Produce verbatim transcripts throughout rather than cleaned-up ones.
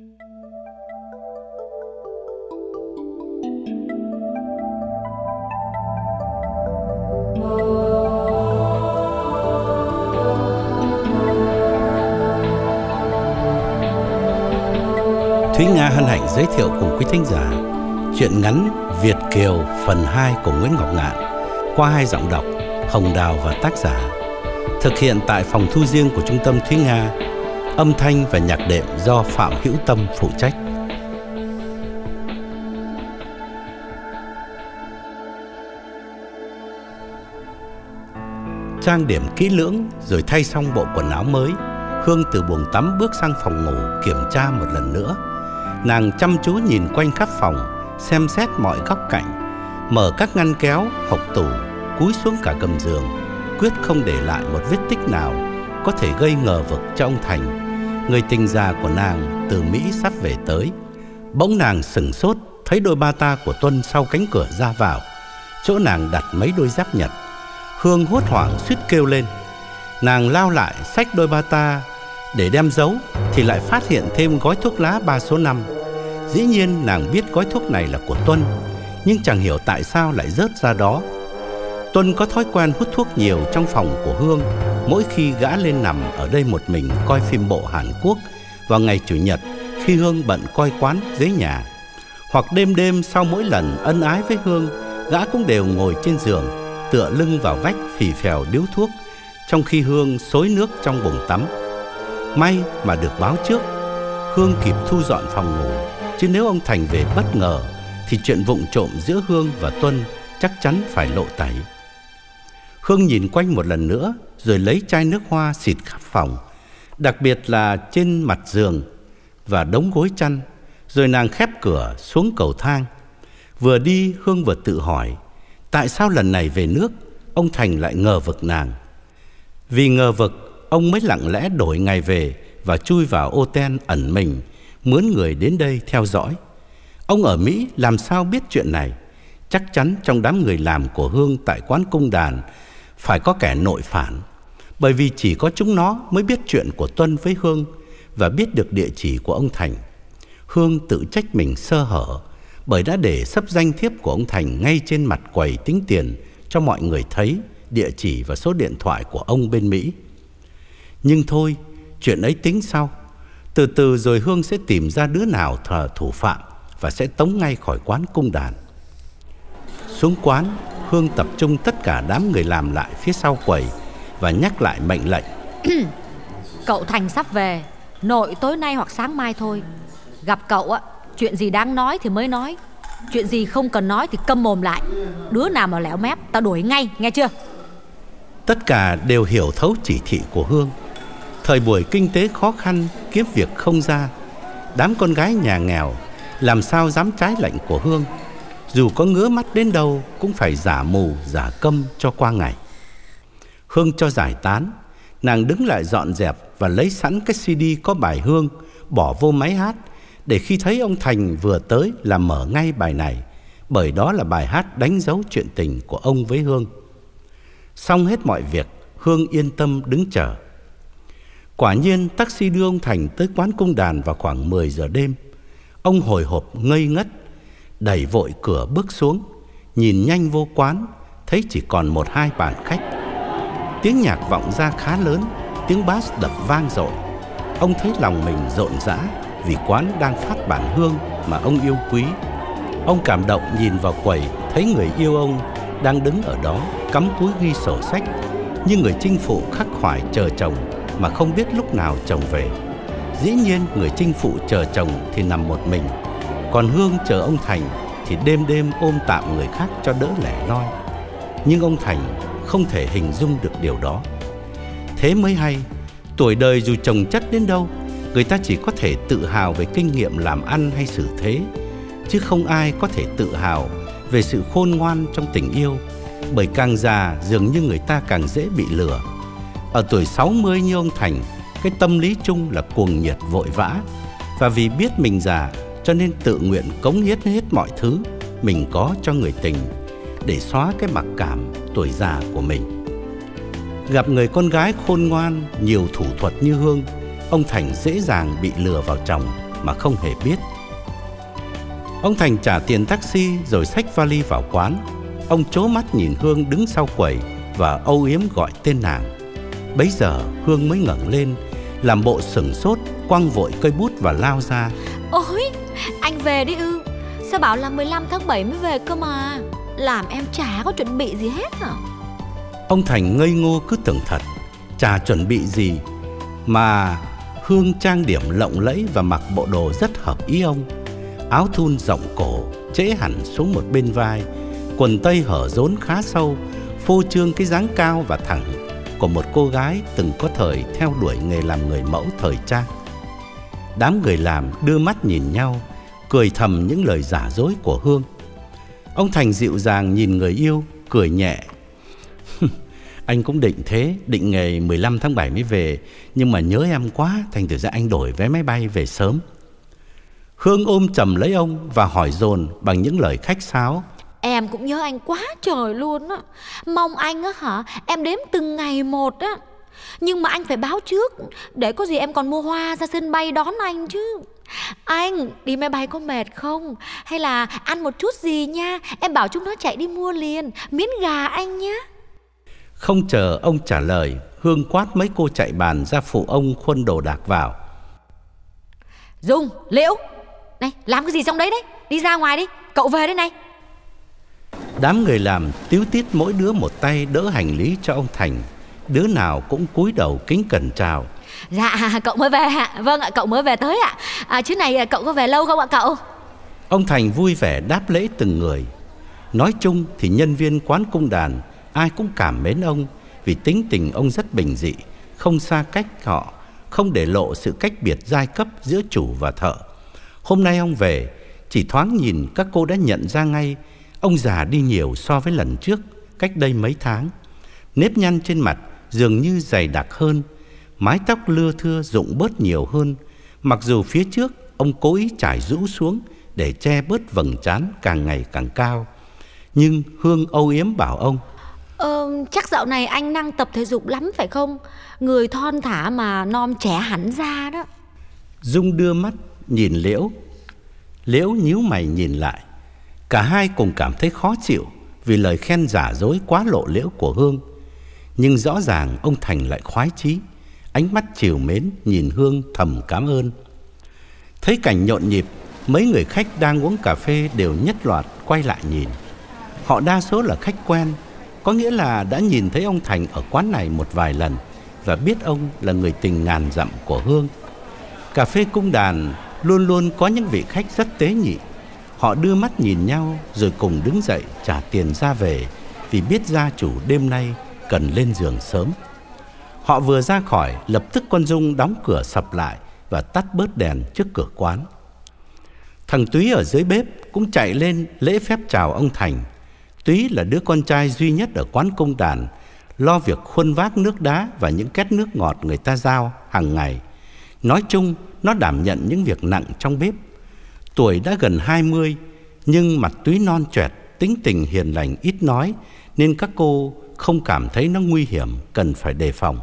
Thúy Nga hân hạnh giới thiệu cùng quý thính giả truyện ngắn Việt Kiều phần hai của Nguyễn Ngọc Ngạn qua hai giọng đọc Hồng Đào và tác giả, thực hiện tại phòng thu riêng của Trung tâm Thúy Nga, âm thanh và nhạc đệm do Phạm Hữu Tâm phụ trách. Trang điểm kỹ lưỡng rồi thay xong bộ quần áo mới, Hương từ buồng tắm bước sang phòng ngủ kiểm tra một lần nữa. Nàng chăm chú nhìn quanh khắp phòng, xem xét mọi góc cạnh, mở các ngăn kéo, hộc tủ, cúi xuống cả gầm giường, quyết không để lại một vết tích nào có thể gây ngờ vực cho ông Thành, người tình già của nàng từ Mỹ sắp về tới. Bỗng nàng sửng sốt thấy đôi bata của Tuân sau cánh cửa ra vào, chỗ nàng đặt mấy đôi dép Nhật. Hương hốt hoảng suýt kêu lên. Nàng lao lại xách đôi bata để đem giấu thì lại phát hiện thêm gói thuốc lá ba số năm. Dĩ nhiên nàng biết gói thuốc này là của Tuân, nhưng chẳng hiểu tại sao lại rớt ra đó. Tuân có thói quen hút thuốc nhiều trong phòng của Hương mỗi khi gã lên nằm ở đây một mình coi phim bộ Hàn Quốc vào ngày Chủ nhật khi Hương bận coi quán dưới nhà. Hoặc đêm đêm sau mỗi lần ân ái với Hương, gã cũng đều ngồi trên giường tựa lưng vào vách phì phèo điếu thuốc, trong khi Hương xối nước trong bồn tắm. May mà được báo trước, Hương kịp thu dọn phòng ngủ, chứ nếu ông Thành về bất ngờ thì chuyện vụng trộm giữa Hương và Tuân chắc chắn phải lộ tẩy. Hương nhìn quanh một lần nữa rồi lấy chai nước hoa xịt khắp phòng, đặc biệt là trên mặt giường và đống gối chăn, rồi nàng khép cửa xuống cầu thang. Vừa đi Hương vừa tự hỏi tại sao lần này về nước ông Thành lại ngờ vực nàng. Vì ngờ vực, ông mới lặng lẽ đổi ngày về và chui vào ô ten ẩn mình, mướn người đến đây theo dõi. Ông ở Mỹ làm sao biết chuyện này? Chắc chắn trong đám người làm của Hương tại quán cung đàn phải có kẻ nội phản, bởi vì chỉ có chúng nó mới biết chuyện của Tuân với Hương và biết được địa chỉ của ông Thành. Hương tự trách mình sơ hở bởi đã để sấp danh thiếp của ông Thành ngay trên mặt quầy tính tiền cho mọi người thấy địa chỉ và số điện thoại của ông bên Mỹ. Nhưng thôi, chuyện ấy tính sau. Từ từ rồi Hương sẽ tìm ra đứa nào thờ thủ phạm và sẽ tống ngay khỏi quán cung đàn. Xuống quán, Hương tập trung tất cả đám người làm lại phía sau quầy và nhắc lại mệnh lệnh. Cậu Thành sắp về, nội tối nay hoặc sáng mai thôi. Gặp cậu á, chuyện gì đáng nói thì mới nói, chuyện gì không cần nói thì câm mồm lại. Đứa nào mà lẻo mép tao đuổi ngay, nghe chưa? Tất cả đều hiểu thấu chỉ thị của Hương. Thời buổi kinh tế khó khăn, kiếm việc không ra, đám con gái nhà nghèo làm sao dám trái lệnh của Hương. Dù có ngứa mắt đến đâu cũng phải giả mù giả câm cho qua ngày. Hương cho giải tán, nàng đứng lại dọn dẹp và lấy sẵn cái xê đê có bài Hương bỏ vô máy hát, để khi thấy ông Thành vừa tới là mở ngay bài này, bởi đó là bài hát đánh dấu chuyện tình của ông với Hương. Xong hết mọi việc, Hương yên tâm đứng chờ. Quả nhiên taxi đưa ông Thành tới quán cung đàn vào khoảng mười giờ đêm. Ông hồi hộp ngây ngất, đẩy vội cửa bước xuống, nhìn nhanh vô quán, thấy chỉ còn một hai bàn khách. Tiếng nhạc vọng ra khá lớn, tiếng bass đập vang dội. Ông thấy lòng mình rộn rã vì quán đang phát bản Hương mà ông yêu quý. Ông cảm động nhìn vào quầy, thấy người yêu ông đang đứng ở đó cắm cúi ghi sổ sách, như người chinh phụ khắc khoải chờ chồng mà không biết lúc nào chồng về. Dĩ nhiên người chinh phụ chờ chồng thì nằm một mình, còn Hương chờ ông Thành thì đêm đêm ôm tạm người khác cho đỡ lẻ loi. Nhưng ông Thành không thể hình dung được điều đó. Thế mới hay, tuổi đời dù chồng chất đến đâu, người ta chỉ có thể tự hào về kinh nghiệm làm ăn hay xử thế, chứ không ai có thể tự hào về sự khôn ngoan trong tình yêu. Bởi càng già dường như người ta càng dễ bị lừa. Ở tuổi sáu mươi như ông Thành, cái tâm lý chung là cuồng nhiệt vội vã, và vì biết mình già cho nên tự nguyện cống hiến hết mọi thứ mình có cho người tình để xóa cái mặc cảm tuổi già của mình. Gặp người con gái khôn ngoan, nhiều thủ thuật như Hương, ông Thành dễ dàng bị lừa vào chồng. mà không hề biết. Ông Thành trả tiền taxi rồi xách vali vào quán. Ông trố mắt nhìn Hương đứng sau quầy và âu yếm gọi tên nàng. Bấy giờ Hương mới ngẩng lên, làm bộ sửng sốt, quăng vội cây bút và lao ra. Ôi, anh về đi ư? Sao bảo là mười lăm tháng bảy mới về cơ mà? Làm em chả có chuẩn bị gì hết à? Ông Thành ngây ngô cứ tưởng thật, chả chuẩn bị gì, mà Hương trang điểm lộng lẫy và mặc bộ đồ rất hợp ý ông. Áo thun rộng cổ trễ hẳn xuống một bên vai, quần tây hở rốn khá sâu, phô trương cái dáng cao và thẳng của một cô gái từng có thời theo đuổi nghề làm người mẫu thời trang. Đám người làm đưa mắt nhìn nhau, cười thầm những lời giả dối của Hương. Ông Thành dịu dàng nhìn người yêu, cười nhẹ. Anh cũng định thế, định ngày mười lăm tháng bảy mới về, nhưng mà nhớ em quá, thành thử ra anh đổi vé máy bay về sớm. Hương ôm chầm lấy ông và hỏi dồn bằng những lời khách sáo. Em cũng nhớ anh quá trời luôn á. Mong anh á hả, em đếm từng ngày một á. Nhưng mà anh phải báo trước, để có gì em còn mua hoa ra sân bay đón anh chứ. Anh, đi máy bay có mệt không? Hay là ăn một chút gì nha, em bảo chúng nó chạy đi mua liền miếng gà anh nhé. Không chờ ông trả lời, Hương quát mấy cô chạy bàn ra phụ ông khuân đồ đạc vào. Dung, Liễu, này, làm cái gì trong đấy đấy? Đi ra ngoài đi, cậu về đây này. Đám người làm tíu tít mỗi đứa một tay đỡ hành lý cho ông Thành. Đứa nào cũng cúi đầu kính cẩn chào. Dạ, cậu mới về ạ. Vâng ạ, cậu mới về tới ạ. À, chứ này cậu có về lâu không ạ cậu? Ông Thành vui vẻ đáp lễ từng người. Nói chung thì nhân viên quán cung đàn ai cũng cảm mến ông, vì tính tình ông rất bình dị, không xa cách họ, không để lộ sự cách biệt giai cấp giữa chủ và thợ. Hôm nay ông về, chỉ thoáng nhìn các cô đã nhận ra ngay ông già đi nhiều so với lần trước, cách đây mấy tháng. Nếp nhăn trên mặt dường như dày đặc hơn, mái tóc lưa thưa rụng bớt nhiều hơn. Mặc dù phía trước ông cố ý trải rũ xuống để che bớt vầng trán càng ngày càng cao. Nhưng Hương âu yếm bảo ông: Ờ, chắc dạo này anh năng tập thể dục lắm phải không? Người thon thả mà non trẻ hẳn ra đó. Dung đưa mắt nhìn Liễu. Liễu nhíu mày nhìn lại. Cả hai cùng cảm thấy khó chịu vì lời khen giả dối quá lộ liễu của Hương. Nhưng rõ ràng ông Thành lại khoái chí, ánh mắt trìu mến nhìn Hương thầm cảm ơn. Thấy cảnh nhộn nhịp, mấy người khách đang uống cà phê đều nhất loạt quay lại nhìn. Họ đa số là khách quen, có nghĩa là đã nhìn thấy ông Thành ở quán này một vài lần và biết ông là người tình ngàn dặm của Hương. Cà phê cung đàn luôn luôn có những vị khách rất tế nhị. Họ đưa mắt nhìn nhau rồi cùng đứng dậy trả tiền ra về, vì biết gia chủ đêm nay cần lên giường sớm. Họ vừa ra khỏi, lập tức con Dung đóng cửa sập lại và tắt bớt đèn trước cửa quán. Thằng Túy ở dưới bếp cũng chạy lên lễ phép chào ông Thành. Túy là đứa con trai duy nhất ở quán cung đàn, lo việc khuân vác nước đá và những két nước ngọt người ta giao hàng ngày. Nói chung, nó đảm nhận những việc nặng trong bếp. Tuổi đã gần hai mươi, nhưng mặt Túy non choẹt, tính tình hiền lành ít nói, nên các cô không cảm thấy nó nguy hiểm, cần phải đề phòng.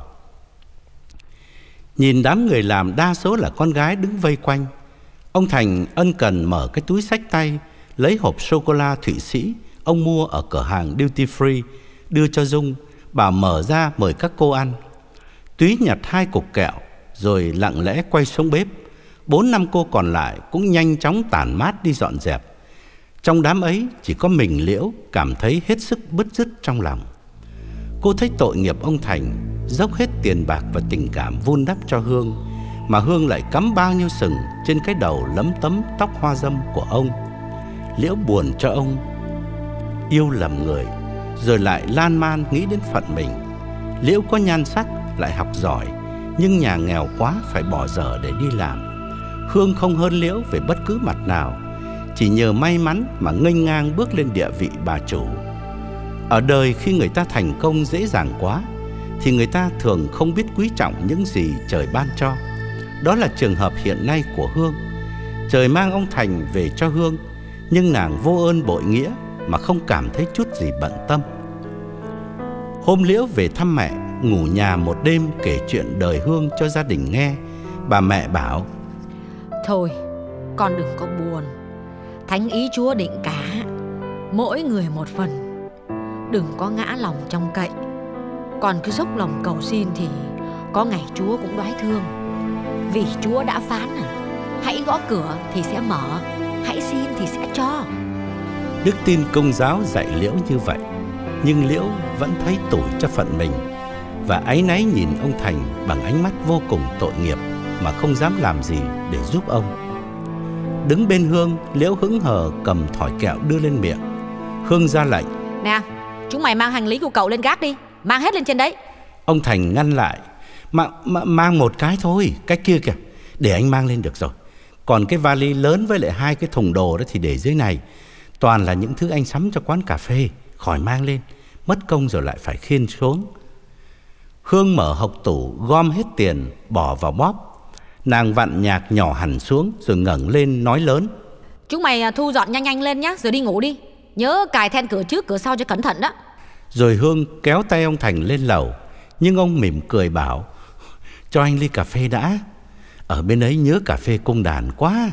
Nhìn đám người làm đa số là con gái đứng vây quanh, ông Thành ân cần mở cái túi xách tay, lấy hộp sô-cô-la Thụy Sĩ ông mua ở cửa hàng duty free, đưa cho Dung, bảo mở ra mời các cô ăn. Túy nhặt hai cục kẹo rồi lặng lẽ quay xuống bếp. Bốn năm cô còn lại cũng nhanh chóng tản mát đi dọn dẹp. Trong đám ấy chỉ có mình Liễu cảm thấy hết sức bứt rứt trong lòng. Cô thấy tội nghiệp ông Thành dốc hết tiền bạc và tình cảm vun đắp cho Hương, mà Hương lại cắm bao nhiêu sừng trên cái đầu lấm tấm tóc hoa dâm của ông. Liễu buồn cho ông yêu lầm người, rồi lại lan man nghĩ đến phận mình. Liễu có nhan sắc, lại học giỏi, nhưng nhà nghèo quá phải bỏ dở để đi làm. Hương không hơn Liễu về bất cứ mặt nào, chỉ nhờ may mắn mà nghênh ngang bước lên địa vị bà chủ. Ở đời khi người ta thành công dễ dàng quá, thì người ta thường không biết quý trọng những gì trời ban cho. Đó là trường hợp hiện nay của Hương. Trời mang ông Thành về cho Hương, nhưng nàng vô ơn bội nghĩa mà không cảm thấy chút gì bận tâm. Hôm Liễu về thăm mẹ, ngủ nhà một đêm kể chuyện đời Hương cho gia đình nghe. Bà mẹ bảo: Thôi, Con đừng có buồn. Thánh ý Chúa định cả, mỗi người một phần. Đừng có ngã lòng trông cậy. Con cứ dốc lòng cầu xin thì có ngày Chúa cũng đoái thương. Vì Chúa đã phán à, hãy gõ cửa thì sẽ mở, hãy xin thì sẽ cho. Đức tin Công giáo dạy Liễu như vậy, nhưng Liễu vẫn thấy tủi cho phận mình và áy náy nhìn ông Thành bằng ánh mắt vô cùng tội nghiệp mà không dám làm gì để giúp ông. Đứng bên Hương, Liễu hững hờ cầm thỏi kẹo đưa lên miệng. Hương ra lệnh: Nè, chúng mày mang hành lý của cậu lên gác đi, mang hết lên trên đấy. Ông Thành ngăn lại: M Mang một cái thôi, cái kia kìa, để anh mang lên được rồi. Còn cái vali lớn với lại hai cái thùng đồ đó thì để dưới này. Toàn là những thứ anh sắm cho quán cà phê, khỏi mang lên, mất công rồi lại phải khiêng xuống. Hương mở hộc tủ, gom hết tiền, bỏ vào bóp. Nàng vặn nhạc nhỏ hẳn xuống rồi ngẩng lên nói lớn: Chúng mày thu dọn nhanh nhanh lên nhá, rồi đi ngủ đi. Nhớ cài then cửa trước cửa sau cho cẩn thận đó. Rồi Hương kéo tay ông Thành lên lầu. Nhưng ông mỉm cười bảo: Cho anh ly cà phê đã, ở bên ấy nhớ cà phê cung đàn quá.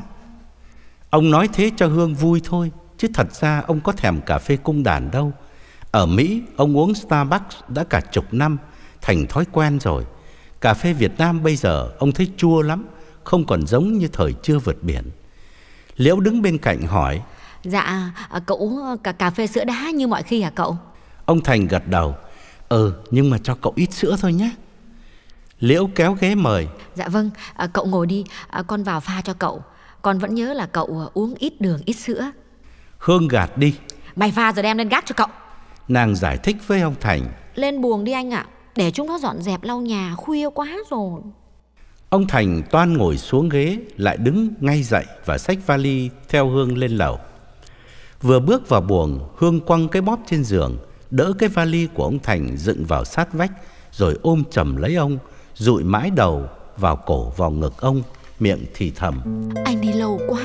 Ông nói thế cho Hương vui thôi, chứ thật ra ông có thèm cà phê cung đàn đâu. Ở Mỹ ông uống Starbucks đã cả chục năm, thành thói quen rồi. Cà phê Việt Nam bây giờ ông thấy chua lắm, không còn giống như thời chưa vượt biển. Liễu đứng bên cạnh hỏi: Dạ, cậu uống cả cà phê sữa đá như mọi khi hả cậu? Ông Thành gật đầu: Ừ, nhưng mà cho cậu ít sữa thôi nhé. Liễu kéo ghế mời: Dạ vâng, à, cậu ngồi đi, à, con vào pha cho cậu. Con vẫn nhớ là cậu uống ít đường ít sữa. Hương gạt đi: Mày pha rồi đem lên gác cho cậu. Nàng giải thích với ông Thành: Lên buồng đi anh ạ, à, để chúng nó dọn dẹp lau nhà, khuya quá rồi. Ông Thành toan ngồi xuống ghế, lại đứng ngay dậy và xách vali theo Hương lên lầu. Vừa bước vào buồng, Hương quăng cái bóp trên giường, đỡ cái vali của ông Thành dựng vào sát vách, rồi ôm chầm lấy ông, dụi mãi đầu vào cổ vào ngực ông, miệng thì thầm: Anh đi lâu quá,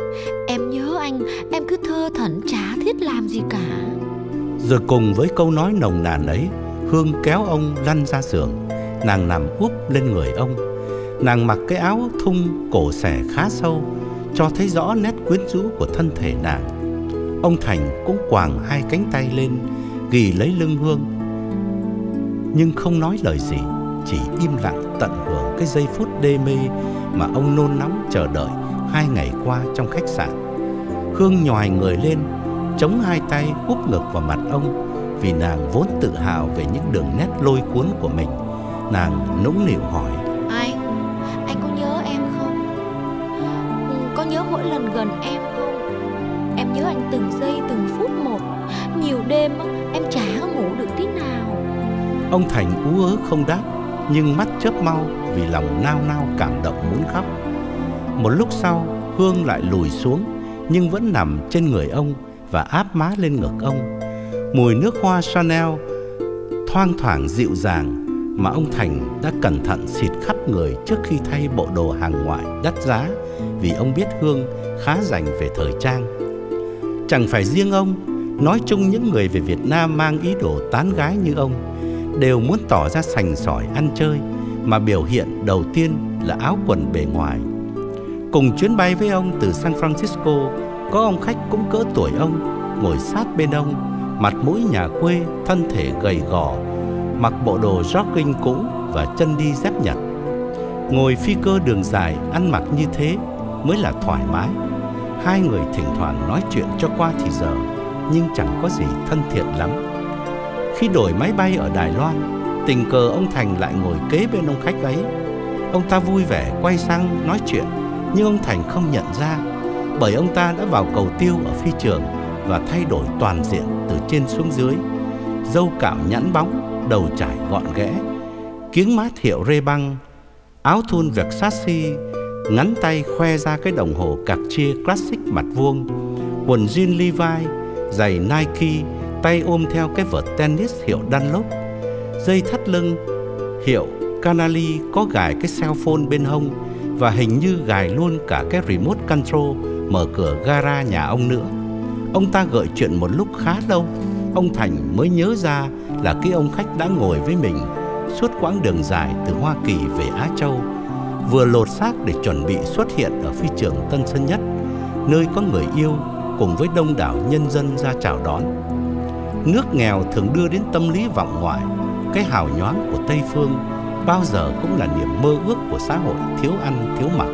em nhớ anh, em cứ thơ thẩn chả thiết làm gì cả. Rồi cùng với câu nói nồng nàn ấy, Hương kéo ông lăn ra giường. Nàng nằm úp lên người ông. Nàng mặc cái áo thun cổ xẻ khá sâu, cho thấy rõ nét quyến rũ của thân thể nàng. Ông Thành cũng quàng hai cánh tay lên, ghì lấy lưng Hương, nhưng không nói lời gì, chỉ im lặng tận hưởng cái giây phút đê mê mà ông nôn nóng chờ đợi hai ngày qua trong khách sạn. Hương nhoài người lên, chống hai tay úp ngực vào mặt ông, vì nàng vốn tự hào về những đường nét lôi cuốn của mình. Nàng nũng nịu hỏi: Anh, anh có nhớ em không? Có nhớ mỗi lần gần em không? Em nhớ anh từng giây từng phút một. Nhiều đêm em chả ngủ được tí nào. Ông Thành ú ớ không đáp, nhưng mắt chớp mau vì lòng nao nao cảm động muốn khóc. Một lúc sau, Hương lại lùi xuống, nhưng vẫn nằm trên người ông và áp má lên ngực ông. Mùi nước hoa Chanel thoang thoảng dịu dàng mà ông Thành đã cẩn thận xịt khắp người trước khi thay bộ đồ hàng ngoại đắt giá, vì ông biết Hương khá rành về thời trang. Chẳng phải riêng ông, nói chung những người về Việt Nam mang ý đồ tán gái như ông đều muốn tỏ ra sành sỏi ăn chơi, mà biểu hiện đầu tiên là áo quần bề ngoài. Cùng chuyến bay với ông từ San Francisco, có ông khách cũng cỡ tuổi ông, ngồi sát bên ông, mặt mũi nhà quê, thân thể gầy gò, mặc bộ đồ jogging cũ và chân đi dép Nhật. Ngồi phi cơ đường dài ăn mặc như thế mới là thoải mái. Hai người thỉnh thoảng nói chuyện cho qua thì giờ, nhưng chẳng có gì thân thiện lắm. Khi đổi máy bay ở Đài Loan, tình cờ ông Thành lại ngồi kế bên ông khách ấy. Ông ta vui vẻ quay sang nói chuyện, nhưng ông Thành không nhận ra, bởi ông ta đã vào cầu tiêu ở phi trường và thay đổi toàn diện từ trên xuống dưới. Râu cạo nhẵn bóng, đầu trải gọn ghẽ, kiếng mát hiệu Ray-Ban, áo thun Versace ngắn tay khoe ra cái đồng hồ Cartier Classic mặt vuông, quần jean Levi, giày Nike, tay ôm theo cái vợt tennis hiệu Dunlop, dây thắt lưng hiệu Canali có gài cái cell phone bên hông, và hình như gài luôn cả cái remote control mở cửa gara nhà ông nữa. Ông ta gợi chuyện một lúc khá lâu, ông Thành mới nhớ ra là cái ông khách đã ngồi với mình suốt quãng đường dài từ Hoa Kỳ về Á Châu, vừa lột xác để chuẩn bị xuất hiện ở phi trường Tân Sơn Nhất, nơi có người yêu cùng với đông đảo nhân dân ra chào đón. Nước nghèo thường đưa đến tâm lý vọng ngoại, cái hào nhoáng của Tây Phương bao giờ cũng là niềm mơ ước của xã hội thiếu ăn thiếu mặc.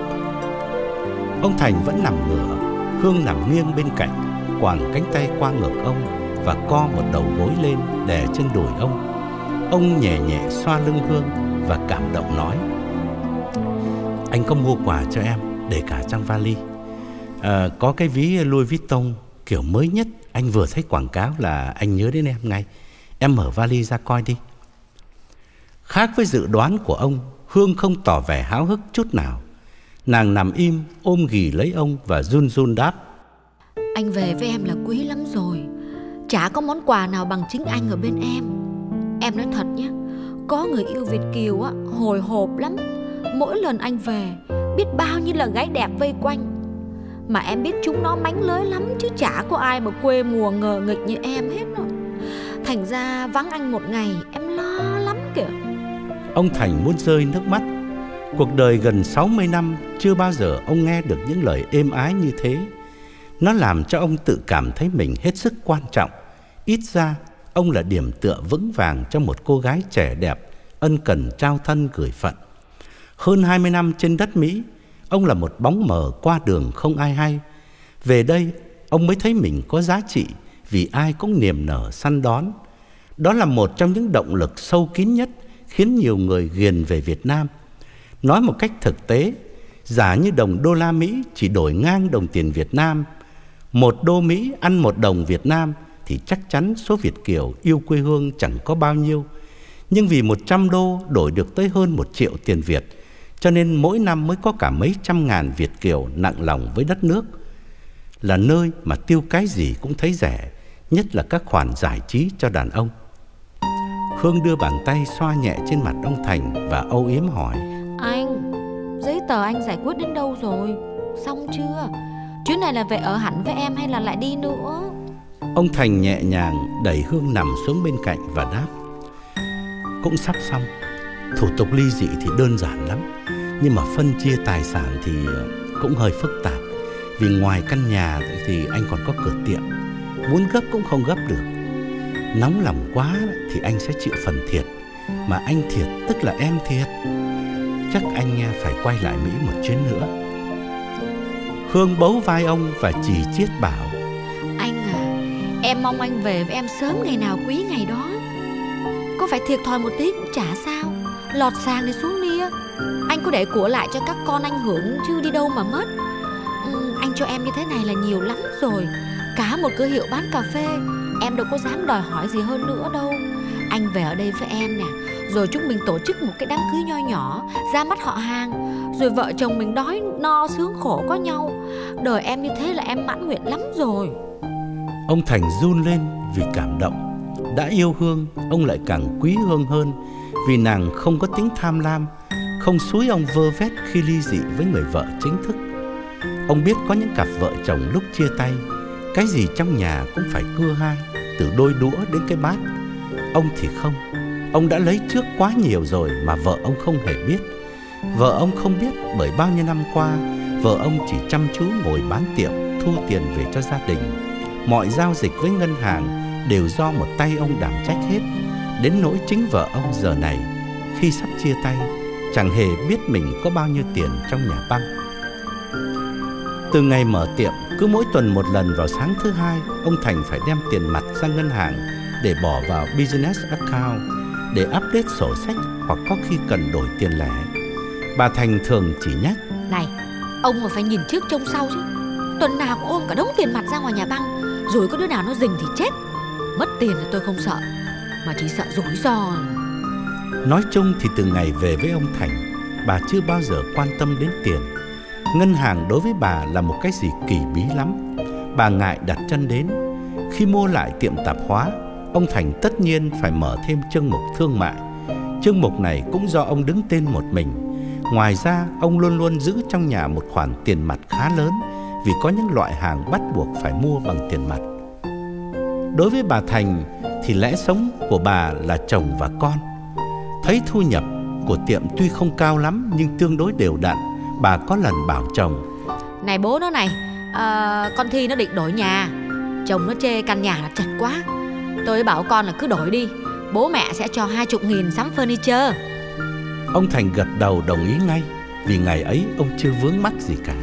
Ông Thành vẫn nằm ngửa, Hương nằm nghiêng bên cạnh, quàng cánh tay qua ngực ông và co một đầu gối lên đè trên đùi ông. Ông nhẹ nhẹ xoa lưng Hương và cảm động nói: "Anh có mua quà cho em, để cả trong vali. À, có cái ví Louis Vuitton kiểu mới nhất, anh vừa thấy quảng cáo là anh nhớ đến em ngay. Em mở vali ra coi đi." Khác với dự đoán của ông, Hương không tỏ vẻ háo hức chút nào. Nàng nằm im, ôm ghì lấy ông và run run đáp: "Anh về với em là quý lắm rồi. Chả có món quà nào bằng chính anh ở bên em. Em nói thật nhé, có người yêu Việt kiều á, hồi hộp lắm. Mỗi lần anh về, biết bao nhiêu là gái đẹp vây quanh. Mà em biết chúng nó mánh lới lắm, chứ chả có ai mà quê mùa ngờ nghịch như em hết đó. Thành ra vắng anh một ngày, em lo lắm kìa." Ông Thành muốn rơi nước mắt. Cuộc đời gần sáu mươi năm, chưa bao giờ ông nghe được những lời êm ái như thế. Nó làm cho ông tự cảm thấy mình hết sức quan trọng. Ít ra, ông là điểm tựa vững vàng cho một cô gái trẻ đẹp, ân cần trao thân gửi phận. Hơn hai mươi năm trên đất Mỹ, ông là một bóng mờ qua đường không ai hay. Về đây, ông mới thấy mình có giá trị vì ai cũng niềm nở săn đón. Đó là một trong những động lực sâu kín nhất khiến nhiều người ghiền về Việt Nam. Nói một cách thực tế, giả như đồng đô la Mỹ chỉ đổi ngang đồng tiền Việt Nam, một đô Mỹ ăn một đồng Việt Nam, thì chắc chắn số Việt kiều yêu quê hương chẳng có bao nhiêu. Nhưng vì một trăm đô đổi được tới hơn một triệu tiền Việt, cho nên mỗi năm mới có cả mấy trăm ngàn Việt kiều nặng lòng với đất nước. Là nơi mà tiêu cái gì cũng thấy rẻ, nhất là các khoản giải trí cho đàn ông. Hương đưa bàn tay xoa nhẹ trên mặt ông Thành và âu yếm hỏi: "Anh, giấy tờ anh giải quyết đến đâu rồi? Xong chưa? Chuyến này là về ở hẳn với em hay là lại đi nữa?" Ông Thành nhẹ nhàng đẩy Hương nằm xuống bên cạnh và đáp: "Cũng sắp xong. Thủ tục ly dị thì đơn giản lắm, nhưng mà phân chia tài sản thì cũng hơi phức tạp. Vì ngoài căn nhà thì anh còn có cửa tiệm, muốn gấp cũng không gấp được. Nóng lòng quá thì anh sẽ chịu phần thiệt, mà anh thiệt tức là em thiệt. Chắc anh phải quay lại Mỹ một chuyến nữa." Hương bấu vai ông và chỉ chiết bảo: "Anh à, em mong anh về với em sớm ngày nào quý ngày đó. Có phải thiệt thòi một tí cũng chả sao, lọt sàn thì xuống nia. Anh có để của lại cho các con anh hưởng chứ đi đâu mà mất. ừ, Anh cho em như thế này là nhiều lắm rồi. Cả một cửa hiệu bán cà phê, em đâu có dám đòi hỏi gì hơn nữa đâu. Anh về ở đây với em nè, rồi chúng mình tổ chức một cái đám cưới nho nhỏ, ra mắt họ hàng, rồi vợ chồng mình đói no sướng khổ có nhau. Đời em như thế là em mãn nguyện lắm rồi." Ông Thành run lên vì cảm động. Đã yêu Hương, ông lại càng quý Hương hơn, vì nàng không có tính tham lam, không xúi ông vơ vét khi ly dị với người vợ chính thức. Ông biết có những cặp vợ chồng lúc chia tay, cái gì trong nhà cũng phải cưa hai, từ đôi đũa đến cái bát. Ông thì không. Ông đã lấy trước quá nhiều rồi mà vợ ông không hề biết. Vợ ông không biết bởi bao nhiêu năm qua, vợ ông chỉ chăm chú ngồi bán tiệm, thu tiền về cho gia đình. Mọi giao dịch với ngân hàng đều do một tay ông đảm trách hết. Đến nỗi chính vợ ông giờ này, khi sắp chia tay, chẳng hề biết mình có bao nhiêu tiền trong nhà băng. Từ ngày mở tiệm, cứ mỗi tuần một lần vào sáng thứ hai, ông Thành phải đem tiền mặt ra ngân hàng để bỏ vào business account để update sổ sách, hoặc có khi cần đổi tiền lẻ. Bà Thành thường chỉ nhắc: "Này, ông mà phải nhìn trước trông sau chứ. Tuần nào cũng ôm cả đống tiền mặt ra ngoài nhà băng, rồi có đứa nào nó rình thì chết. Mất tiền thì tôi không sợ, mà chỉ sợ rủi ro." Nói chung thì từ ngày về với ông Thành, bà chưa bao giờ quan tâm đến tiền. Ngân hàng đối với bà là một cái gì kỳ bí lắm. Bà ngại đặt chân đến. Khi mua lại tiệm tạp hóa, ông Thành tất nhiên phải mở thêm chương mục thương mại. Chương mục này cũng do ông đứng tên một mình. Ngoài ra, ông luôn luôn giữ trong nhà một khoản tiền mặt khá lớn, vì có những loại hàng bắt buộc phải mua bằng tiền mặt. Đối với bà Thành thì lẽ sống của bà là chồng và con. Thấy thu nhập của tiệm tuy không cao lắm nhưng tương đối đều đặn. Bà có lần bảo chồng: Này bố nó này, à, con Thi nó định đổi nhà. Chồng nó chê căn nhà là chật quá. Tôi bảo con là cứ đổi đi, bố mẹ sẽ cho hai chục nghìn sắm furniture. Ông Thành gật đầu đồng ý ngay, vì ngày ấy ông chưa vướng mắc gì cả.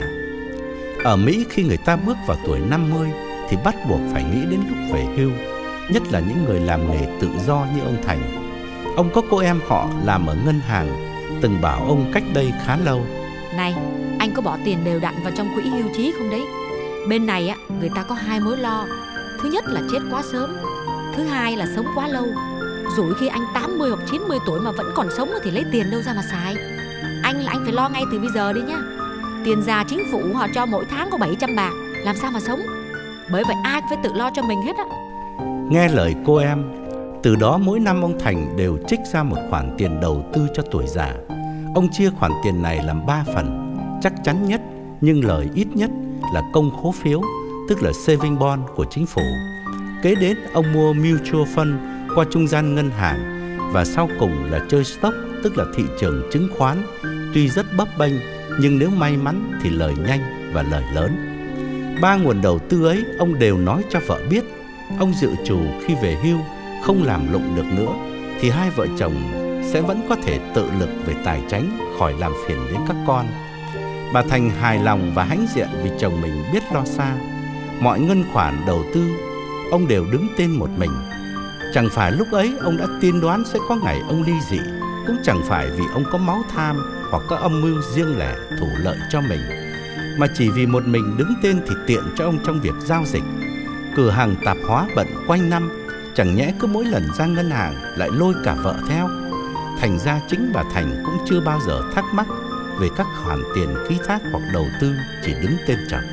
Ở Mỹ khi người ta bước vào tuổi năm mươi thì bắt buộc phải nghĩ đến lúc về hưu, nhất là những người làm nghề tự do như ông Thành. Ông có cô em họ làm ở ngân hàng, từng bảo ông cách đây khá lâu: Này, anh có bỏ tiền đều đặn vào trong quỹ hưu trí không đấy? Bên này á, người ta có hai mối lo. Thứ nhất là chết quá sớm, thứ hai là sống quá lâu. Rồi khi anh tám mươi hoặc chín mươi tuổi mà vẫn còn sống thì lấy tiền đâu ra mà xài. Anh là anh phải lo ngay từ bây giờ đi nhá. Tiền già chính phủ họ cho mỗi tháng có bảy trăm bạc, làm sao mà sống. Bởi vậy ai cũng phải tự lo cho mình hết á. Nghe lời cô em, từ đó mỗi năm ông Thành đều trích ra một khoản tiền đầu tư cho tuổi già. Ông chia khoản tiền này làm ba phần. Chắc chắn nhất nhưng lời ít nhất là công khố phiếu, tức là saving bond của chính phủ. Kế đến ông mua mutual fund qua trung gian ngân hàng. Và sau cùng là chơi stock, tức là thị trường chứng khoán. Tuy rất bấp bênh nhưng nếu may mắn thì lời nhanh và lời lớn. Ba nguồn đầu tư ấy ông đều nói cho vợ biết. Ông dự trù khi về hưu không làm lụng được nữa thì hai vợ chồng sẽ vẫn có thể tự lực về tài chánh, khỏi làm phiền đến các con. Bà Thành hài lòng và hãnh diện vì chồng mình biết lo xa. Mọi ngân khoản đầu tư ông đều đứng tên một mình. Chẳng phải lúc ấy ông đã tiên đoán sẽ có ngày ông ly dị, cũng chẳng phải vì ông có máu tham hoặc có âm mưu riêng lẻ thủ lợi cho mình, mà chỉ vì một mình đứng tên thì tiện cho ông trong việc giao dịch. Cửa hàng tạp hóa bận quanh năm, chẳng nhẽ cứ mỗi lần ra ngân hàng lại lôi cả vợ theo. Thành ra chính bà Thành cũng chưa bao giờ thắc mắc về các khoản tiền ký thác hoặc đầu tư, chỉ đứng tên chồng.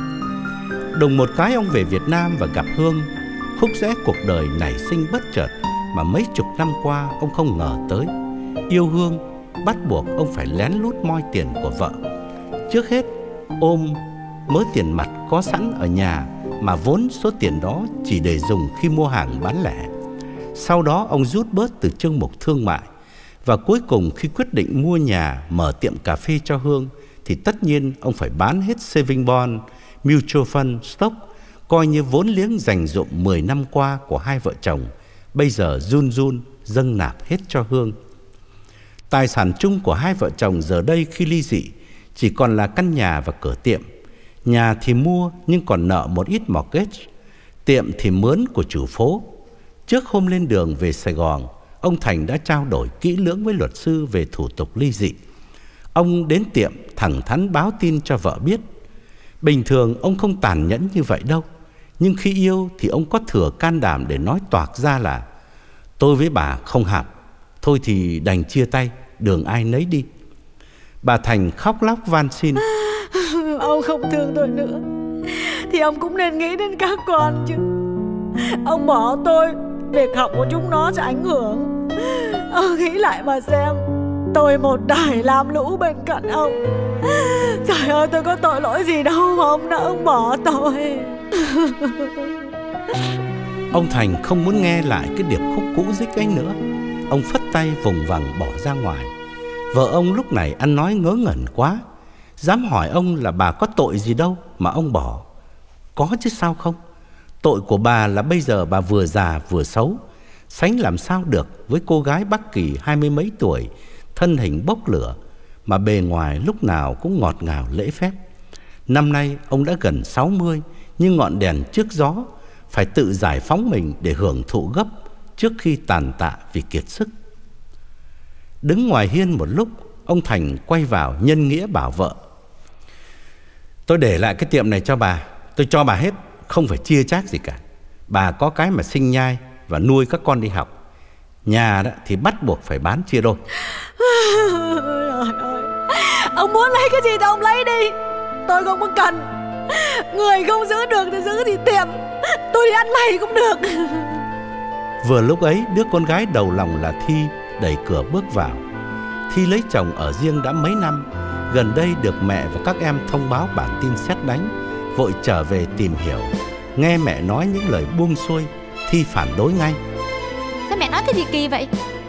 Đùng một cái ông về Việt Nam và gặp Hương. Khúc rẽ cuộc đời nảy sinh bất chợt mà mấy chục năm qua ông không ngờ tới. Yêu Hương bắt buộc ông phải lén lút moi tiền của vợ. Trước hết ôm mớ tiền mặt có sẵn ở nhà, mà vốn số tiền đó chỉ để dùng khi mua hàng bán lẻ. Sau đó ông rút bớt từ chương mục thương mại. Và cuối cùng khi quyết định mua nhà, mở tiệm cà phê cho Hương thì tất nhiên ông phải bán hết saving bond, mutual fund, stock, coi như vốn liếng dành dụm mười năm qua của hai vợ chồng, bây giờ run run dâng nạp hết cho Hương. Tài sản chung của hai vợ chồng giờ đây khi ly dị chỉ còn là căn nhà và cửa tiệm. Nhà thì mua nhưng còn nợ một ít mortgage, tiệm thì mướn của chủ phố. Trước hôm lên đường về Sài Gòn, ông Thành đã trao đổi kỹ lưỡng với luật sư về thủ tục ly dị. Ông đến tiệm thẳng thắn báo tin cho vợ biết. Bình thường ông không tàn nhẫn như vậy đâu, nhưng khi yêu thì ông có thừa can đảm để nói toạc ra là: tôi với bà không hợp, thôi thì đành chia tay, đường ai nấy đi. Bà Thành khóc lóc van xin: Ông không thương tôi nữa thì ông cũng nên nghĩ đến các con chứ. Ông bỏ tôi, việc học của chúng nó sẽ ảnh hưởng. Ông nghĩ lại mà xem, tôi một đời làm lũ bên cạnh ông. Trời ơi, tôi có tội lỗi gì đâu mà ông đã ông bỏ tôi. Ông Thành không muốn nghe lại cái điệp khúc cũ dích ấy nữa. Ông phất tay vùng vằng bỏ ra ngoài. Vợ ông lúc này ăn nói ngớ ngẩn quá, dám hỏi ông là bà có tội gì đâu mà ông bỏ. Có chứ sao không. Tội của bà là bây giờ bà vừa già vừa xấu, sánh làm sao được với cô gái Bắc Kỳ hai mươi mấy tuổi, thân hình bốc lửa, mà bề ngoài lúc nào cũng ngọt ngào lễ phép. Năm nay ông đã gần sáu mươi, nhưng ngọn đèn trước gió, phải tự giải phóng mình để hưởng thụ gấp trước khi tàn tạ vì kiệt sức. Đứng ngoài hiên một lúc, ông Thành quay vào nhân nghĩa bảo vợ: tôi để lại cái tiệm này cho bà, tôi cho bà hết, không phải chia chác gì cả. Bà có cái mà sinh nhai và nuôi các con đi học. Nhà đó thì bắt buộc phải bán chia đôi. Trời ơi, ông muốn lấy cái gì thì ông lấy đi, tôi không có cần. Người không giữ được thì giữ thì tiệm, tôi đi ăn mày cũng được. Vừa lúc ấy, đứa con gái đầu lòng là Thi đẩy cửa bước vào. Thi lấy chồng ở riêng đã mấy năm, gần đây được mẹ và các em thông báo bản tin sét đánh, vội trở về tìm hiểu. Nghe mẹ nói những lời buông xuôi, Thi phản đối ngay: sao mẹ nói cái gì kỳ vậy?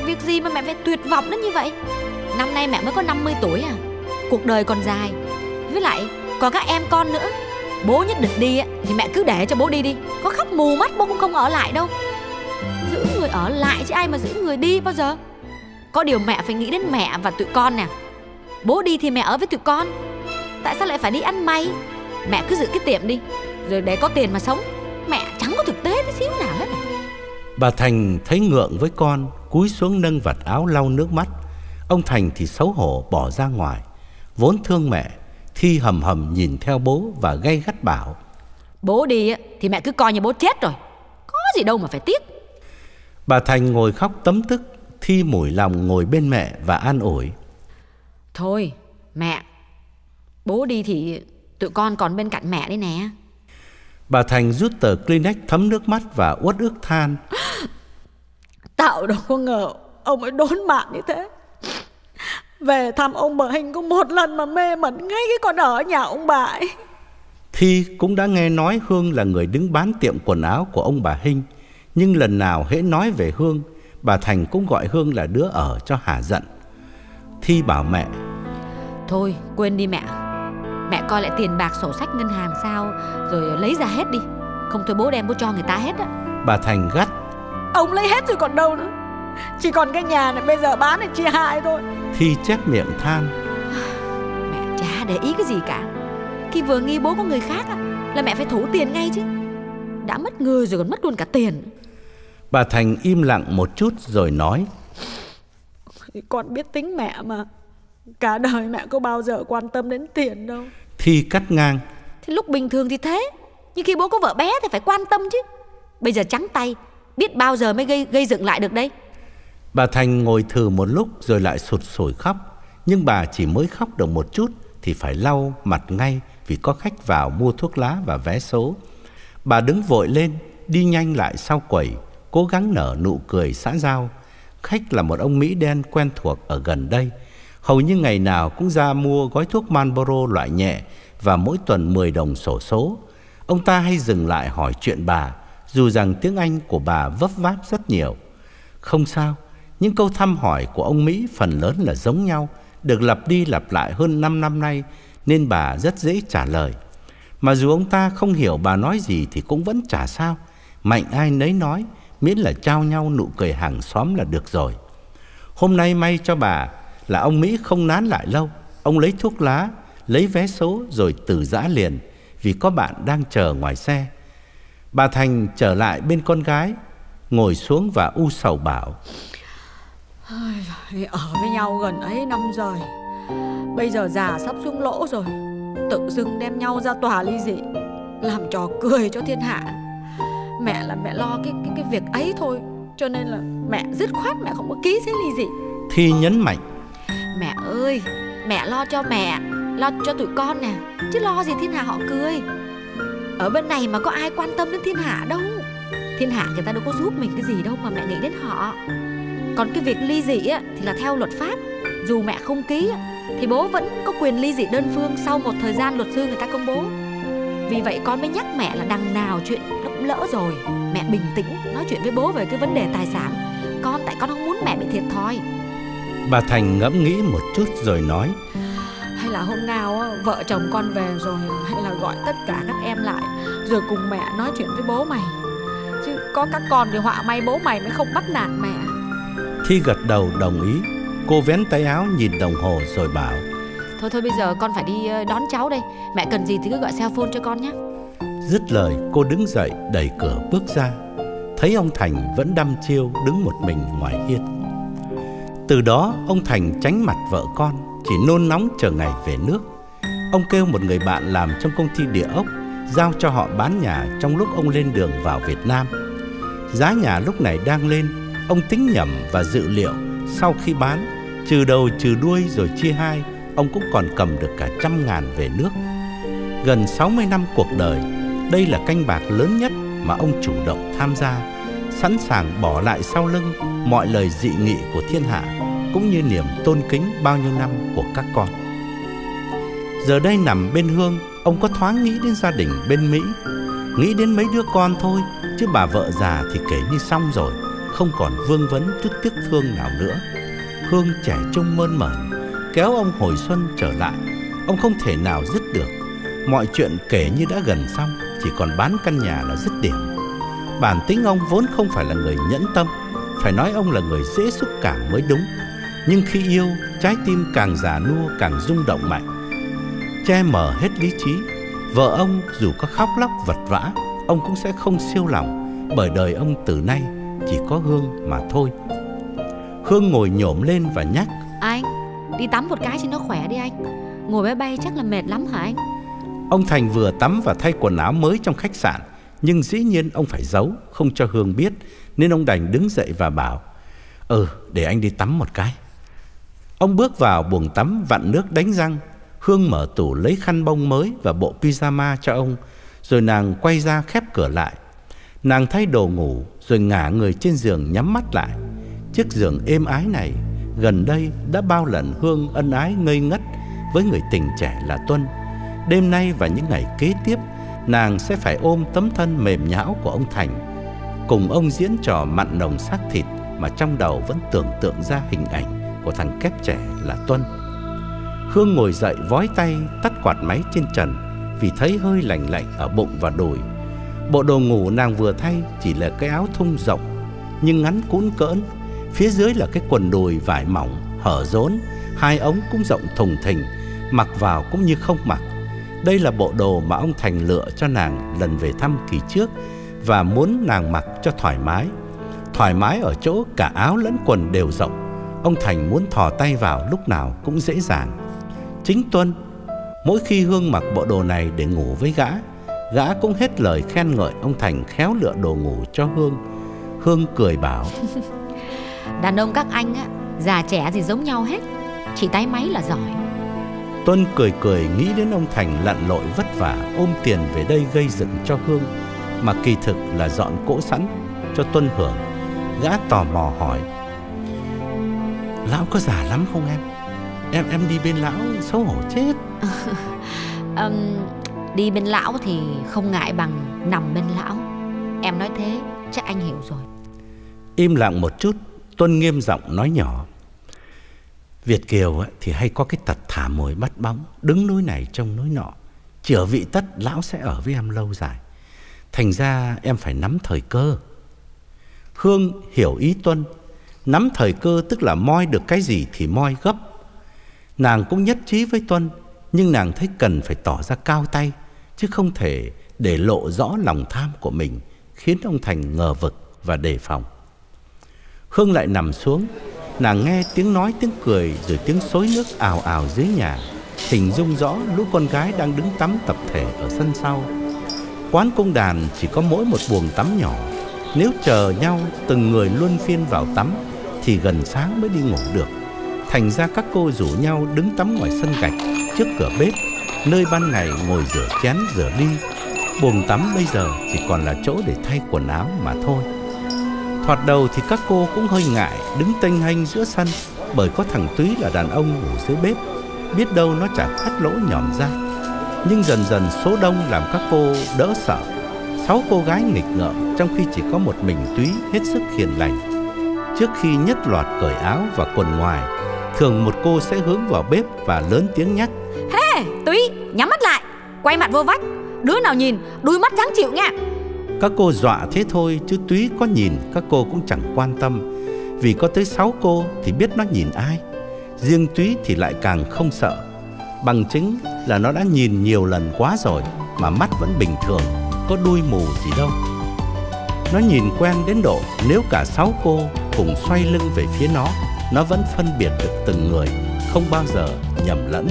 việc gì mà mẹ phải tuyệt vọng đến như vậy? Năm nay mẹ mới có năm mươi tuổi à, cuộc đời còn dài. Với lại còn các em con nữa. Bố nhất định đi thì mẹ cứ để cho bố đi đi. Có khóc mù mắt bố cũng không ở lại đâu. Giữ người ở lại chứ ai mà giữ người đi bao giờ. Có điều mẹ phải nghĩ đến mẹ và tụi con nè. Bố đi thì mẹ ở với tụi con. Tại sao lại phải đi ăn may? Mẹ cứ giữ cái tiệm đi, rồi để có tiền mà sống. Mẹ chẳng có thực tế tí xíu nào hết à. Bà Thành thấy ngượng với con, cúi xuống nâng vạt áo lau nước mắt. Ông Thành thì xấu hổ bỏ ra ngoài. Vốn thương mẹ, Thi hầm hầm nhìn theo bố và gay gắt bảo: Bố đi thì mẹ cứ coi như bố chết rồi, có gì đâu mà phải tiếc. Bà Thành ngồi khóc tấm tức. Thi mủi lòng ngồi bên mẹ và an ủi: Thôi mẹ, bố đi thì tụi con còn bên cạnh mẹ đấy nè. Bà Thành rút tờ Kleenex thấm nước mắt và uất ức than: Tao đâu có ngờ ông ấy đốn mạng như thế. Về thăm ông bà Hình có một lần mà mê mẩn ngay cái con ở nhà ông bà ấy. Thi cũng đã nghe nói Hương là người đứng bán tiệm quần áo của ông bà Hình. Nhưng lần nào hễ nói về Hương, bà Thành cũng gọi Hương là đứa ở cho hả giận. Thi bảo mẹ: Thôi quên đi mẹ. Mẹ coi lại tiền bạc sổ sách ngân hàng sao, rồi lấy ra hết đi. Không thôi bố đem bố cho người ta hết á. Bà Thành gắt: Ông lấy hết rồi còn đâu nữa. Chỉ còn cái nhà này bây giờ bán để chia hai thôi. Thi chép miệng than: Mẹ chả để ý cái gì cả. Khi vừa nghi bố có người khác á, là mẹ phải thủ tiền ngay chứ. Đã mất người rồi còn mất luôn cả tiền. Bà Thành im lặng một chút rồi nói: Con biết tính mẹ mà. Cả đời mẹ có bao giờ quan tâm đến tiền đâu. Thi cắt ngang: Thì lúc bình thường thì thế, nhưng khi bố có vợ bé thì phải quan tâm chứ. Bây giờ trắng tay, biết bao giờ mới gây, gây dựng lại được đây. Bà Thành ngồi thừ một lúc rồi lại sụt sùi khóc. Nhưng bà chỉ mới khóc được một chút thì phải lau mặt ngay, vì có khách vào mua thuốc lá và vé số. Bà đứng vội lên, đi nhanh lại sau quầy, cố gắng nở nụ cười xã giao. Khách là một ông Mỹ đen quen thuộc ở gần đây. Hầu như ngày nào cũng ra mua gói thuốc Marlboro loại nhẹ và mỗi tuần mười đồng xổ số. Ông ta hay dừng lại hỏi chuyện bà, dù rằng tiếng Anh của bà vấp váp rất nhiều. Không sao, những câu thăm hỏi của ông Mỹ phần lớn là giống nhau, được lặp đi lặp lại hơn năm năm nay, nên bà rất dễ trả lời. Mà dù ông ta không hiểu bà nói gì thì cũng vẫn chả sao, mạnh ai nấy nói, miễn là trao nhau nụ cười hàng xóm là được rồi. Hôm nay may cho bà là ông Mỹ không nán lại lâu. Ông lấy thuốc lá, lấy vé số rồi từ giã liền, vì có bạn đang chờ ngoài xe. Bà Thành trở lại bên con gái, ngồi xuống và u sầu bảo: Ở với nhau gần ấy năm rồi, bây giờ già sắp xuống lỗ rồi, tự dưng đem nhau ra tòa ly dị, làm trò cười cho thiên hạ. Mẹ là mẹ lo cái, cái, cái việc ấy thôi, cho nên là mẹ dứt khoát mẹ không có ký giấy ly dị. Thi nhấn mạnh: Mẹ ơi, mẹ lo cho mẹ, lo cho tụi con nè, chứ lo gì thiên hạ họ cười. Ở bên này mà có ai quan tâm đến thiên hạ đâu. Thiên hạ người ta đâu có giúp mình cái gì đâu mà mẹ nghĩ đến họ. Còn cái việc ly dị á, thì là theo luật pháp. Dù mẹ không ký á, thì bố vẫn có quyền ly dị đơn phương sau một thời gian luật sư người ta công bố. Vì vậy con mới nhắc mẹ là đằng nào chuyện nó cũng lỡ rồi, mẹ bình tĩnh nói chuyện với bố về cái vấn đề tài sản. Con tại con không muốn mẹ bị thiệt thòi. Bà Thành ngẫm nghĩ một chút rồi nói: Hay là hôm nào á, vợ chồng con về rồi, hay là gọi tất cả các em lại, rồi cùng mẹ nói chuyện với bố mày. Chứ có các con thì họa may bố mày mới không bắt nạt mẹ. Thi gật đầu đồng ý. Cô vén tay áo nhìn đồng hồ rồi bảo: Thôi thôi bây giờ con phải đi đón cháu đây. Mẹ cần gì thì cứ gọi cell phone cho con nhé. Dứt lời cô đứng dậy đẩy cửa bước ra. Thấy ông Thành vẫn đăm chiêu đứng một mình ngoài hiên. Từ đó ông Thành tránh mặt vợ con, chỉ nôn nóng chờ ngày về nước. Ông kêu một người bạn làm trong công ty địa ốc, giao cho họ bán nhà trong lúc ông lên đường vào Việt Nam. Giá nhà lúc này đang lên. Ông tính nhẩm và dự liệu sau khi bán, trừ đầu trừ đuôi rồi chia hai, ông cũng còn cầm được cả trăm ngàn về nước. Gần sáu mươi năm cuộc đời, đây là canh bạc lớn nhất mà ông chủ động tham gia, sẵn sàng bỏ lại sau lưng mọi lời dị nghị của thiên hạ, cũng như niềm tôn kính bao nhiêu năm của các con. Giờ đây nằm bên Hương, ông có thoáng nghĩ đến gia đình bên Mỹ, nghĩ đến mấy đứa con thôi, chứ bà vợ già thì kể như xong rồi, không còn vương vấn chút tiếc thương nào nữa. Hương trẻ trung mơn mởn kéo ông hồi xuân trở lại. Ông không thể nào dứt được. Mọi chuyện kể như đã gần xong, chỉ còn bán căn nhà là dứt điểm. Bản tính ông vốn không phải là người nhẫn tâm, phải nói ông là người dễ xúc cảm mới đúng. Nhưng khi yêu, trái tim càng già nua càng rung động mạnh, che mờ hết lý trí. Vợ ông dù có khóc lóc vật vã, ông cũng sẽ không siêu lòng, bởi đời ông từ nay chỉ có Hương mà thôi. Hương ngồi nhổm lên và nhắc: Anh, đi tắm một cái cho nó khỏe đi anh. Ngồi máy bay chắc là mệt lắm hả anh? Ông Thành vừa tắm và thay quần áo mới trong khách sạn, nhưng dĩ nhiên ông phải giấu, không cho Hương biết, nên ông đành đứng dậy và bảo: Ừ, để anh đi tắm một cái. Ông bước vào buồng tắm vặn nước đánh răng. Hương mở tủ lấy khăn bông mới và bộ pyjama cho ông, rồi nàng quay ra khép cửa lại. Nàng thay đồ ngủ rồi ngả người trên giường nhắm mắt lại. Chiếc giường êm ái này gần đây đã bao lần Hương ân ái ngây ngất với người tình trẻ là Tuân. Đêm nay và những ngày kế tiếp, nàng sẽ phải ôm tấm thân mềm nhão của ông Thành, cùng ông diễn trò mặn nồng xác thịt mà trong đầu vẫn tưởng tượng ra hình ảnh của thằng kép trẻ là Tuân. Hương ngồi dậy vói tay tắt quạt máy trên trần vì thấy hơi lạnh lạnh ở bụng và đùi. Bộ đồ ngủ nàng vừa thay chỉ là cái áo thun rộng nhưng ngắn cũn cỡn, phía dưới là cái quần đùi vải mỏng hở rốn, hai ống cũng rộng thùng thình, mặc vào cũng như không mặc. Đây là bộ đồ mà ông Thành lựa cho nàng lần về thăm kỳ trước và muốn nàng mặc cho thoải mái. Thoải mái ở chỗ cả áo lẫn quần đều rộng, ông Thành muốn thò tay vào lúc nào cũng dễ dàng. Chính Tuân, mỗi khi Hương mặc bộ đồ này để ngủ với gã, gã cũng hết lời khen ngợi ông Thành khéo lựa đồ ngủ cho Hương. Hương cười bảo: Đàn ông các anh á, già trẻ gì giống nhau hết, chỉ tay máy là giỏi. Tuân cười cười nghĩ đến ông Thành lặn lội vất vả ôm tiền về đây gây dựng cho Hương, mà kỳ thực là dọn cỗ sẵn cho Tuân hưởng. Gã tò mò hỏi: Lão có già lắm không em? Em em đi bên lão xấu hổ chết. um, Đi bên lão thì không ngại bằng nằm bên lão. Em nói thế chắc anh hiểu rồi. Im lặng một chút, Tuân nghiêm giọng nói nhỏ: Việt kiều thì hay có cái tật thả mồi bắt bóng, đứng núi này trông núi nọ. Chửa vị tất lão sẽ ở với em lâu dài, thành ra em phải nắm thời cơ. Hương hiểu ý Tuân. Nắm thời cơ tức là moi được cái gì thì moi gấp. Nàng cũng nhất trí với Tuân, nhưng nàng thấy cần phải tỏ ra cao tay, chứ không thể để lộ rõ lòng tham của mình, khiến ông Thành ngờ vực và đề phòng. Hương lại nằm xuống. Nàng nghe tiếng nói tiếng cười rồi tiếng xối nước ào ào dưới nhà, hình dung rõ lũ con gái đang đứng tắm tập thể ở sân sau. Quán công đàn chỉ có mỗi một buồng tắm nhỏ, nếu chờ nhau từng người luân phiên vào tắm thì gần sáng mới đi ngủ được. Thành ra các cô rủ nhau đứng tắm ngoài sân gạch trước cửa bếp, nơi ban ngày ngồi rửa chén rửa ly. Buồng tắm bây giờ chỉ còn là chỗ để thay quần áo mà thôi. Thoạt đầu thì các cô cũng hơi ngại đứng tênh hênh giữa sân, bởi có thằng Túy là đàn ông ngủ dưới bếp, biết đâu nó chả khoét lỗ nhòm ra. Nhưng dần dần số đông làm các cô đỡ sợ. Sáu cô gái nghịch ngợm, trong khi chỉ có một mình Túy hết sức hiền lành. Trước khi nhất loạt cởi áo và quần ngoài, thường một cô sẽ hướng vào bếp và lớn tiếng nhắc: Hê, hey, Túy, nhắm mắt lại, quay mặt vô vách, đứa nào nhìn đuôi mắt trắng chịu nha. Các cô dọa thế thôi, chứ Túy có nhìn các cô cũng chẳng quan tâm, vì có tới sáu cô thì biết nó nhìn ai. Riêng Túy thì lại càng không sợ, bằng chứng là nó đã nhìn nhiều lần quá rồi mà mắt vẫn bình thường, có đuôi mù gì đâu. Nó nhìn quen đến độ nếu cả sáu cô cùng xoay lưng về phía nó, nó vẫn phân biệt được từng người, không bao giờ nhầm lẫn.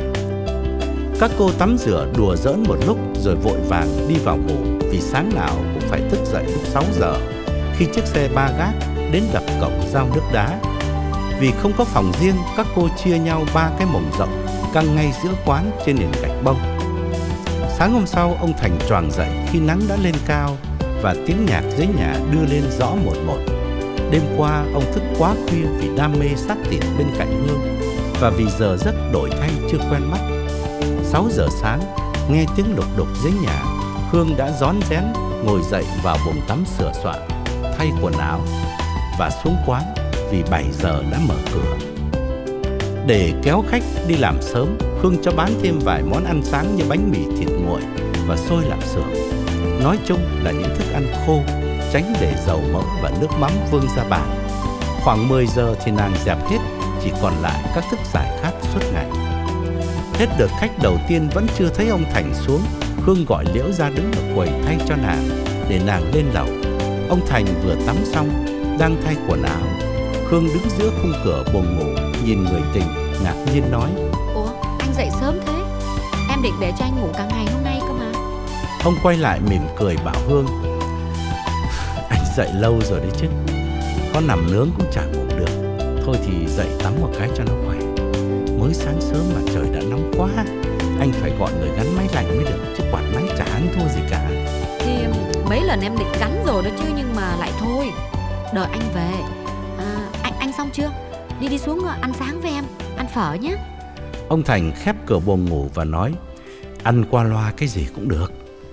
Các cô tắm rửa đùa giỡn một lúc rồi vội vàng đi vào ngủ, vì sáng nào cũng phải thức dậy lúc sáu giờ khi chiếc xe ba gác đến đập cổng giao nước đá. Vì không có phòng riêng, các cô chia nhau ba cái mồng rộng căng ngay giữa quán trên nền gạch bông. Sáng hôm sau, ông Thành choàng dậy khi nắng đã lên cao và tiếng nhạc dưới nhà đưa lên rõ một một. Đêm qua ông thức quá khuya vì đam mê xác thịt bên cạnh Hương, và vì giờ giấc đổi thay chưa quen mắt. Sáu giờ sáng, nghe tiếng lục đục dưới nhà, Hương đã rón rén ngồi dậy vào buồng tắm sửa soạn, thay quần áo. và xuống quán vì bảy giờ đã mở cửa. Để kéo khách đi làm sớm, Hương cho bán thêm vài món ăn sáng như bánh mì thịt nguội và xôi lạp xưởng. Nói chung là những thức ăn khô, tránh để dầu mỡ và nước mắm vương ra bàn. Khoảng mười giờ thì nàng dẹp hết, chỉ còn lại các thức giải khát suốt ngày. Hết đợt khách đầu tiên vẫn chưa thấy ông Thành xuống, Hương gọi Liễu ra đứng ở quầy thay cho nàng để nàng lên lầu. Ông Thành vừa tắm xong, đang thay quần áo. Hương đứng giữa khung cửa buồng ngủ, nhìn người tình, ngạc nhiên nói: Ủa, anh dậy sớm thế? Em định để cho anh ngủ cả ngày hôm nay cơ mà. Ông quay lại mỉm cười bảo Hương: Anh dậy lâu rồi đấy chứ, có nằm nướng cũng chả ngủ được. Thôi thì dậy tắm một cái cho nó khỏe. Mới sáng sớm mà trời đã nóng quá, anh phải gọi người gắn máy lạnh mới được, chứ quạt máy chả ăn thua gì cả. Thì mấy lần em định gắn rồi đó chứ, nhưng mà lại thôi. Đợi anh về. à, Anh anh xong chưa? Đi đi xuống ăn sáng với em, ăn phở nhé. Ông Thành khép cửa buồng ngủ và nói: Ăn qua loa cái gì cũng được.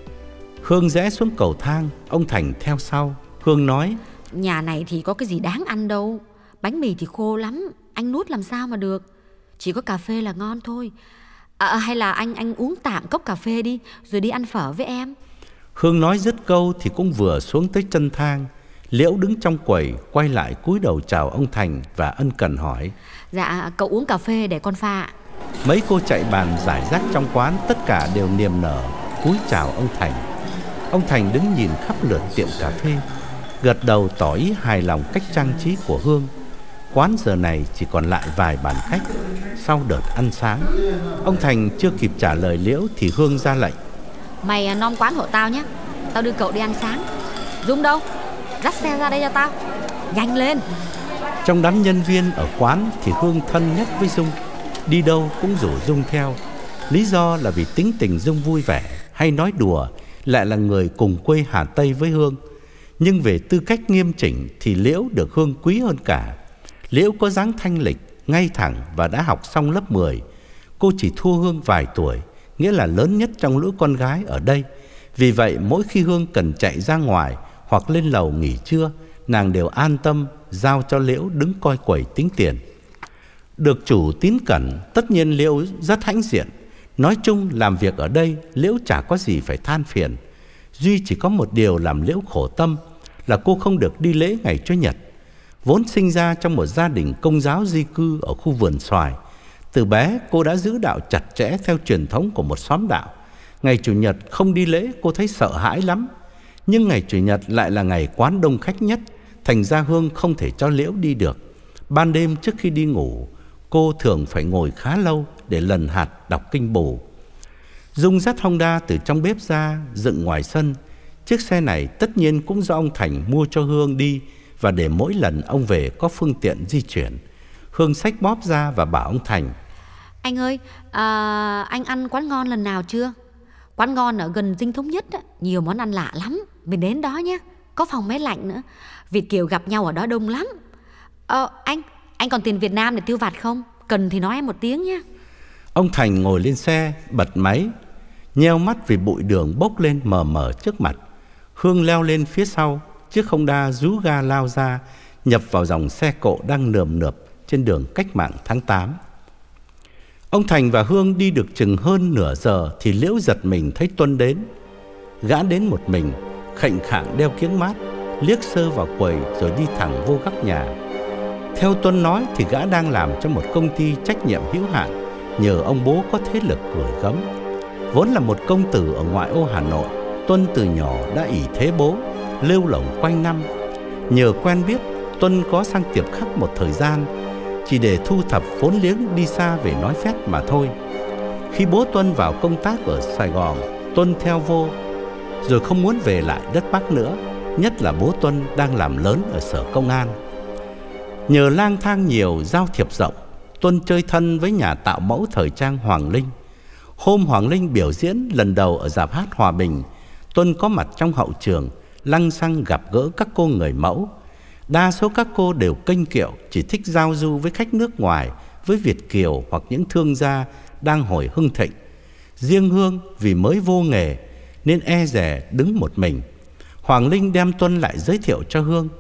Hương rẽ xuống cầu thang, ông Thành theo sau. Hương nói: Nhà này thì có cái gì đáng ăn đâu. Bánh mì thì khô lắm, anh nuốt làm sao mà được. Chỉ có cà phê là ngon thôi. à, Hay là anh anh uống tạm cốc cà phê đi, rồi đi ăn phở với em. Hương nói dứt câu thì cũng vừa xuống tới chân thang. Liễu đứng trong quầy quay lại cúi đầu chào ông Thành và ân cần hỏi: Dạ, cậu uống cà phê để con pha. Mấy cô chạy bàn rải rác trong quán tất cả đều niềm nở cúi chào ông Thành. Ông Thành đứng nhìn khắp lượt tiệm cà phê, gật đầu tỏ ý hài lòng cách trang trí của Hương. Quán giờ này chỉ còn lại vài bàn khách sau đợt ăn sáng. Ông Thành chưa kịp trả lời Liễu thì Hương ra lệnh: Mày nom quán hộ tao nhé, tao đưa cậu đi ăn sáng. Dung đâu? Dắt xe ra đây cho tao, nhanh lên. Trong đám nhân viên ở quán thì Hương thân nhất với Dung, đi đâu cũng rủ Dung theo. Lý do là vì tính tình Dung vui vẻ, hay nói đùa, lại là người cùng quê Hà Tây với Hương. Nhưng về tư cách nghiêm chỉnh thì Liễu được Hương quý hơn cả. Liễu có dáng thanh lịch, ngay thẳng và đã học xong lớp mười. Cô chỉ thua Hương vài tuổi, nghĩa là lớn nhất trong lũ con gái ở đây. Vì vậy mỗi khi Hương cần chạy ra ngoài hoặc lên lầu nghỉ trưa, nàng đều an tâm giao cho Liễu đứng coi quầy tính tiền. Được chủ tín cẩn, tất nhiên Liễu rất hãnh diện. Nói chung làm việc ở đây Liễu chả có gì phải than phiền. Duy chỉ có một điều làm Liễu khổ tâm là cô không được đi lễ ngày Chủ nhật. Vốn sinh ra trong một gia đình công giáo di cư ở khu vườn xoài, từ bé cô đã giữ đạo chặt chẽ theo truyền thống của một xóm đạo. Ngày Chủ nhật không đi lễ cô thấy sợ hãi lắm. Nhưng ngày Chủ nhật lại là ngày quán đông khách nhất, thành ra Hương không thể cho Liễu đi được. Ban đêm trước khi đi ngủ, cô thường phải ngồi khá lâu để lần hạt đọc kinh bù. Dung dắt Honda từ trong bếp ra dựng ngoài sân. Chiếc xe này tất nhiên cũng do ông Thành mua cho Hương đi, và để mỗi lần ông về có phương tiện di chuyển. Hương xách bóp ra và bảo ông Thành: Anh ơi, à, anh ăn quán ngon lần nào chưa? Quán ngon ở gần Dinh Thống Nhất á, nhiều món ăn lạ lắm. Mình đến đó nhé, có phòng máy lạnh nữa. Việt kiều gặp nhau ở đó đông lắm. Ờ, anh, anh còn tiền Việt Nam để tiêu vặt không? Cần thì nói em một tiếng nhé. Ông Thành ngồi lên xe, bật máy, nheo mắt vì bụi đường bốc lên mờ mờ trước mặt. Hương leo lên phía sau, chiếc Honda rú ga lao ra, nhập vào dòng xe cộ đang nườm nượp trên đường Cách mạng tháng tám. Ông Thành và Hương đi được chừng hơn nửa giờ thì Liễu giật mình thấy Tuân đến. Gã đến một mình, khệnh khạng đeo kiếng mát, liếc sơ vào quầy rồi đi thẳng vô góc nhà. Theo Tuân nói thì gã đang làm cho một công ty trách nhiệm hữu hạn, nhờ ông bố có thế lực gửi gắm. Vốn là một công tử ở ngoại ô Hà Nội, Tuân từ nhỏ đã ỷ thế bố, lêu lổng quanh năm. Nhờ quen biết, Tuân có sang tiệp khắc một thời gian, chỉ để thu thập vốn liếng đi xa về nói phét mà thôi. Khi bố Tuân vào công tác ở Sài Gòn, Tuân theo vô, rồi không muốn về lại đất Bắc nữa, nhất là bố Tuân đang làm lớn ở Sở Công an. Nhờ lang thang nhiều, giao thiệp rộng, Tuân chơi thân với nhà tạo mẫu thời trang Hoàng Linh. Hôm Hoàng Linh biểu diễn lần đầu ở rạp hát Hòa Bình, Tuân có mặt trong hậu trường, lăng xăng gặp gỡ các cô người mẫu. Đa số các cô đều kênh kiệu, chỉ thích giao du với khách nước ngoài, với Việt kiều hoặc những thương gia đang hồi hưng thịnh. Riêng Hương vì mới vô nghề nên e dè đứng một mình. Hoàng Linh đem Tuân lại giới thiệu cho Hương.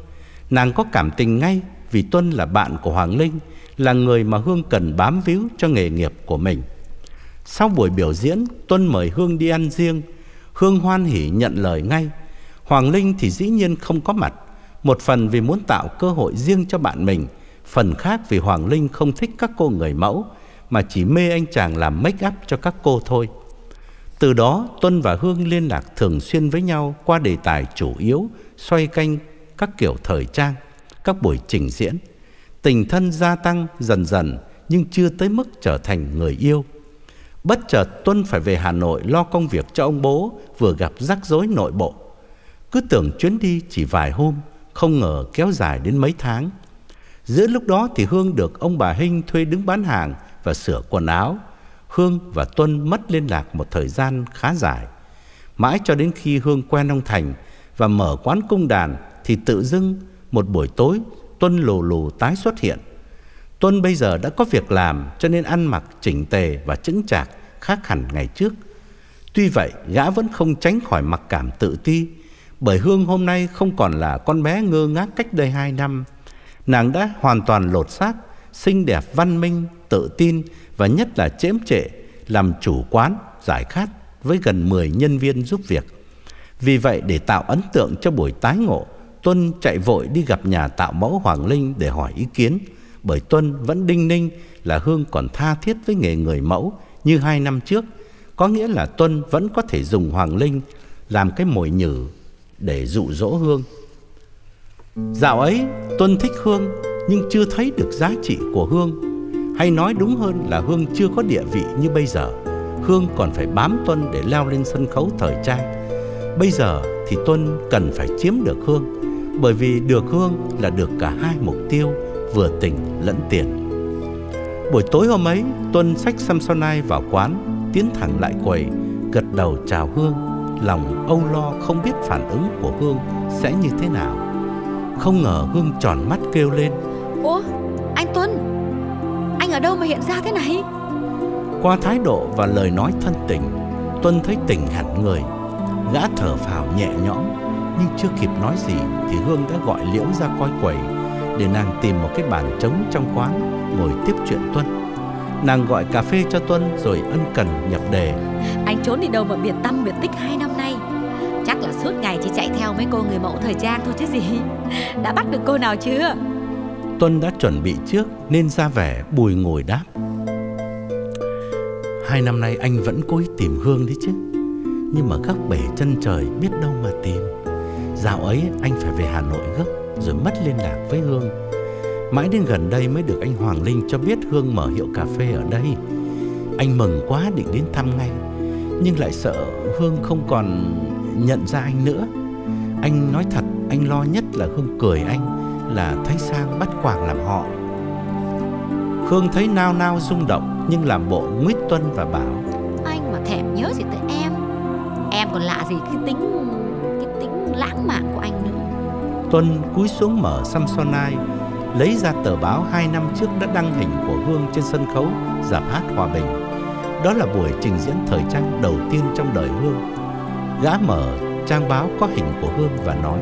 Nàng có cảm tình ngay vì Tuân là bạn của Hoàng Linh, là người mà Hương cần bám víu cho nghề nghiệp của mình. Sau buổi biểu diễn, Tuân mời Hương đi ăn riêng. Hương hoan hỉ nhận lời ngay. Hoàng Linh thì dĩ nhiên không có mặt, một phần vì muốn tạo cơ hội riêng cho bạn mình, phần khác vì Hoàng Linh không thích các cô người mẫu, mà chỉ mê anh chàng làm make up cho các cô thôi. Từ đó Tuân và Hương liên lạc thường xuyên với nhau qua đề tài chủ yếu xoay quanh các kiểu thời trang, các buổi trình diễn. Tình thân gia tăng dần dần nhưng chưa tới mức trở thành người yêu. Bất chợt Tuân phải về Hà Nội lo công việc cho ông bố vừa gặp rắc rối nội bộ. Cứ tưởng chuyến đi chỉ vài hôm, không ngờ kéo dài đến mấy tháng. Giữa lúc đó thì Hương được ông bà Hinh thuê đứng bán hàng và sửa quần áo. Hương và Tuân mất liên lạc một thời gian khá dài. Mãi cho đến khi Hương quen ông Thành và mở quán cung đàn thì tự dưng một buổi tối Tuân lù lù tái xuất hiện. Tuân bây giờ đã có việc làm cho nên ăn mặc chỉnh tề và chững chạc khác hẳn ngày trước. Tuy vậy gã vẫn không tránh khỏi mặc cảm tự ti, bởi Hương hôm nay không còn là con bé ngơ ngác cách đây hai năm. Nàng đã hoàn toàn lột xác, xinh đẹp văn minh, tự tin và nhất là chễm chệ, làm chủ quán giải khát với gần mười nhân viên giúp việc. Vì vậy để tạo ấn tượng cho buổi tái ngộ, Tuân chạy vội đi gặp nhà tạo mẫu Hoàng Linh để hỏi ý kiến, bởi Tuân vẫn đinh ninh là Hương còn tha thiết với nghề người mẫu như hai năm trước. Có nghĩa là Tuân vẫn có thể dùng Hoàng Linh làm cái mồi nhử để dụ dỗ Hương. Dạo ấy Tuân thích Hương nhưng chưa thấy được giá trị của Hương. Hay nói đúng hơn là Hương chưa có địa vị như bây giờ. Hương còn phải bám Tuân để leo lên sân khấu thời trang. Bây giờ thì Tuân cần phải chiếm được Hương, bởi vì được Hương là được cả hai mục tiêu, vừa tình lẫn tiền. Buổi tối hôm ấy, Tuân xách Samsonite vào quán, tiến thẳng lại quầy, gật đầu chào Hương, lòng âu lo không biết phản ứng của Hương sẽ như thế nào. Không ngờ Hương tròn mắt kêu lên: Ủa, anh Tuân, anh ở đâu mà hiện ra thế này? Qua thái độ và lời nói thân tình, Tuân thấy tỉnh hẳn người. Gã thở phào nhẹ nhõm, nhưng chưa kịp nói gì thì Hương đã gọi Liễu ra coi quầy để nàng tìm một cái bàn trống trong quán ngồi tiếp chuyện Tuân. Nàng gọi cà phê cho Tuân rồi ân cần nhập đề: Anh trốn đi đâu mà biệt tâm biệt tích hai năm nay? Chắc là suốt ngày chỉ chạy theo mấy cô người mẫu thời trang thôi chứ gì. Đã bắt được cô nào chưa? Tuân đã chuẩn bị trước nên ra vẻ bùi ngùi đáp: Hai năm nay anh vẫn cố ý tìm Hương đấy chứ, nhưng mà góc bể chân trời biết đâu mà tìm. Dạo ấy anh phải về Hà Nội gấp rồi mất liên lạc với Hương. Mãi đến gần đây mới được anh Hoàng Linh cho biết Hương mở hiệu cà phê ở đây. Anh mừng quá định đến thăm ngay, nhưng lại sợ Hương không còn nhận ra anh nữa. Anh nói thật, anh lo nhất là Hương cười anh là thấy sang bắt quàng làm họ. Hương thấy nao nao rung động nhưng làm bộ nguýt Tuân và bảo: Anh mà thèm nhớ gì tới em. Em còn lạ gì cái tính Cái tính lãng mạn của anh nữa. Tuân cúi xuống mở Samsonite, lấy ra tờ báo hai năm trước đã đăng hình của Hương trên sân khấu Rạp Hát Hòa Bình. Đó là buổi trình diễn thời trang đầu tiên trong đời Hương. Gã mở trang báo có hình của Hương và nói: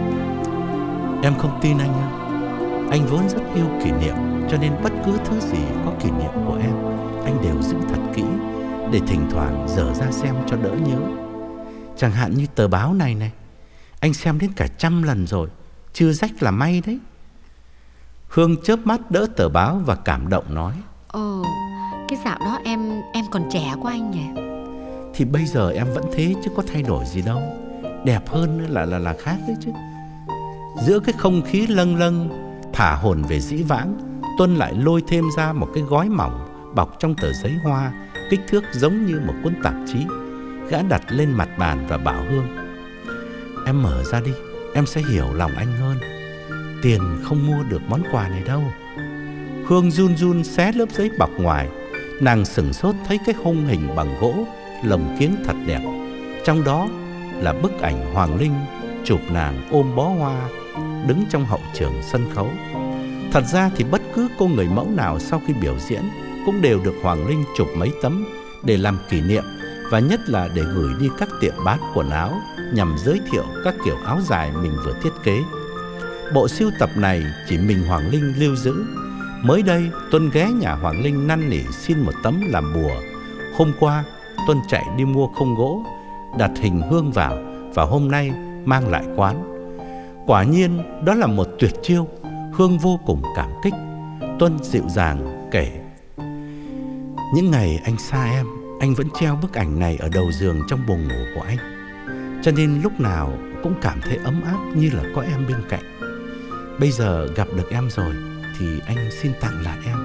Em không tin anh à? Anh vốn rất yêu kỷ niệm, cho nên bất cứ thứ gì có kỷ niệm của em anh đều giữ thật kỹ, để thỉnh thoảng dở ra xem cho đỡ nhớ. Chẳng hạn như tờ báo này này, anh xem đến cả trăm lần rồi, chưa rách là may đấy. Hương chớp mắt đỡ tờ báo và cảm động nói: Ồ, cái dạo đó em em còn trẻ quá anh nhỉ? Thì bây giờ em vẫn thế chứ có thay đổi gì đâu. Đẹp hơn là là là khác đấy chứ. Giữa cái không khí lâng lâng thả hồn về dĩ vãng, Tuân lại lôi thêm ra một cái gói mỏng bọc trong tờ giấy hoa, kích thước giống như một cuốn tạp chí. Gã đặt lên mặt bàn và bảo Hương: Em mở ra đi, em sẽ hiểu lòng anh hơn. Tiền không mua được món quà này đâu. Hương run run xé lớp giấy bọc ngoài. Nàng sửng sốt thấy cái khung hình bằng gỗ, lồng kiếng thật đẹp. Trong đó là bức ảnh Hoàng Linh chụp nàng ôm bó hoa đứng trong hậu trường sân khấu. Thật ra thì bất cứ cô người mẫu nào sau khi biểu diễn cũng đều được Hoàng Linh chụp mấy tấm để làm kỷ niệm, và nhất là để gửi đi các tiệm bán quần áo nhằm giới thiệu các kiểu áo dài mình vừa thiết kế. bộ sưu tập này chỉ mình Hoàng Linh lưu giữ. Mới đây Tuân ghé nhà Hoàng Linh năn nỉ xin một tấm làm bùa. Hôm qua Tuân chạy đi mua khung gỗ, đặt hình Hương vào, và hôm nay mang lại quán. Quả nhiên đó là một tuyệt chiêu. Hương vô cùng cảm kích. Tuân dịu dàng kể: những ngày anh xa em, anh vẫn treo bức ảnh này ở đầu giường trong buồng ngủ của anh, cho nên lúc nào cũng cảm thấy ấm áp như là có em bên cạnh. Bây giờ gặp được em rồi thì anh xin tặng lại em.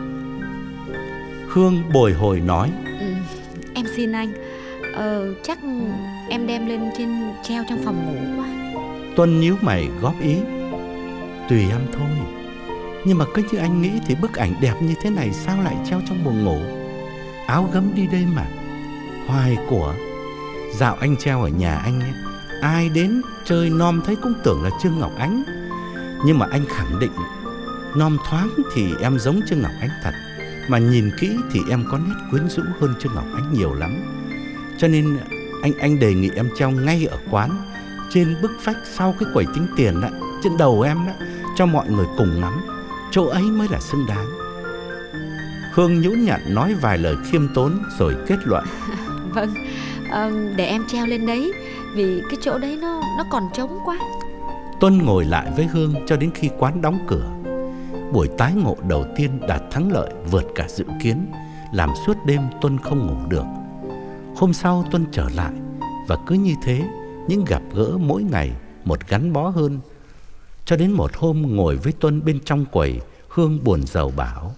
Hương bồi hồi nói: ừ, Em xin anh, ờ, chắc em đem lên trên treo trong phòng ngủ quá. Tuân nhíu mày góp ý: tùy em thôi, nhưng mà cứ như anh nghĩ thì bức ảnh đẹp như thế này sao lại treo trong buồng ngủ? Áo gấm đi đây mà. Hoài của, dạo anh treo ở nhà anh ấy, ai đến chơi nom thấy cũng tưởng là Trương Ngọc Ánh. Nhưng mà anh khẳng định, nom thoáng thì em giống Trương Ngọc Ánh thật, mà nhìn kỹ thì em có nét quyến rũ hơn Trương Ngọc Ánh nhiều lắm. Cho nên anh anh đề nghị em treo ngay ở quán, trên bức vách sau cái quầy tính tiền đó, trên đầu em đó, cho mọi người cùng ngắm. Chỗ ấy mới là xứng đáng. Hương nhũn nhặn nói vài lời khiêm tốn rồi kết luận: Vâng, à, để em treo lên đấy, vì cái chỗ đấy nó nó còn trống quá. Tuân ngồi lại với Hương cho đến khi quán đóng cửa. Buổi tái ngộ đầu tiên đạt thắng lợi vượt cả dự kiến, làm suốt đêm Tuân không ngủ được. Hôm sau Tuân trở lại, và cứ như thế, những gặp gỡ mỗi ngày một gắn bó hơn. Cho đến một hôm ngồi với Tuân bên trong quầy, Hương buồn rầu bảo: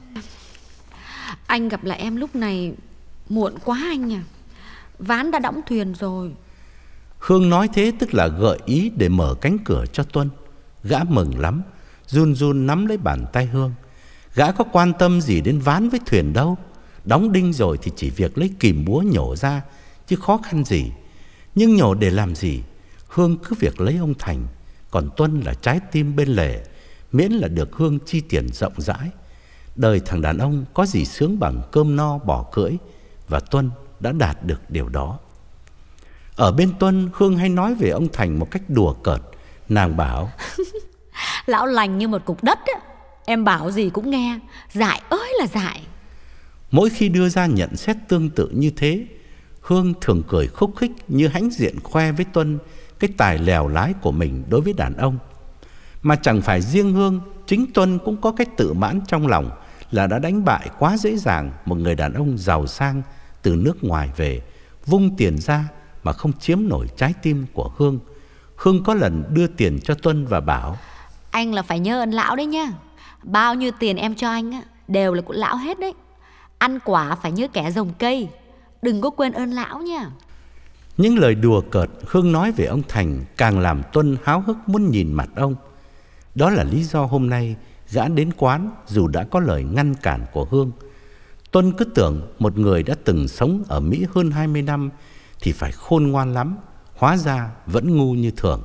anh gặp lại em lúc này muộn quá anh à, ván đã đóng thuyền rồi. Hương nói thế tức là gợi ý để mở cánh cửa cho Tuân. Gã mừng lắm, run run nắm lấy bàn tay Hương. Gã có quan tâm gì đến ván với thuyền đâu. Đóng đinh rồi thì chỉ việc lấy kìm búa nhổ ra, chứ khó khăn gì. Nhưng nhổ để làm gì? Hương cứ việc lấy ông Thành, còn Tuân là trái tim bên lề, miễn là được Hương chi tiền rộng rãi. Đời thằng đàn ông có gì sướng bằng cơm no bỏ cưỡi, và Tuân đã đạt được điều đó. Ở bên Tuân, Hương hay nói về ông Thành một cách đùa cợt. Nàng bảo: lão lành như một cục đất á, em bảo gì cũng nghe, dại ơi là dại. Mỗi khi đưa ra nhận xét tương tự như thế, Hương thường cười khúc khích như hãnh diện khoe với Tuân cái tài lèo lái của mình đối với đàn ông. Mà chẳng phải riêng Hương, chính Tuân cũng có cái tự mãn trong lòng là đã đánh bại quá dễ dàng một người đàn ông giàu sang từ nước ngoài về, vung tiền ra mà không chiếm nổi trái tim của Hương. Hương có lần đưa tiền cho Tuân và bảo: anh là phải nhớ ơn lão đấy nhá. Bao nhiêu tiền em cho anh á, đều là của lão hết đấy. Ăn quả phải nhớ kẻ trồng cây, đừng có quên ơn lão nha. Những lời đùa cợt Hương nói về ông Thành càng làm Tuân háo hức muốn nhìn mặt ông. Đó là lý do hôm nay gã đến quán dù đã có lời ngăn cản của Hương. Tuân cứ tưởng một người đã từng sống ở Mỹ hơn hai mươi năm thì phải khôn ngoan lắm, hóa ra vẫn ngu như thường.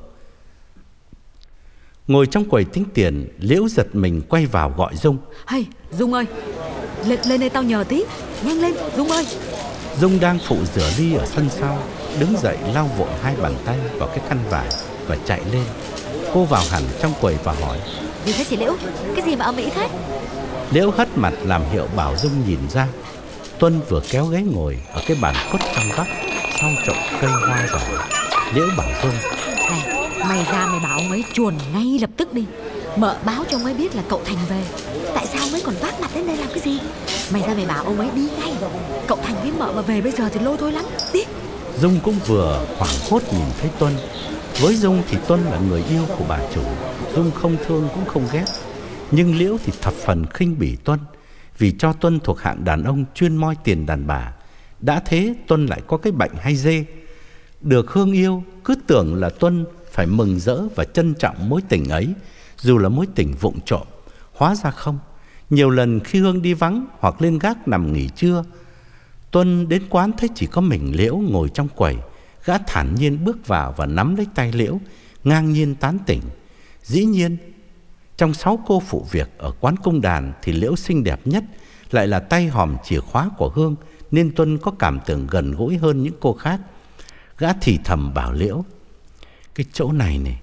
Ngồi trong quầy tính tiền, Liễu giật mình quay vào gọi Dung: Hay, Dung ơi, lên, lên đây tao nhờ tí, nhanh lên, Dung ơi. Dung đang phụ rửa ly ở sân sau, đứng dậy lau vội hai bàn tay vào cái khăn vải và chạy lên. Cô vào hẳn trong quầy và hỏi: Gì thế chị Liễu? Cái gì mà ở Mỹ thế? Liễu hất mặt làm hiệu bảo Dung nhìn ra. Tuân vừa kéo ghế ngồi ở cái bàn cốt trong góc, sau chậu cây hoa rồi. Liễu bảo Dung: Này, mày ra mày bảo ông ấy chuồn ngay lập tức đi. Mợ báo cho ông ấy biết là cậu Thành về. Tại sao ông ấy còn vác mặt đến đây làm cái gì? Mày ra mày bảo ông ấy đi ngay. Cậu Thành với mợ mà về bây giờ thì lôi thôi lắm. Đi. Dung cũng vừa hoảng hốt nhìn thấy Tuân. Với Dung thì Tuân là người yêu của bà chủ, Dung không thương cũng không ghét. Nhưng Liễu thì thập phần khinh bỉ Tuân, vì cho Tuân thuộc hạng đàn ông chuyên moi tiền đàn bà. Đã thế Tuân lại có cái bệnh hay dê. Được Hương yêu, cứ tưởng là Tuân phải mừng rỡ và trân trọng mối tình ấy, dù là mối tình vụng trộm. Hóa ra không. Nhiều lần khi Hương đi vắng hoặc lên gác nằm nghỉ trưa, Tuân đến quán thấy chỉ có mình Liễu ngồi trong quầy. Gã thản nhiên bước vào và nắm lấy tay Liễu, ngang nhiên tán tỉnh. Dĩ nhiên, trong sáu cô phụ việc ở quán Cung Đàn thì Liễu xinh đẹp nhất, lại là tay hòm chìa khóa của Hương, nên Tuân có cảm tưởng gần gũi hơn những cô khác. Gã thì thầm bảo Liễu: Cái chỗ này này,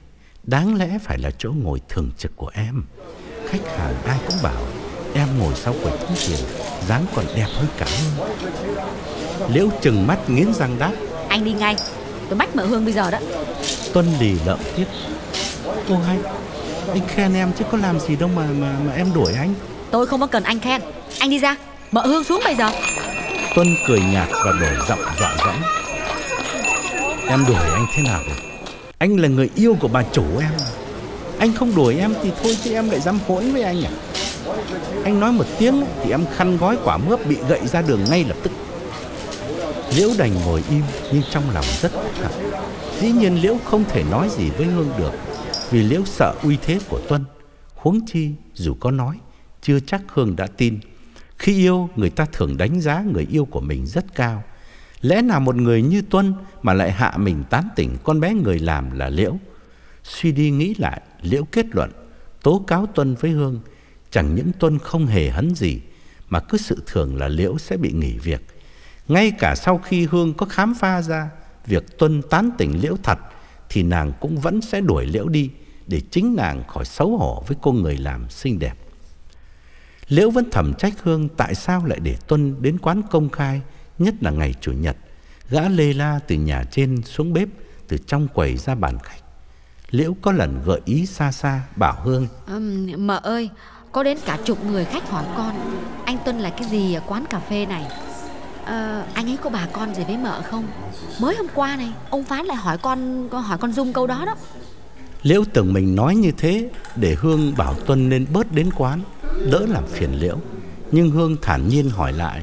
đáng lẽ phải là chỗ ngồi thường trực của em. Khách hàng ai cũng bảo em ngồi sau quầy tính tiền dáng còn đẹp hơn cả Hương. Liễu trừng mắt nghiến răng đáp: Anh đi ngay, tôi bách mợ Hương bây giờ đó. Tuân lì lợm tiếp: Ô hay, anh khen em chứ có làm gì đâu mà mà, mà em đuổi anh. Tôi không có cần anh khen, anh đi ra, mợ Hương xuống bây giờ. Tuân cười nhạt và đổi giọng dọa dẫm: Em đuổi anh thế nào được? Anh là người yêu của bà chủ em. Anh không đuổi em thì thôi, chứ em lại dám hỗn với anh à? Anh nói một tiếng thì em khăn gói quả mướp bị gậy ra đường ngay lập tức. Liễu đành ngồi im nhưng trong lòng rất hận. Dĩ nhiên Liễu không thể nói gì với Hương được, vì Liễu sợ uy thế của Tuân. Huống chi dù có nói, chưa chắc Hương đã tin. Khi yêu, người ta thường đánh giá người yêu của mình rất cao. Lẽ nào một người như Tuân mà lại hạ mình tán tỉnh con bé người làm là Liễu? Suy đi nghĩ lại, Liễu kết luận tố cáo Tuân với Hương. Chẳng những Tuân không hề hấn gì, mà cứ sự thường là Liễu sẽ bị nghỉ việc. Ngay cả sau khi Hương có khám phá ra việc Tuân tán tỉnh Liễu thật, thì nàng cũng vẫn sẽ đuổi Liễu đi, để chính nàng khỏi xấu hổ với cô người làm xinh đẹp. Liễu vẫn thầm trách Hương tại sao lại để Tuân đến quán công khai, nhất là ngày chủ nhật. Gã lê la từ nhà trên xuống bếp, từ trong quầy ra bàn khách. Liễu có lần gợi ý xa xa bảo Hương: um, Mợ ơi, có đến cả chục người khách hỏi con anh Tuân là cái gì ở quán cà phê này. à, Anh ấy có bà con gì với mợ không? Mới hôm qua này ông Phán lại hỏi con hỏi con Dung câu đó đó. Liễu tưởng mình nói như thế để Hương bảo Tuân nên bớt đến quán, đỡ làm phiền Liễu. Nhưng Hương thản nhiên hỏi lại: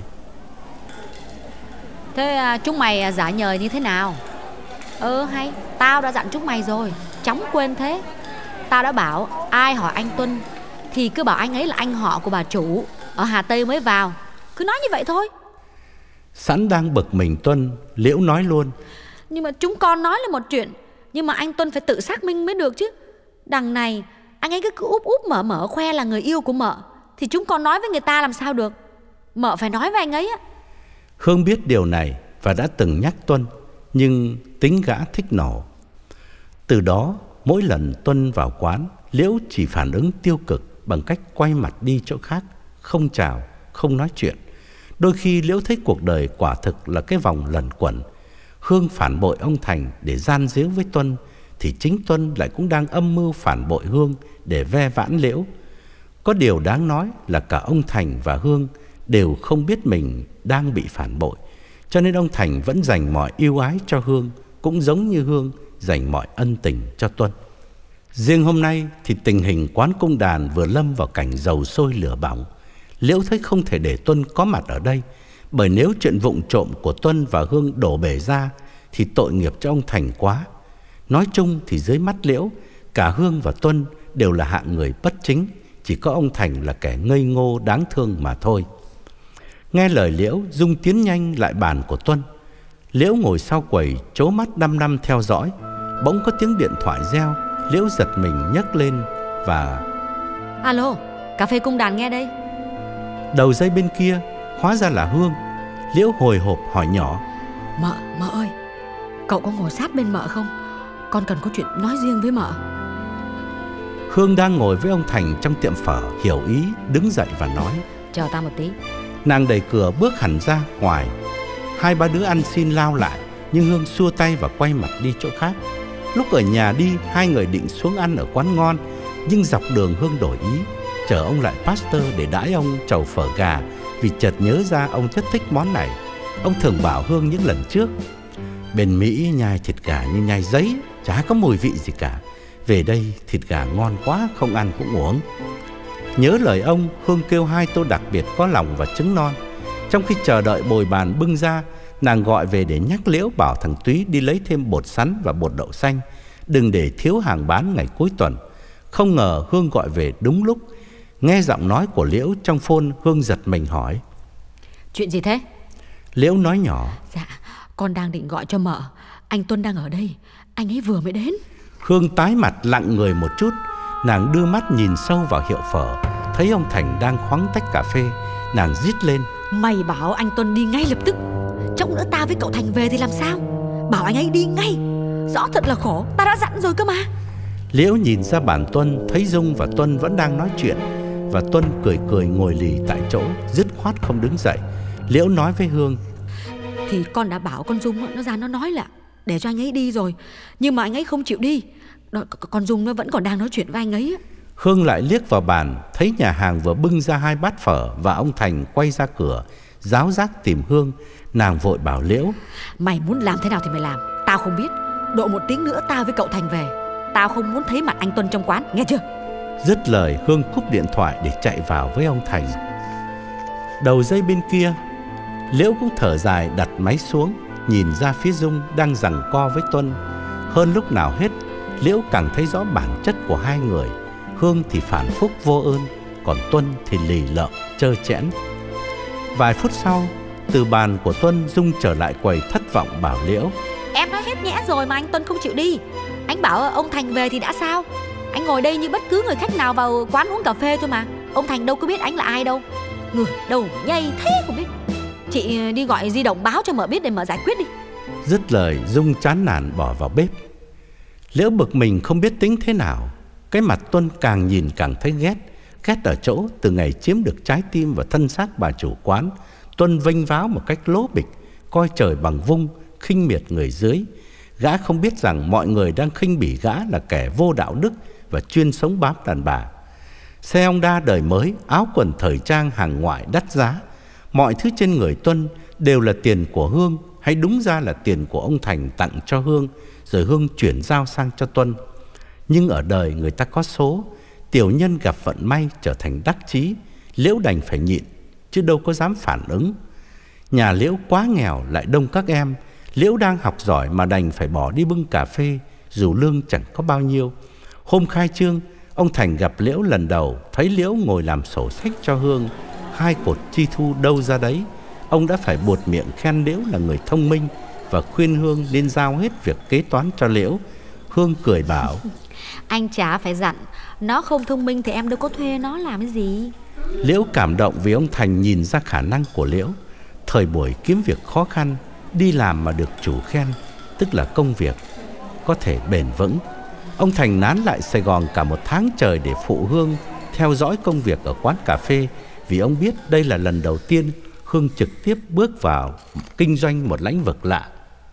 Thế à, chúng mày giả nhờ như thế nào? Ơ ừ, hay, tao đã dặn chúng mày rồi, chóng quên thế. Tao đã bảo ai hỏi anh Tuân thì cứ bảo anh ấy là anh họ của bà chủ ở Hà Tây mới vào. Cứ nói như vậy thôi. Sẵn đang bực mình Tuân, Liễu nói luôn: Nhưng mà chúng con nói là một chuyện, nhưng mà anh Tuân phải tự xác minh mới được chứ. Đằng này anh ấy cứ, cứ úp úp mở mở khoe là người yêu của mợ, thì chúng con nói với người ta làm sao được. Mợ phải nói với anh ấy á. Hương biết điều này và đã từng nhắc Tuân, nhưng tính gã thích nổ. Từ đó mỗi lần Tuân vào quán, Liễu chỉ phản ứng tiêu cực bằng cách quay mặt đi chỗ khác, không chào, không nói chuyện. Đôi khi Liễu thấy cuộc đời quả thực là cái vòng luẩn quẩn. Hương phản bội ông Thành để gian díu với Tuân, thì chính Tuân lại cũng đang âm mưu phản bội Hương để ve vãn Liễu. Có điều đáng nói là cả ông Thành và Hương đều không biết mình đang bị phản bội, cho nên ông Thành vẫn dành mọi ưu ái cho Hương, cũng giống như Hương dành mọi ân tình cho Tuân. Riêng hôm nay thì tình hình quán cung đàn vừa lâm vào cảnh dầu sôi lửa bỏng. Liễu thấy không thể để Tuân có mặt ở đây, bởi nếu chuyện vụng trộm của Tuân và Hương đổ bể ra thì tội nghiệp cho ông Thành quá. Nói chung thì dưới mắt Liễu, cả Hương và Tuân đều là hạng người bất chính, chỉ có ông Thành là kẻ ngây ngô đáng thương mà thôi. Nghe lời Liễu, Dung tiến nhanh lại bàn của Tuân. Liễu ngồi sau quầy trố mắt đăm đăm theo dõi. Bỗng có tiếng điện thoại reo. Liễu giật mình nhấc lên và: Alo, cà phê cung đàn nghe đây. Đầu dây bên kia hóa ra là Hương. Liễu hồi hộp hỏi nhỏ: Mợ, mợ ơi, cậu có ngồi sát bên mợ không? Con cần có chuyện nói riêng với mợ. Hương đang ngồi với ông Thành trong tiệm phở hiểu ý, đứng dậy và nói: Chờ tao một tí. Nàng đẩy cửa bước hẳn ra ngoài. Hai ba đứa ăn xin lao lại, nhưng Hương xua tay và quay mặt đi chỗ khác. Lúc ở nhà đi, hai người định xuống ăn ở quán ngon, nhưng dọc đường Hương đổi ý, chở ông lại Pasteur để đãi ông chầu phở gà, vì chợt nhớ ra ông rất thích món này. Ông thường bảo Hương những lần trước: Bên Mỹ nhai thịt gà như nhai giấy, chả có mùi vị gì cả. Về đây thịt gà ngon quá, không ăn cũng uổng. Nhớ lời ông, Hương kêu hai tô đặc biệt có lòng và trứng non. Trong khi chờ đợi bồi bàn bưng ra, nàng gọi về để nhắc Liễu bảo thằng Túy đi lấy thêm bột sắn và bột đậu xanh, đừng để thiếu hàng bán ngày cuối tuần. Không ngờ Hương gọi về đúng lúc. Nghe giọng nói của Liễu trong phone, Hương giật mình hỏi: Chuyện gì thế? Liễu nói nhỏ: Dạ, con đang định gọi cho mợ. Anh Tuân đang ở đây, anh ấy vừa mới đến. Hương tái mặt lặng người một chút. Nàng đưa mắt nhìn sâu vào hiệu phở, thấy ông Thành đang khoắng tách cà phê. Nàng rít lên: Mày bảo anh Tuân đi ngay lập tức, chốc nữa ta với cậu Thành về thì làm sao? Bảo anh ấy đi ngay, rõ thật là khổ, ta đã dặn rồi cơ mà. Liễu nhìn ra bàn Tuân, thấy Dung và Tuân vẫn đang nói chuyện, và Tuân cười cười ngồi lì tại chỗ, dứt khoát không đứng dậy. Liễu nói với Hương: Thì con đã bảo con Dung nó ra nó nói là để cho anh ấy đi rồi, nhưng mà anh ấy không chịu đi. Đó, con Dung nó vẫn còn đang nói chuyện với anh ấy. Hương lại liếc vào bàn, thấy nhà hàng vừa bưng ra hai bát phở và ông Thành quay ra cửa ráo rác tìm Hương. Nàng vội bảo Liễu: Mày muốn làm thế nào thì mày làm, tao không biết. Độ một tiếng nữa tao với cậu Thành về, tao không muốn thấy mặt anh Tuân trong quán, nghe chưa? Dứt lời, Hương cúp điện thoại để chạy vào với ông Thành. Đầu dây bên kia, Liễu cũng thở dài đặt máy xuống, nhìn ra phía Dung đang giằng co với Tuân. Hơn lúc nào hết, Liễu càng thấy rõ bản chất của hai người. Hương thì phản phúc vô ơn, còn Tuân thì lì lợm trơ trẽn. Vài phút sau, từ bàn của Tuân, Dung trở lại quầy thất vọng bảo Liễu: Em nói hết nhẽ rồi mà anh Tuân không chịu đi. Anh bảo ông Thành về thì đã sao? Anh ngồi đây như bất cứ người khách nào vào quán uống cà phê thôi mà. Ông Thành đâu có biết anh là ai đâu. Người đâu nhây thế không biết. Chị đi gọi di động báo cho mợ biết để mợ giải quyết đi. Dứt lời, Dung chán nản bỏ vào bếp. Liễu bực mình không biết tính thế nào. Cái mặt Tuân càng nhìn càng thấy ghét. Ghét ở chỗ từ ngày chiếm được trái tim và thân xác bà chủ quán, Tuân vênh váo một cách lố bịch, coi trời bằng vung, khinh miệt người dưới. Gã không biết rằng mọi người đang khinh bỉ gã là kẻ vô đạo đức và chuyên sống bám đàn bà. Xe Honda đời mới, áo quần thời trang hàng ngoại đắt giá. Mọi thứ trên người Tuân đều là tiền của Hương, hay đúng ra là tiền của ông Thành tặng cho Hương, rồi Hương chuyển giao sang cho Tuân. Nhưng ở đời người ta có số, tiểu nhân gặp vận may trở thành đắc chí. Liễu đành phải nhịn, chứ đâu có dám phản ứng. Nhà Liễu quá nghèo lại đông các em. Liễu đang học giỏi mà đành phải bỏ đi bưng cà phê, dù lương chẳng có bao nhiêu. Hôm khai trương, ông Thành gặp Liễu lần đầu, thấy Liễu ngồi làm sổ sách cho Hương, hai cột chi thu đâu ra đấy. Ông đã phải buột miệng khen Liễu là người thông minh và khuyên Hương nên giao hết việc kế toán cho Liễu. Hương cười bảo: Anh chả phải dặn, nó không thông minh thì em đâu có thuê nó làm cái gì. Liễu cảm động vì ông Thành nhìn ra khả năng của Liễu. Thời buổi kiếm việc khó khăn, đi làm mà được chủ khen, tức là công việc có thể bền vững. Ông Thành nán lại Sài Gòn cả một tháng trời để phụ Hương theo dõi công việc ở quán cà phê, vì ông biết đây là lần đầu tiên Hương trực tiếp bước vào kinh doanh một lĩnh vực lạ.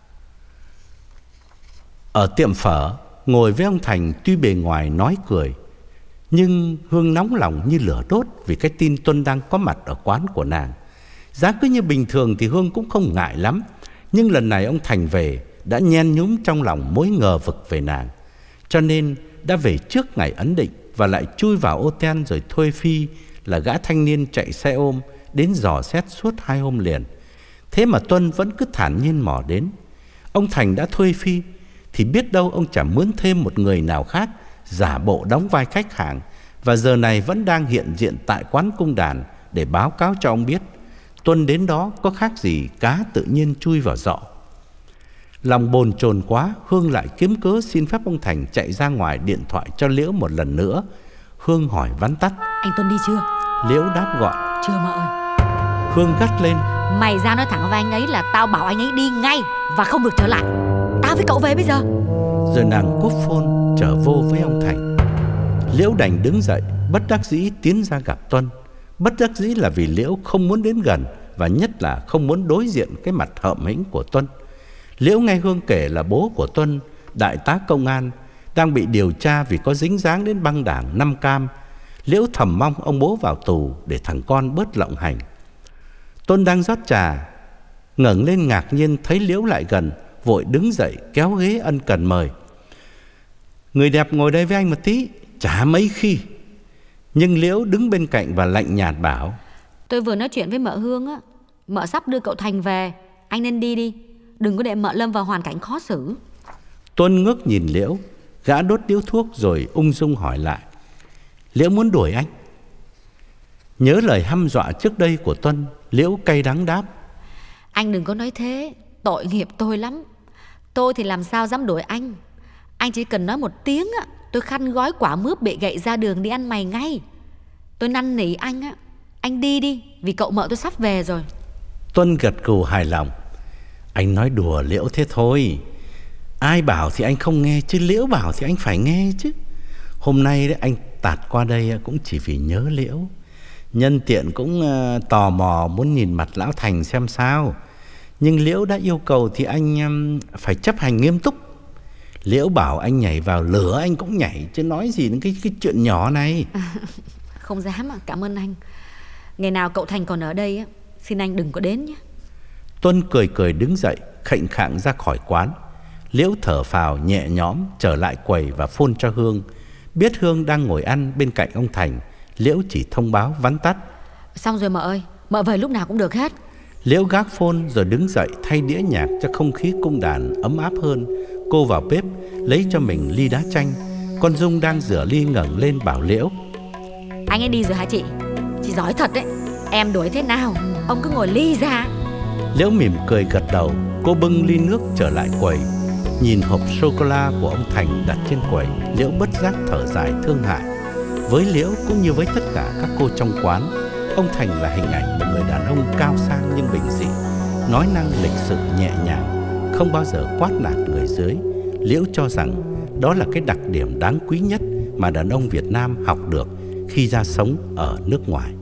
Ở tiệm phở, ngồi với ông Thành tuy bề ngoài nói cười, nhưng Hương nóng lòng như lửa đốt vì cái tin Tuân đang có mặt ở quán của nàng. Giá cứ như bình thường thì Hương cũng không ngại lắm, nhưng lần này ông Thành về đã nhen nhúm trong lòng mối ngờ vực về nàng, cho nên đã về trước ngày ấn định và lại chui vào ô ten rồi thuê Phi là gã thanh niên chạy xe ôm đến dò xét suốt hai hôm liền. Thế mà Tuân vẫn cứ thản nhiên mò đến. Ông Thành đã thuê Phi thì biết đâu ông chả mướn thêm một người nào khác giả bộ đóng vai khách hàng, và giờ này vẫn đang hiện diện tại quán cung đàn để báo cáo cho ông biết. Tuân đến đó có khác gì cá tự nhiên chui vào giọ. Lòng bồn chồn quá, Hương lại kiếm cớ xin phép ông Thành chạy ra ngoài điện thoại cho Liễu một lần nữa. Hương hỏi vắn tắt: Anh Tuân đi chưa? Liễu đáp gọn: Chưa mợ ơi. Hương gắt lên: Mày ra nói thẳng với anh ấy là tao bảo anh ấy đi ngay và không được trở lại. Tao với cậu về bây giờ. Rồi nàng cúp phone trở vô với ông Thành. Liễu đành đứng dậy, bất đắc dĩ tiến ra gặp Tuân. Bất đắc dĩ là vì Liễu không muốn đến gần, và nhất là không muốn đối diện cái mặt hợm hĩnh của Tuân. Liễu nghe Hương kể là bố của Tuân, đại tá công an, đang bị điều tra vì có dính dáng đến băng đảng Năm Cam. Liễu thầm mong ông bố vào tù để thằng con bớt lộng hành. Tuân đang rót trà, ngẩng lên ngạc nhiên thấy Liễu lại gần, vội đứng dậy kéo ghế ân cần mời: Người đẹp ngồi đây với anh một tí. Chả mấy khi. Nhưng Liễu đứng bên cạnh và lạnh nhạt bảo: Tôi vừa nói chuyện với mợ Hương á, mợ sắp đưa cậu Thành về, anh nên đi đi, đừng có để mợ lâm vào hoàn cảnh khó xử. Tuân ngước nhìn Liễu, gã đốt điếu thuốc rồi ung dung hỏi lại: Liễu muốn đuổi anh? Nhớ lời hăm dọa trước đây của Tuân, Liễu cay đắng đáp: Anh đừng có nói thế, tội nghiệp tôi lắm. Tôi thì làm sao dám đuổi anh. Anh chỉ cần nói một tiếng á, tôi khăn gói quả mướp bệ gậy ra đường đi ăn mày ngay. Tôi năn nỉ anh á, anh đi đi, vì cậu mợ tôi sắp về rồi. Tuân gật gù hài lòng: Anh nói đùa Liễu thế thôi. Ai bảo thì anh không nghe, chứ Liễu bảo thì anh phải nghe chứ. Hôm nay đấy anh tạt qua đây cũng chỉ vì nhớ Liễu. Nhân tiện cũng uh, tò mò muốn nhìn mặt lão Thành xem sao. Nhưng Liễu đã yêu cầu thì anh um, phải chấp hành nghiêm túc. Liễu bảo anh nhảy vào lửa anh cũng nhảy, chứ nói gì đến cái, cái chuyện nhỏ này. À, không dám ạ, cảm ơn anh. Ngày nào cậu Thành còn ở đây á, xin anh đừng có đến nhé. Tuân cười cười đứng dậy, khệnh khạng ra khỏi quán. Liễu thở phào nhẹ nhõm trở lại quầy và phone cho Hương. Biết Hương đang ngồi ăn bên cạnh ông Thành, Liễu chỉ thông báo vắn tắt: xong rồi mợ ơi, mợ về lúc nào cũng được hết. Liễu gác phone rồi đứng dậy thay đĩa nhạc cho không khí cung đàn ấm áp hơn. Cô vào bếp lấy cho mình ly đá chanh. Con Dung đang rửa ly ngẩng lên bảo Liễu: anh ấy đi rồi hả chị? Chị giỏi thật đấy. Em đuổi thế nào ông cứ ngồi ly ra. Liễu mỉm cười gật đầu. Cô bưng ly nước trở lại quầy. Nhìn hộp sô-cô-la của ông Thành đặt trên quầy, Liễu bất giác thở dài thương hại. Với Liễu cũng như với tất cả các cô trong quán, ông Thành là hình ảnh một người đàn ông cao sang nhưng bình dị, nói năng lịch sự nhẹ nhàng, không bao giờ quát nạt người dưới. Liễu cho rằng đó là cái đặc điểm đáng quý nhất mà đàn ông Việt Nam học được khi ra sống ở nước ngoài.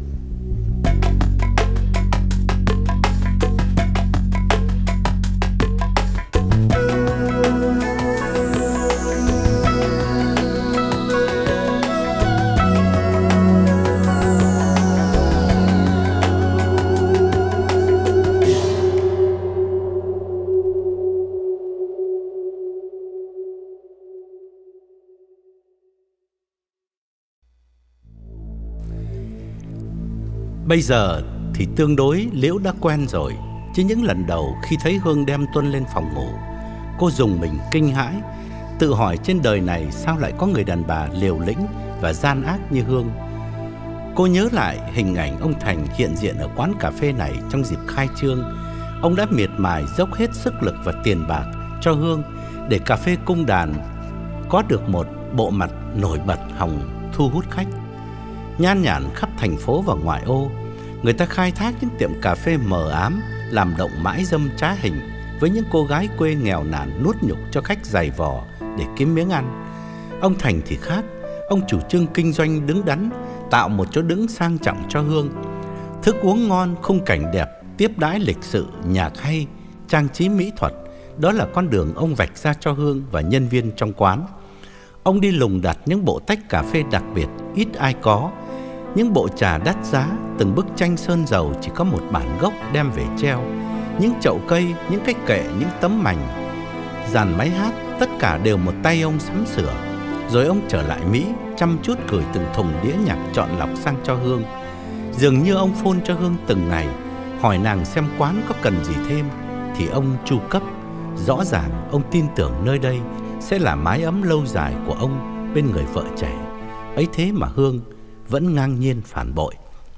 Bây giờ thì tương đối Liễu đã quen rồi. Chứ những lần đầu khi thấy Hương đem Tuân lên phòng ngủ, cô dùng mình kinh hãi, tự hỏi trên đời này sao lại có người đàn bà liều lĩnh và gian ác như Hương. Cô nhớ lại hình ảnh ông Thành hiện diện ở quán cà phê này trong dịp khai trương. Ông đã miệt mài dốc hết sức lực và tiền bạc cho Hương để cà phê cung đàn có được một bộ mặt nổi bật hòng thu hút khách. Nhan nhản khắp thành phố và ngoại ô, người ta khai thác những tiệm cà phê mờ ám, làm động mãi dâm trá hình với những cô gái quê nghèo nàn nuốt nhục cho khách giày vò để kiếm miếng ăn. Ông Thành thì khác, ông chủ trương kinh doanh đứng đắn, tạo một chỗ đứng sang trọng cho Hương. Thức uống ngon, khung cảnh đẹp, tiếp đãi lịch sự, nhạc hay, trang trí mỹ thuật, đó là con đường ông vạch ra cho Hương và nhân viên trong quán. Ông đi lùng đặt những bộ tách cà phê đặc biệt ít ai có, những bộ trà đắt giá, từng bức tranh sơn dầu chỉ có một bản gốc đem về treo, những chậu cây, những cái kệ, những tấm mành, dàn máy hát, tất cả đều một tay ông sắm sửa. Rồi ông trở lại Mỹ, chăm chút gửi từng thùng đĩa nhạc chọn lọc sang cho Hương. Dường như ông phone cho Hương từng ngày, hỏi nàng xem quán có cần gì thêm, thì ông chu cấp. Rõ ràng ông tin tưởng nơi đây sẽ là mái ấm lâu dài của ông bên người vợ trẻ. Ấy thế mà Hương vẫn ngang nhiên phản bội.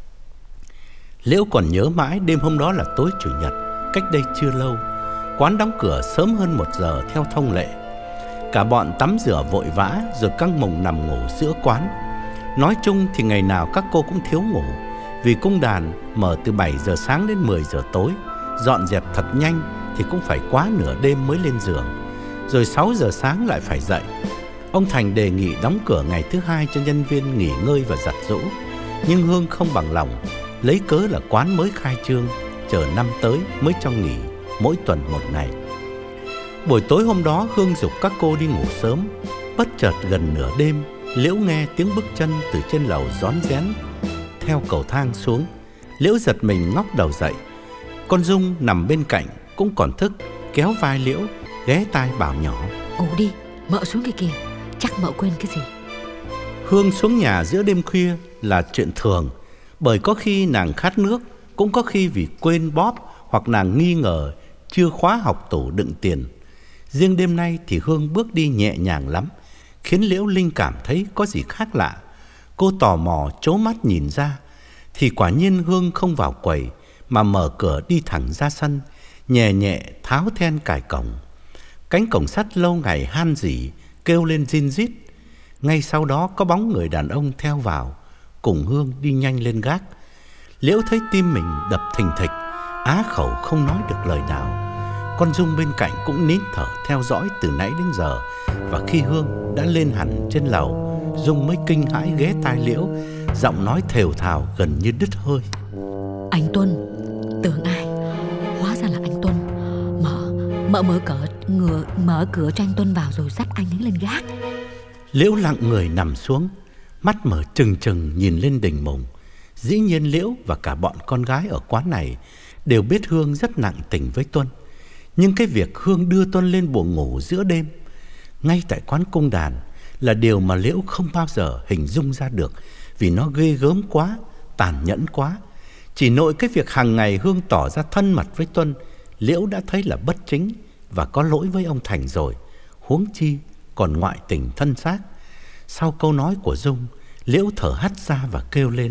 Liễu còn nhớ mãi đêm hôm đó là tối chủ nhật, cách đây chưa lâu. Quán đóng cửa sớm hơn một giờ theo thông lệ. Cả bọn tắm rửa vội vã rồi căng mồng nằm ngủ giữa quán. Nói chung thì ngày nào các cô cũng thiếu ngủ, vì cung đàn mở từ bảy giờ sáng đến mười giờ tối. Dọn dẹp thật nhanh thì cũng phải quá nửa đêm mới lên giường, rồi sáu giờ sáng lại phải dậy. Ông Thành đề nghị đóng cửa ngày thứ hai cho nhân viên nghỉ ngơi và giặt giũ, nhưng Hương không bằng lòng, lấy cớ là quán mới khai trương, chờ năm tới mới cho nghỉ mỗi tuần một ngày. Buổi tối hôm đó Hương giục các cô đi ngủ sớm. Bất chợt gần nửa đêm, Liễu nghe tiếng bước chân từ trên lầu rón rén theo cầu thang xuống. Liễu giật mình ngóc đầu dậy. Con Dung nằm bên cạnh cũng còn thức, kéo vai Liễu, ghé tai bảo nhỏ: ngủ đi, mợ xuống kia kìa, chắc mợ quên cái gì. Hương xuống nhà giữa đêm khuya là chuyện thường, bởi có khi nàng khát nước, cũng có khi vì quên bóp hoặc nàng nghi ngờ chưa khóa học tủ đựng tiền. Riêng đêm nay thì Hương bước đi nhẹ nhàng lắm, khiến Liễu Linh cảm thấy có gì khác lạ. Cô tò mò trố mắt nhìn ra, thì quả nhiên Hương không vào quầy mà mở cửa đi thẳng ra sân, nhẹ nhẹ tháo then cài cổng. Cánh cổng sắt lâu ngày han rỉ kêu lên rin rít. Ngay sau đó có bóng người đàn ông theo vào, cùng Hương đi nhanh lên gác. Liễu thấy tim mình đập thình thịch, á khẩu không nói được lời nào. Con Dung bên cạnh cũng nín thở theo dõi từ nãy đến giờ, và khi Hương đã lên hẳn trên lầu, Dung mới kinh hãi ghé tai Liễu, giọng nói thều thào gần như đứt hơi. Anh Tuân, tưởng ai, hóa ra là anh Tuân. Mở, mở mở cửa, ngừa, mở cửa cho anh Tuân vào rồi dắt anh ấy lên gác. Liễu lặng người nằm xuống, mắt mở trừng trừng nhìn lên đình mùng. Dĩ nhiên Liễu và cả bọn con gái ở quán này đều biết Hương rất nặng tình với Tuân. Nhưng cái việc Hương đưa Tuân lên buồng ngủ giữa đêm ngay tại quán cung đàn là điều mà Liễu không bao giờ hình dung ra được, vì nó ghê gớm quá, tàn nhẫn quá. Chỉ nội cái việc hàng ngày Hương tỏ ra thân mật với Tuân, Liễu đã thấy là bất chính và có lỗi với ông Thành rồi, huống chi còn ngoại tình thân xác. Sau câu nói của Dung, Liễu thở hắt ra và kêu lên: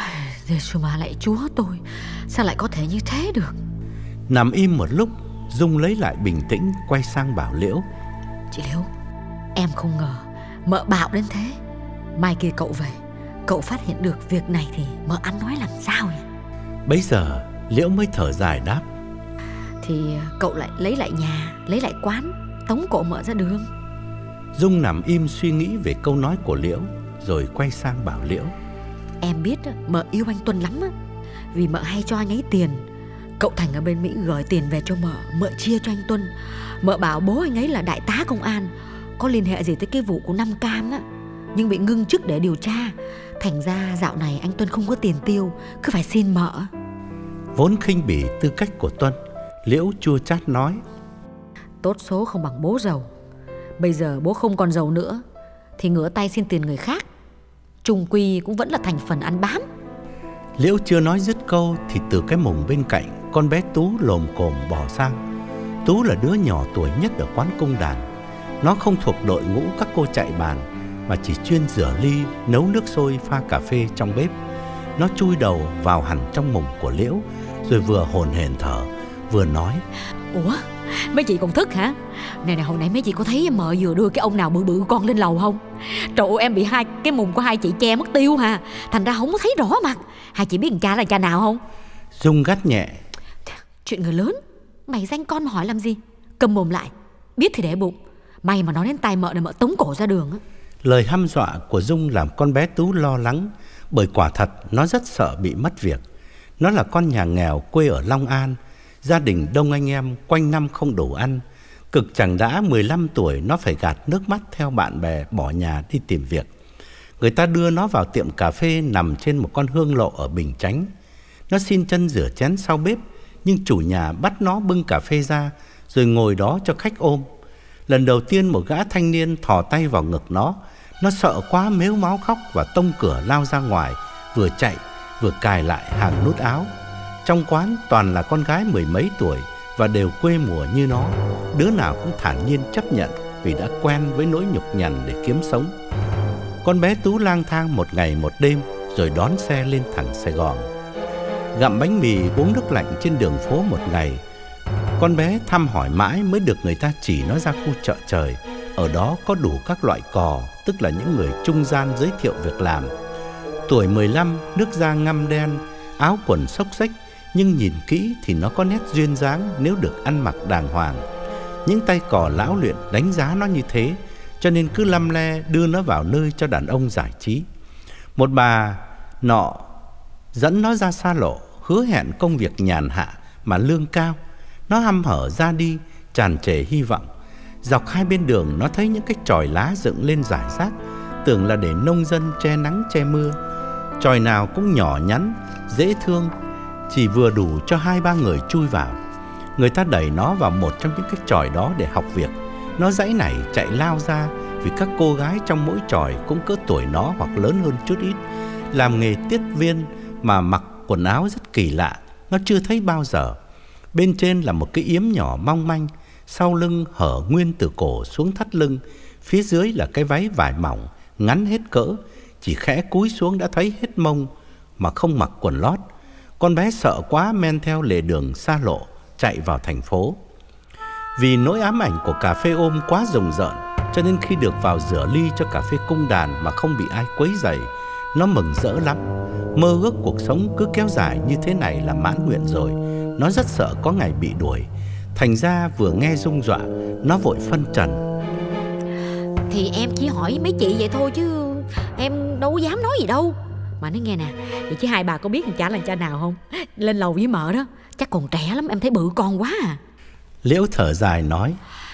Giê-xu mà lạy Chúa tôi, sao lại có thể như thế được? Nằm im một lúc, Dung lấy lại bình tĩnh, quay sang bảo Liễu: Chị Liễu, em không ngờ mợ bạo đến thế. Mai kia cậu về, cậu phát hiện được việc này thì mợ ăn nói làm sao nhỉ? Bấy giờ Liễu mới thở dài đáp: Thì cậu lại lấy lại nhà, lấy lại quán, tống cổ mợ ra đường. Dung nằm im suy nghĩ về câu nói của Liễu, rồi quay sang bảo Liễu: Em biết mợ yêu anh Tuân lắm á, vì mợ hay cho anh ấy tiền. Cậu Thành ở bên Mỹ gửi tiền về cho mợ, mợ chia cho anh Tuân. Mợ bảo bố anh ấy là đại tá công an, có liên hệ gì tới cái vụ của Nam Cam á, nhưng bị ngưng chức để điều tra. Thành ra dạo này anh Tuân không có tiền tiêu, cứ phải xin mợ. Vốn khinh bỉ tư cách của Tuân, Liễu chua chát nói: Tốt số không bằng bố giàu. Bây giờ bố không còn giàu nữa thì ngửa tay xin tiền người khác, chung quy cũng vẫn là thành phần ăn bám. Liễu chưa nói dứt câu thì từ cái mùng bên cạnh, con bé Tú lồm cồm bò sang. Tú là đứa nhỏ tuổi nhất ở quán cung đàn. Nó không thuộc đội ngũ các cô chạy bàn, mà chỉ chuyên rửa ly, nấu nước sôi, pha cà phê trong bếp. Nó chui đầu vào hẳn trong mùng của Liễu, rồi vừa hồn hển thở, vừa nói: Ủa, mấy chị còn thức hả? Này này, hồi nãy mấy chị có thấy mợ vừa đưa cái ông nào bự bự con lên lầu không? Trời ơi, em bị hai cái mùng của hai chị che mất tiêu hà, thành ra không có thấy rõ mặt. Hai chị biết cha là cha nào không? Dung gắt nhẹ: Chuyện người lớn, mày danh con hỏi làm gì? Câm mồm lại, biết thì để bụng. May mà nói đến tai mợ để mợ tống cổ ra đường á. Lời hăm dọa của Dung làm con bé Tú lo lắng, bởi quả thật nó rất sợ bị mất việc. Nó là con nhà nghèo quê ở Long An, gia đình đông anh em, quanh năm không đủ ăn. Cực chẳng đã mười lăm tuổi nó phải gạt nước mắt theo bạn bè bỏ nhà đi tìm việc. Người ta đưa nó vào tiệm cà phê nằm trên một con hương lộ ở Bình Chánh. Nó xin chân rửa chén sau bếp, nhưng chủ nhà bắt nó bưng cà phê ra rồi ngồi đó cho khách ôm. Lần đầu tiên một gã thanh niên thò tay vào ngực nó, nó sợ quá mếu máo khóc và tông cửa lao ra ngoài, vừa chạy vừa cài lại hàng nút áo. Trong quán toàn là con gái mười mấy tuổi và đều quê mùa như nó. Đứa nào cũng thản nhiên chấp nhận vì đã quen với nỗi nhục nhằn để kiếm sống. Con bé Tú lang thang một ngày một đêm rồi đón xe lên thẳng Sài Gòn. Gặm bánh mì uống nước lạnh trên đường phố một ngày, con bé thăm hỏi mãi mới được người ta chỉ nó ra khu chợ trời. Ở đó có đủ các loại cò, tức là những người trung gian giới thiệu việc làm. Tuổi mười lăm, nước da ngăm đen, áo quần xốc xếch, nhưng nhìn kỹ thì nó có nét duyên dáng nếu được ăn mặc đàng hoàng. Những tay cò lão luyện đánh giá nó như thế, cho nên cứ lăm le đưa nó vào nơi cho đàn ông giải trí. Một bà nọ dẫn nó ra xa lộ, hứa hẹn công việc nhàn hạ mà lương cao. Nó hăm hở ra đi, tràn trề hy vọng. Dọc hai bên đường nó thấy những cái chòi lá dựng lên rải rác, tưởng là để nông dân che nắng che mưa. Chòi nào cũng nhỏ nhắn, dễ thương, chỉ vừa đủ cho hai ba người chui vào. Người ta đẩy nó vào một trong những cái chòi đó để học việc. Nó giãy nảy chạy lao ra, vì các cô gái trong mỗi chòi cũng cỡ tuổi nó hoặc lớn hơn chút ít, làm nghề tiết viên mà mặc quần áo rất kỳ lạ, nó chưa thấy bao giờ. Bên trên là một cái yếm nhỏ mong manh, sau lưng hở nguyên từ cổ xuống thắt lưng, phía dưới là cái váy vải mỏng ngắn hết cỡ, chỉ khẽ cúi xuống đã thấy hết mông mà không mặc quần lót. Con bé sợ quá men theo lề đường xa lộ chạy vào thành phố. Vì nỗi ám ảnh của cà phê ôm quá rùng rợn, cho nên khi được vào rửa ly cho cà phê cung đàn mà không bị ai quấy rầy, nó mừng rỡ lắm. Mơ ước cuộc sống cứ kéo dài như thế này là mãn nguyện rồi. Nó rất sợ có ngày bị đuổi. Thành ra vừa nghe Dung dọa, nó vội phân trần: Thì em chỉ hỏi mấy chị vậy thôi chứ em đâu dám nói gì đâu. Mà nói nghe nè, vậy chứ hai bà có biết thằng cha là cha nào không? Lên lầu với mợ đó, chắc còn trẻ lắm, em thấy bự con quá à. Liễu thở dài nói: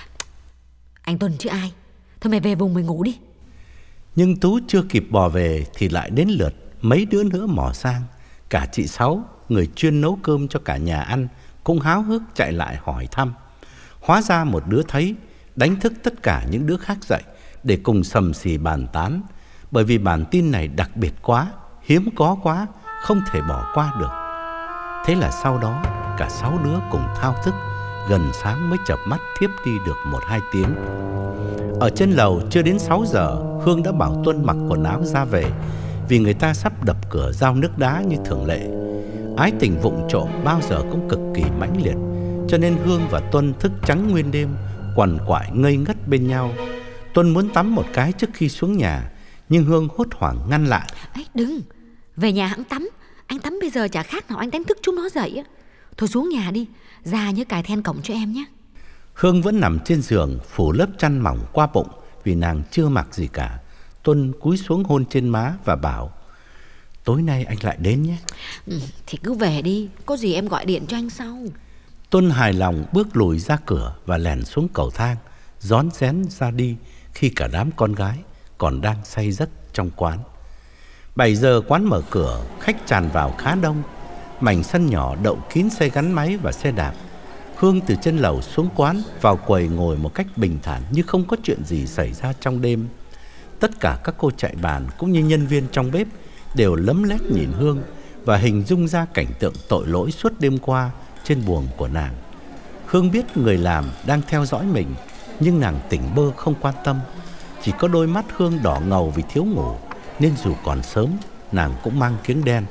Anh Tuần chứ ai. Thôi mày về vùng mày ngủ đi. Nhưng Tú chưa kịp bò về thì lại đến lượt mấy đứa nữa mò sang. Cả chị Sáu, người chuyên nấu cơm cho cả nhà ăn, cũng háo hức chạy lại hỏi thăm. Hóa ra một đứa thấy, đánh thức tất cả những đứa khác dậy để cùng sầm xì bàn tán. Bởi vì bản tin này đặc biệt quá, hiếm có quá, không thể bỏ qua được. Thế là sau đó cả sáu đứa cùng thao thức, gần sáng mới chợp mắt thiếp đi được một hai tiếng. Ở trên lầu chưa đến sáu giờ, Hương đã bảo Tuân mặc quần áo ra về, vì người ta sắp đập cửa giao nước đá như thường lệ. Ái tình vụng trộm bao giờ cũng cực kỳ mãnh liệt, cho nên Hương và Tuân thức trắng nguyên đêm, quằn quại ngây ngất bên nhau. Tuân muốn tắm một cái trước khi xuống nhà, nhưng Hương hốt hoảng ngăn lại. Ấy đừng, về nhà hẵng tắm. Anh tắm bây giờ chả khác nào anh đánh thức chúng nó dậy á. Thôi xuống nhà đi, ra nhớ cài then cổng cho em nhé. Hương vẫn nằm trên giường, phủ lớp chăn mỏng qua bụng, vì nàng chưa mặc gì cả. Tuân cúi xuống hôn trên má và bảo: Tối nay anh lại đến nhé. Ừ, thì cứ về đi, có gì em gọi điện cho anh sau. Tuân hài lòng bước lùi ra cửa và lèn xuống cầu thang, rón rén ra đi khi cả đám con gái còn đang say giấc trong quán. Bảy giờ quán mở cửa, khách tràn vào khá đông. Mảnh sân nhỏ đậu kín xe gắn máy và xe đạp. Hương từ trên lầu xuống quán, vào quầy ngồi một cách bình thản như không có chuyện gì xảy ra trong đêm. Tất cả các cô chạy bàn cũng như nhân viên trong bếp đều lấm lét nhìn Hương và hình dung ra cảnh tượng tội lỗi suốt đêm qua trên buồng của nàng. Hương biết người làm đang theo dõi mình, nhưng nàng tỉnh bơ không quan tâm. Chỉ có đôi mắt Hương đỏ ngầu vì thiếu ngủ, nên dù còn sớm, nàng cũng mang kiếng đen.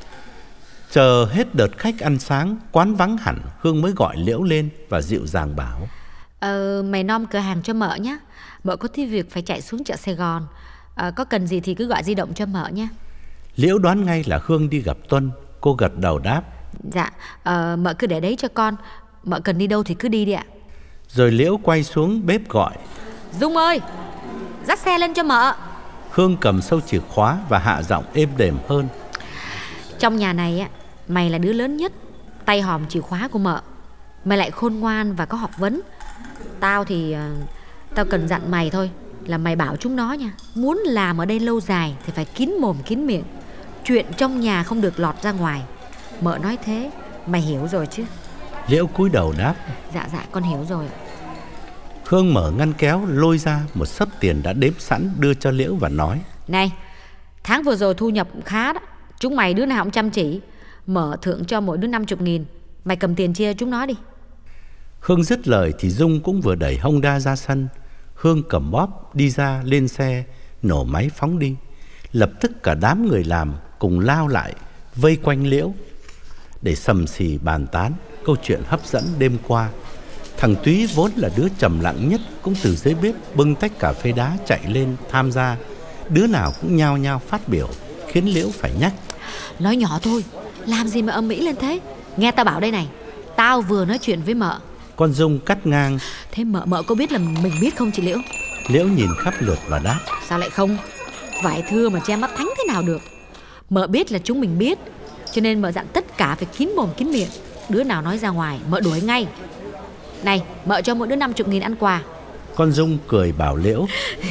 Chờ hết đợt khách ăn sáng, quán vắng hẳn, Hương mới gọi Liễu lên và dịu dàng bảo: Ờ, mày nom cửa hàng cho mợ nhé. Mợ có tí việc phải chạy xuống chợ Sài Gòn. Ờ, có cần gì thì cứ gọi di động cho mợ nhé. Liễu đoán ngay là Hương đi gặp Tuân. Cô gật đầu đáp: Dạ, ờ, mợ cứ để đấy cho con. Mợ cần đi đâu thì cứ đi đi ạ. Rồi Liễu quay xuống bếp gọi: Dung ơi, dắt xe lên cho mợ. Hương cầm sâu chìa khóa và hạ giọng êm đềm hơn: Trong nhà này á, mày là đứa lớn nhất, tay hòm chìa khóa của mợ. Mày lại khôn ngoan và có học vấn. Tao thì uh, tao cần dặn mày thôi, là mày bảo chúng nó nha, muốn làm ở đây lâu dài thì phải kín mồm kín miệng. Chuyện trong nhà không được lọt ra ngoài. Mợ nói thế, mày hiểu rồi chứ? Liễu cúi đầu đáp: Dạ dạ con hiểu rồi. Hương mở ngăn kéo lôi ra một xấp tiền đã đếm sẵn đưa cho Liễu và nói: Này, tháng vừa rồi thu nhập khá đó. Chúng mày đứa nào cũng chăm chỉ, mở thưởng cho mỗi đứa năm mươi nghìn. Mày cầm tiền chia chúng nó đi. Hương dứt lời thì Dung cũng vừa đẩy Honda ra sân. Hương cầm bóp đi ra lên xe, nổ máy phóng đi. Lập tức cả đám người làm cùng lao lại vây quanh Liễu để sầm xì bàn tán câu chuyện hấp dẫn đêm qua. Thằng Túy vốn là đứa trầm lặng nhất cũng từ dưới bếp bưng tách cà phê đá chạy lên tham gia. Đứa nào cũng nhao nhao phát biểu, khiến Liễu phải nhắc: Nói nhỏ thôi, làm gì mà âm ĩ lên thế? Nghe tao bảo đây này, tao vừa nói chuyện với mợ. Con Dung cắt ngang: Thế mợ mợ có biết là mình biết không chị Liễu? Liễu nhìn khắp lượt và đáp: Sao lại không? Vải thưa mà che mắt thánh thế nào được. Mợ biết là chúng mình biết, cho nên mợ dặn tất cả phải kín mồm kín miệng. Đứa nào nói ra ngoài mợ đuổi ngay. Này, mợ cho mỗi đứa năm mươi nghìn ăn quà. Con Dung cười bảo Liễu: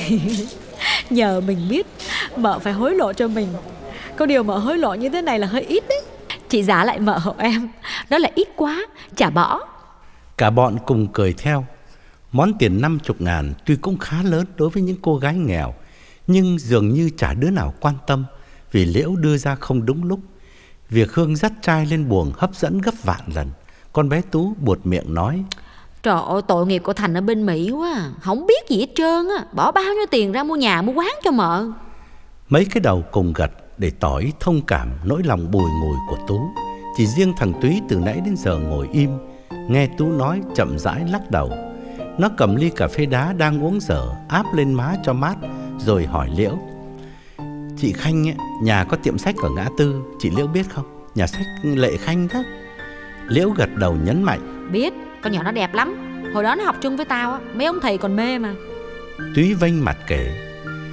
Nhờ mình biết, mợ phải hối lộ cho mình. Có điều mợ hối lộ như thế này là hơi ít đấy. Chị giá lại mợ hộ em. Đó là ít quá, chả bỏ. Cả bọn cùng cười theo. Món tiền năm mươi ngàn tuy cũng khá lớn đối với những cô gái nghèo, nhưng dường như chả đứa nào quan tâm, vì Liễu đưa ra không đúng lúc. Việc Hương dắt trai lên buồng hấp dẫn gấp vạn lần. Con bé Tú buột miệng nói: Trời ơi, tội nghiệp của Thành ở bên Mỹ quá, không biết gì hết trơn á. Bỏ bao nhiêu tiền ra mua nhà mua quán cho mợ. Mấy cái đầu cùng gật để tỏ ý thông cảm nỗi lòng bùi ngùi của Tú. Chỉ riêng thằng Túy từ nãy đến giờ ngồi im, nghe Tú nói chậm rãi lắc đầu. Nó cầm ly cà phê đá đang uống dở áp lên má cho mát, rồi hỏi Liễu: Chị Khanh ấy, nhà có tiệm sách ở ngã tư, chị Liễu biết không? Nhà sách Lệ Khanh đó. Liễu gật đầu nhấn mạnh: Biết, con nhỏ nó đẹp lắm. Hồi đó nó học chung với tao á, mấy ông thầy còn mê mà. Túy vênh mặt kể: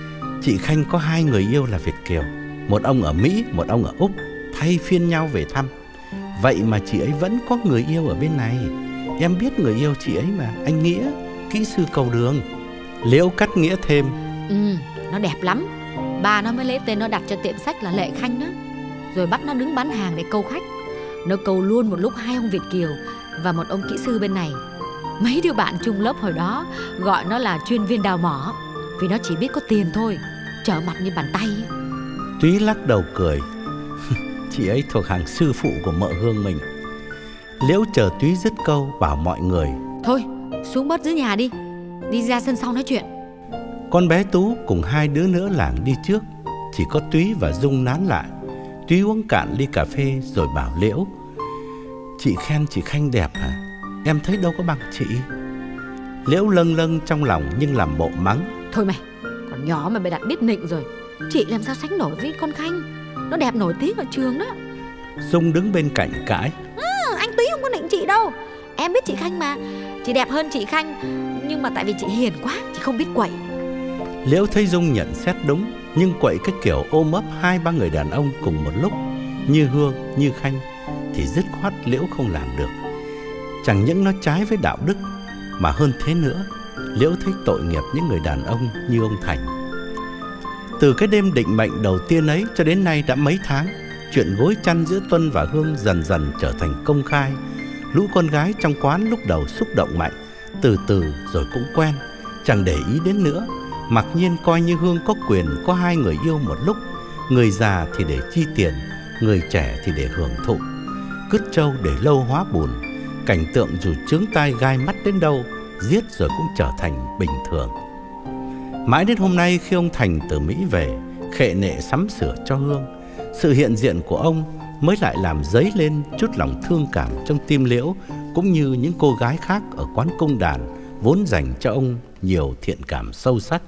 Chị Khanh có hai người yêu là Việt kiều, một ông ở Mỹ, một ông ở Úc, thay phiên nhau về thăm. Vậy mà chị ấy vẫn có người yêu ở bên này. Em biết người yêu chị ấy mà, anh Nghĩa, kỹ sư cầu đường. Liễu cắt nghĩa thêm. Ừ, nó đẹp lắm. Ba nó mới lấy tên nó đặt cho tiệm sách là Lệ Khanh đó. Rồi bắt nó đứng bán hàng để câu khách. Nó câu luôn một lúc hai ông Việt kiều và một ông kỹ sư bên này. Mấy đứa bạn chung lớp hồi đó gọi nó là chuyên viên đào mỏ, vì nó chỉ biết có tiền thôi, trở mặt như bàn tay. Túy lắc đầu cười. Chị ấy thuộc hàng sư phụ của mợ Hương mình. Liễu chờ Túy dứt câu bảo mọi người: thôi xuống bớt dưới nhà đi, đi ra sân sau nói chuyện. Con bé Tú cùng hai đứa nữa làng đi trước, chỉ có Túy và Dung nán lại. Túy uống cạn ly cà phê rồi bảo Liễu: chị khen chị Khanh đẹp hả? Em thấy đâu có bằng chị. Liễu lâng lâng trong lòng nhưng làm bộ mắng: thôi mày, còn nhỏ mà mày đặt biết nịnh rồi. Chị làm sao sánh nổi với con Khanh, nó đẹp nổi tiếng ở trường đó. Dung đứng bên cạnh cãi: à, anh Túy không có nịnh chị đâu. Em biết chị Khanh mà, chị đẹp hơn chị Khanh, nhưng mà tại vì chị hiền quá, chị không biết quậy. Liễu thấy Dung nhận xét đúng, nhưng quậy cái kiểu ôm ấp hai ba người đàn ông cùng một lúc như Hương, như Khanh thì dứt khoát Liễu không làm được. Chẳng những nó trái với đạo đức, mà hơn thế nữa, Liễu thấy tội nghiệp những người đàn ông như ông Thành. Từ cái đêm định mệnh đầu tiên ấy cho đến nay đã mấy tháng, chuyện gối chăn giữa Tuân và Hương dần dần trở thành công khai. Lũ con gái trong quán lúc đầu xúc động mạnh, từ từ rồi cũng quen, chẳng để ý đến nữa. Mặc nhiên coi như Hương có quyền có hai người yêu một lúc. Người già thì để chi tiền, người trẻ thì để hưởng thụ. Cứt trâu để lâu hóa bùn. Cảnh tượng dù chướng tai gai mắt đến đâu, giết rồi cũng trở thành bình thường. Mãi đến hôm nay khi ông Thành từ Mỹ về, khệ nệ sắm sửa cho Hương, sự hiện diện của ông mới lại làm dấy lên chút lòng thương cảm trong tim Liễu, cũng như những cô gái khác ở quán cung đàn vốn dành cho ông nhiều thiện cảm sâu sắc.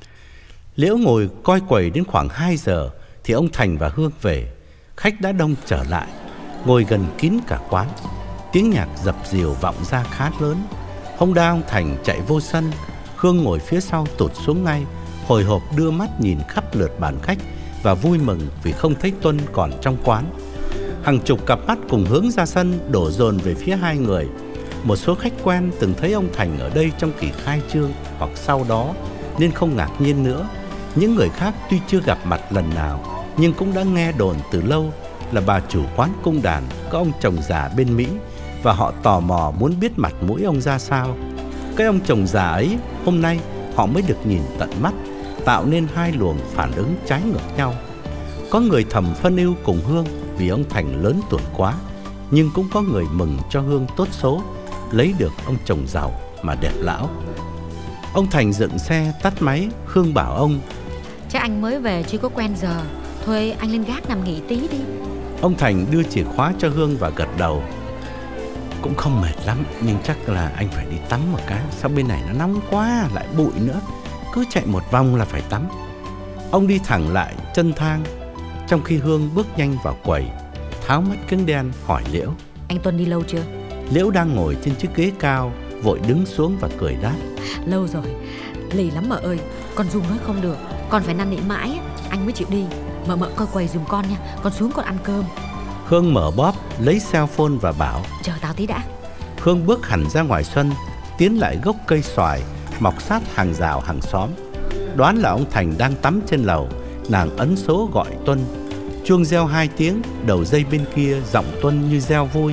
Liễu ngồi coi quầy đến khoảng hai giờ thì ông Thành và Hương về. Khách đã đông trở lại, ngồi gần kín cả quán. Tiếng nhạc dập dìu vọng ra khá lớn. Hôm đa ông Thành chạy vô sân, Hương ngồi phía sau tụt xuống ngay, hồi hộp đưa mắt nhìn khắp lượt bàn khách và vui mừng vì không thấy Tuân còn trong quán. Hàng chục cặp mắt cùng hướng ra sân đổ dồn về phía hai người. Một số khách quen từng thấy ông Thành ở đây trong kỳ khai trương hoặc sau đó nên không ngạc nhiên nữa. Những người khác tuy chưa gặp mặt lần nào nhưng cũng đã nghe đồn từ lâu là bà chủ quán cung đàn có ông chồng già bên Mỹ, và họ tò mò muốn biết mặt mũi ông ra sao. Cái ông chồng già ấy hôm nay họ mới được nhìn tận mắt, tạo nên hai luồng phản ứng trái ngược nhau. Có người thầm phân ưu cùng Hương vì ông Thành lớn tuổi quá, nhưng cũng có người mừng cho Hương tốt số, lấy được ông chồng giàu mà đẹp lão. Ông Thành dựng xe tắt máy. Hương bảo ông: chắc anh mới về chưa có quen giờ, thôi anh lên gác nằm nghỉ tí đi. Ông Thành đưa chìa khóa cho Hương và gật đầu: cũng không mệt lắm, nhưng chắc là anh phải đi tắm một cái. Sao bên này nó nóng quá, lại bụi nữa, cứ chạy một vòng là phải tắm. Ông đi thẳng lại chân thang, trong khi Hương bước nhanh vào quầy, tháo mắt kính đen hỏi Liễu: anh Tuân đi lâu chưa? Liễu đang ngồi trên chiếc ghế cao, vội đứng xuống và cười đáp: lâu rồi, lì lắm mợ ơi. Con Dung nói không được, con phải năn nỉ mãi anh mới chịu đi. Mợ mợ coi quầy giùm con nha, con xuống con ăn cơm. Hương mở bóp, lấy cell phone và bảo: chờ tao tí đã. Hương bước hẳn ra ngoài sân, tiến lại gốc cây xoài mọc sát hàng rào hàng xóm. Đoán là ông Thành đang tắm trên lầu, nàng ấn số gọi Tuân. Chuông reo hai tiếng, đầu dây bên kia giọng Tuân như reo vui: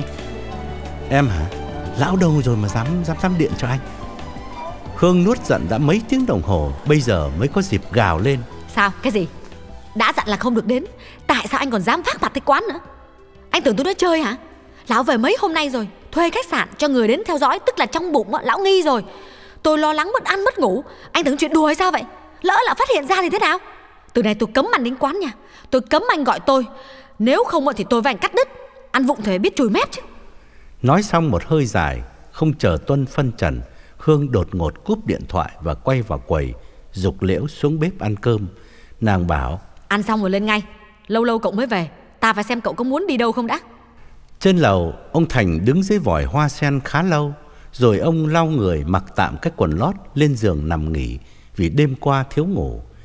em hả? Lão đâu rồi mà dám dám dám điện cho anh? Hương nuốt giận đã mấy tiếng đồng hồ, bây giờ mới có dịp gào lên: sao? Cái gì? Đã dặn là không được đến, tại sao anh còn dám vác mặt tới quán nữa? Anh tưởng tôi nói chơi hả? Lão về mấy hôm nay rồi, thuê khách sạn cho người đến theo dõi, tức là trong bụng lão nghi rồi. Tôi lo lắng mất ăn mất ngủ. Anh tưởng chuyện đùa hay sao vậy? Lỡ là phát hiện ra thì thế nào? Từ nay tôi cấm anh đến quán nha. Tôi cấm anh gọi tôi. Nếu không thì tôi và anh cắt đứt. Ăn vụng thì phải biết chùi mép chứ. Nói xong một hơi dài, không chờ Tuân phân trần, Hương đột ngột cúp điện thoại và quay vào quầy, giục Liễu xuống bếp ăn cơm. Nàng bảo: ăn xong rồi lên ngay, lâu lâu cậu mới về, ta phải xem cậu có muốn đi đâu không đã. Trên lầu, ông Thành đứng dưới vòi hoa sen khá lâu, rồi ông lau người mặc tạm cái quần lót lên giường nằm nghỉ vì đêm qua thiếu ngủ.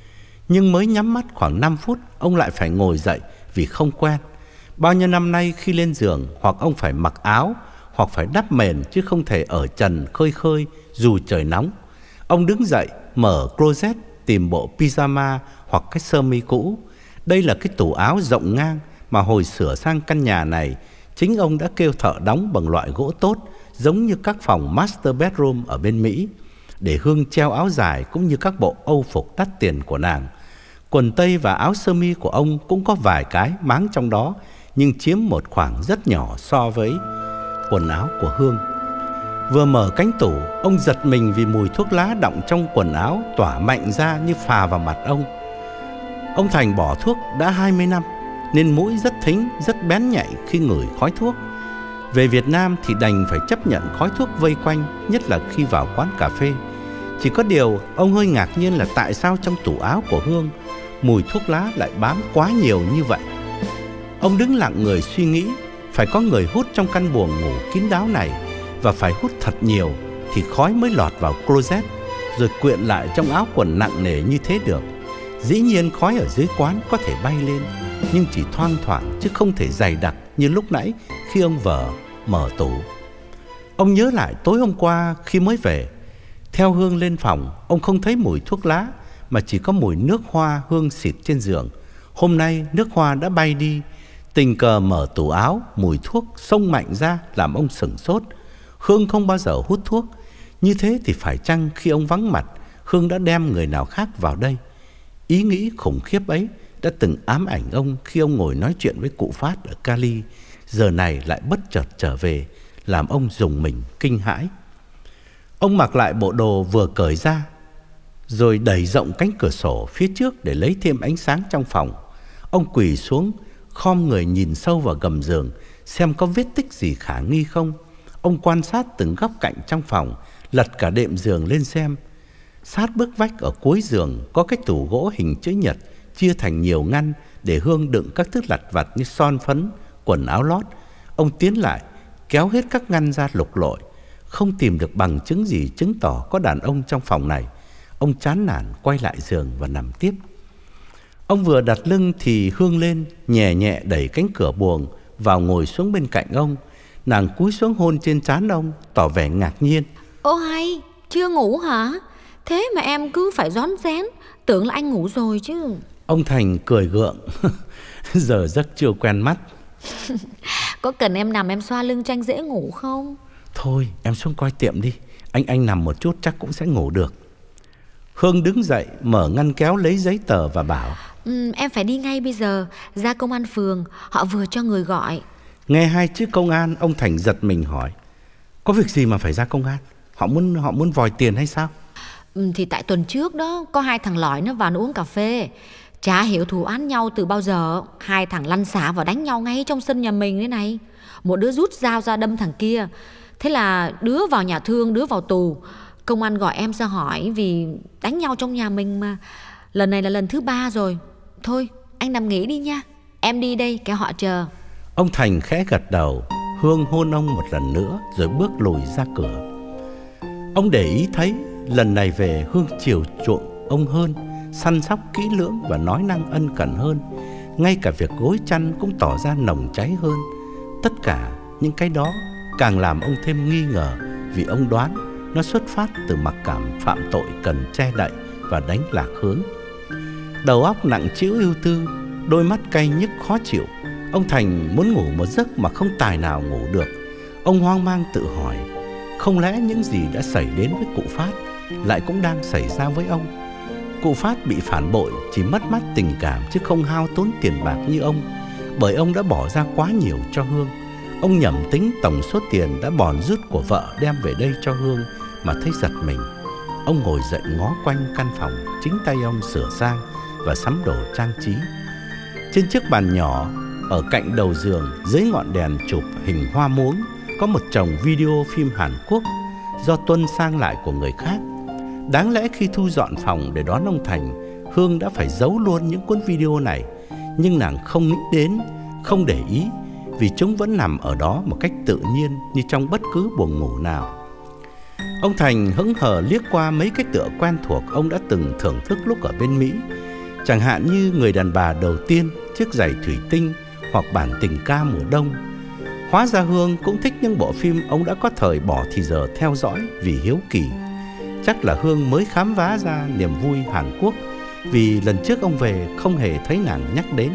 Nhưng mới nhắm mắt khoảng năm phút, ông lại phải ngồi dậy vì không quen. Bao nhiêu năm nay khi lên giường, hoặc ông phải mặc áo, hoặc phải đắp mền, chứ không thể ở trần khơi khơi dù trời nóng. Ông đứng dậy, mở closet, tìm bộ pyjama hoặc cái sơ mi cũ. Đây là cái tủ áo rộng ngang mà hồi sửa sang căn nhà này, chính ông đã kêu thợ đóng bằng loại gỗ tốt, giống như các phòng master bedroom ở bên Mỹ, để Hương treo áo dài cũng như các bộ âu phục đắt tiền của nàng. Quần tây và áo sơ mi của ông cũng có vài cái máng trong đó, nhưng chiếm một khoảng rất nhỏ so với quần áo của Hương. Vừa mở cánh tủ, ông giật mình vì mùi thuốc lá đọng trong quần áo tỏa mạnh ra như phà vào mặt ông. Ông Thành bỏ thuốc đã hai mươi năm, nên mũi rất thính, rất bén nhạy khi ngửi khói thuốc. Về Việt Nam thì đành phải chấp nhận khói thuốc vây quanh, nhất là khi vào quán cà phê. Chỉ có điều ông hơi ngạc nhiên là tại sao trong tủ áo của Hương mùi thuốc lá lại bám quá nhiều như vậy. Ông đứng lặng người suy nghĩ, phải có người hút trong căn buồng ngủ kín đáo này, và phải hút thật nhiều thì khói mới lọt vào closet, rồi quyện lại trong áo quần nặng nề như thế được. Dĩ nhiên khói ở dưới quán có thể bay lên, nhưng chỉ thoang thoảng chứ không thể dày đặc như lúc nãy khi ông vợ mở tủ. Ông nhớ lại tối hôm qua khi mới về, theo Hương lên phòng, ông không thấy mùi thuốc lá mà chỉ có mùi nước hoa Hương xịt trên giường. Hôm nay nước hoa đã bay đi. Tình cờ mở tủ áo, mùi thuốc xông mạnh ra làm ông sửng sốt. Hương không bao giờ hút thuốc. Như thế thì phải chăng khi ông vắng mặt, Hương đã đem người nào khác vào đây? Ý nghĩ khủng khiếp ấy đã từng ám ảnh ông khi ông ngồi nói chuyện với cụ Phát ở Cali, giờ này lại bất chợt trở về, làm ông rùng mình kinh hãi. Ông mặc lại bộ đồ vừa cởi ra, rồi đẩy rộng cánh cửa sổ phía trước để lấy thêm ánh sáng trong phòng. Ông quỳ xuống, khom người nhìn sâu vào gầm giường, xem có vết tích gì khả nghi không. Ông quan sát từng góc cạnh trong phòng, lật cả đệm giường lên xem. Sát bức vách ở cuối giường có cái tủ gỗ hình chữ nhật, chia thành nhiều ngăn để Hương đựng các thứ lặt vặt như son phấn, quần áo lót. Ông tiến lại, kéo hết các ngăn ra lục lọi, không tìm được bằng chứng gì chứng tỏ có đàn ông trong phòng này. Ông chán nản quay lại giường và nằm tiếp. Ông vừa đặt lưng thì Hương lên, nhẹ nhẹ đẩy cánh cửa buồng vào ngồi xuống bên cạnh ông. Nàng cúi xuống hôn trên trán ông, tỏ vẻ ngạc nhiên. Ô hay, chưa ngủ hả? Thế mà em cứ phải rón rén, tưởng là anh ngủ rồi chứ. Ông Thành cười gượng. Giờ giấc chưa quen mắt. Có cần em nằm em xoa lưng cho anh dễ ngủ không? Thôi em xuống coi tiệm đi, Anh anh nằm một chút chắc cũng sẽ ngủ được. Hương đứng dậy, mở ngăn kéo lấy giấy tờ và bảo: ừ, Em phải đi ngay bây giờ, ra công an phường, họ vừa cho người gọi. Nghe hai chữ công an, ông Thành giật mình hỏi: Có việc gì mà phải ra công an? Họ muốn họ muốn vòi tiền hay sao? ừ, Thì tại tuần trước đó, có hai thằng lỏi nó vào nó uống cà phê. Chả hiểu thù oán nhau từ bao giờ, hai thằng lăn xả vào đánh nhau ngay trong sân nhà mình thế này. Một đứa rút dao ra đâm thằng kia. Thế là đứa vào nhà thương, đứa vào tù. Công an gọi em ra hỏi vì đánh nhau trong nhà mình mà. Lần này là lần thứ ba rồi. Thôi anh nằm nghỉ đi nha, em đi đây kẻo họ chờ. Ông Thành khẽ gật đầu. Hương hôn ông một lần nữa rồi bước lùi ra cửa. Ông để ý thấy lần này về Hương chiều chuộng ông hơn, săn sóc kỹ lưỡng và nói năng ân cần hơn. Ngay cả việc gối chăn cũng tỏ ra nồng cháy hơn. Tất cả những cái đó càng làm ông thêm nghi ngờ, vì ông đoán nó xuất phát từ mặc cảm phạm tội cần che đậy và đánh lạc hướng. Đầu óc nặng trĩu ưu tư, đôi mắt cay nhức khó chịu. Ông Thành muốn ngủ một giấc mà không tài nào ngủ được. Ông hoang mang tự hỏi, không lẽ những gì đã xảy đến với cụ Phát lại cũng đang xảy ra với ông? Cụ Phát bị phản bội chỉ mất mát tình cảm chứ không hao tốn tiền bạc như ông, bởi ông đã bỏ ra quá nhiều cho Hương. Ông nhẩm tính tổng số tiền đã bòn rút của vợ đem về đây cho Hương mà thấy giật mình. Ông ngồi dậy ngó quanh căn phòng chính tay ông sửa sang và sắm đồ trang trí. Trên chiếc bàn nhỏ ở cạnh đầu giường, dưới ngọn đèn chụp hình hoa muống, có một chồng video phim Hàn Quốc do Tuân sang lại của người khác. Đáng lẽ khi thu dọn phòng để đón ông Thành, Hương đã phải giấu luôn những cuốn video này, nhưng nàng không nghĩ đến, không để ý, vì chúng vẫn nằm ở đó một cách tự nhiên như trong bất cứ buồng ngủ nào. Ông Thành hững hờ liếc qua mấy cái tựa quen thuộc ông đã từng thưởng thức lúc ở bên Mỹ. Chẳng hạn như Người đàn bà đầu tiên, Chiếc giày thủy tinh hoặc Bản tình ca mùa đông. Hóa ra Hương cũng thích những bộ phim ông đã có thời bỏ thì giờ theo dõi vì hiếu kỳ. Chắc là Hương mới khám phá ra niềm vui Hàn Quốc vì lần trước ông về không hề thấy nàng nhắc đến.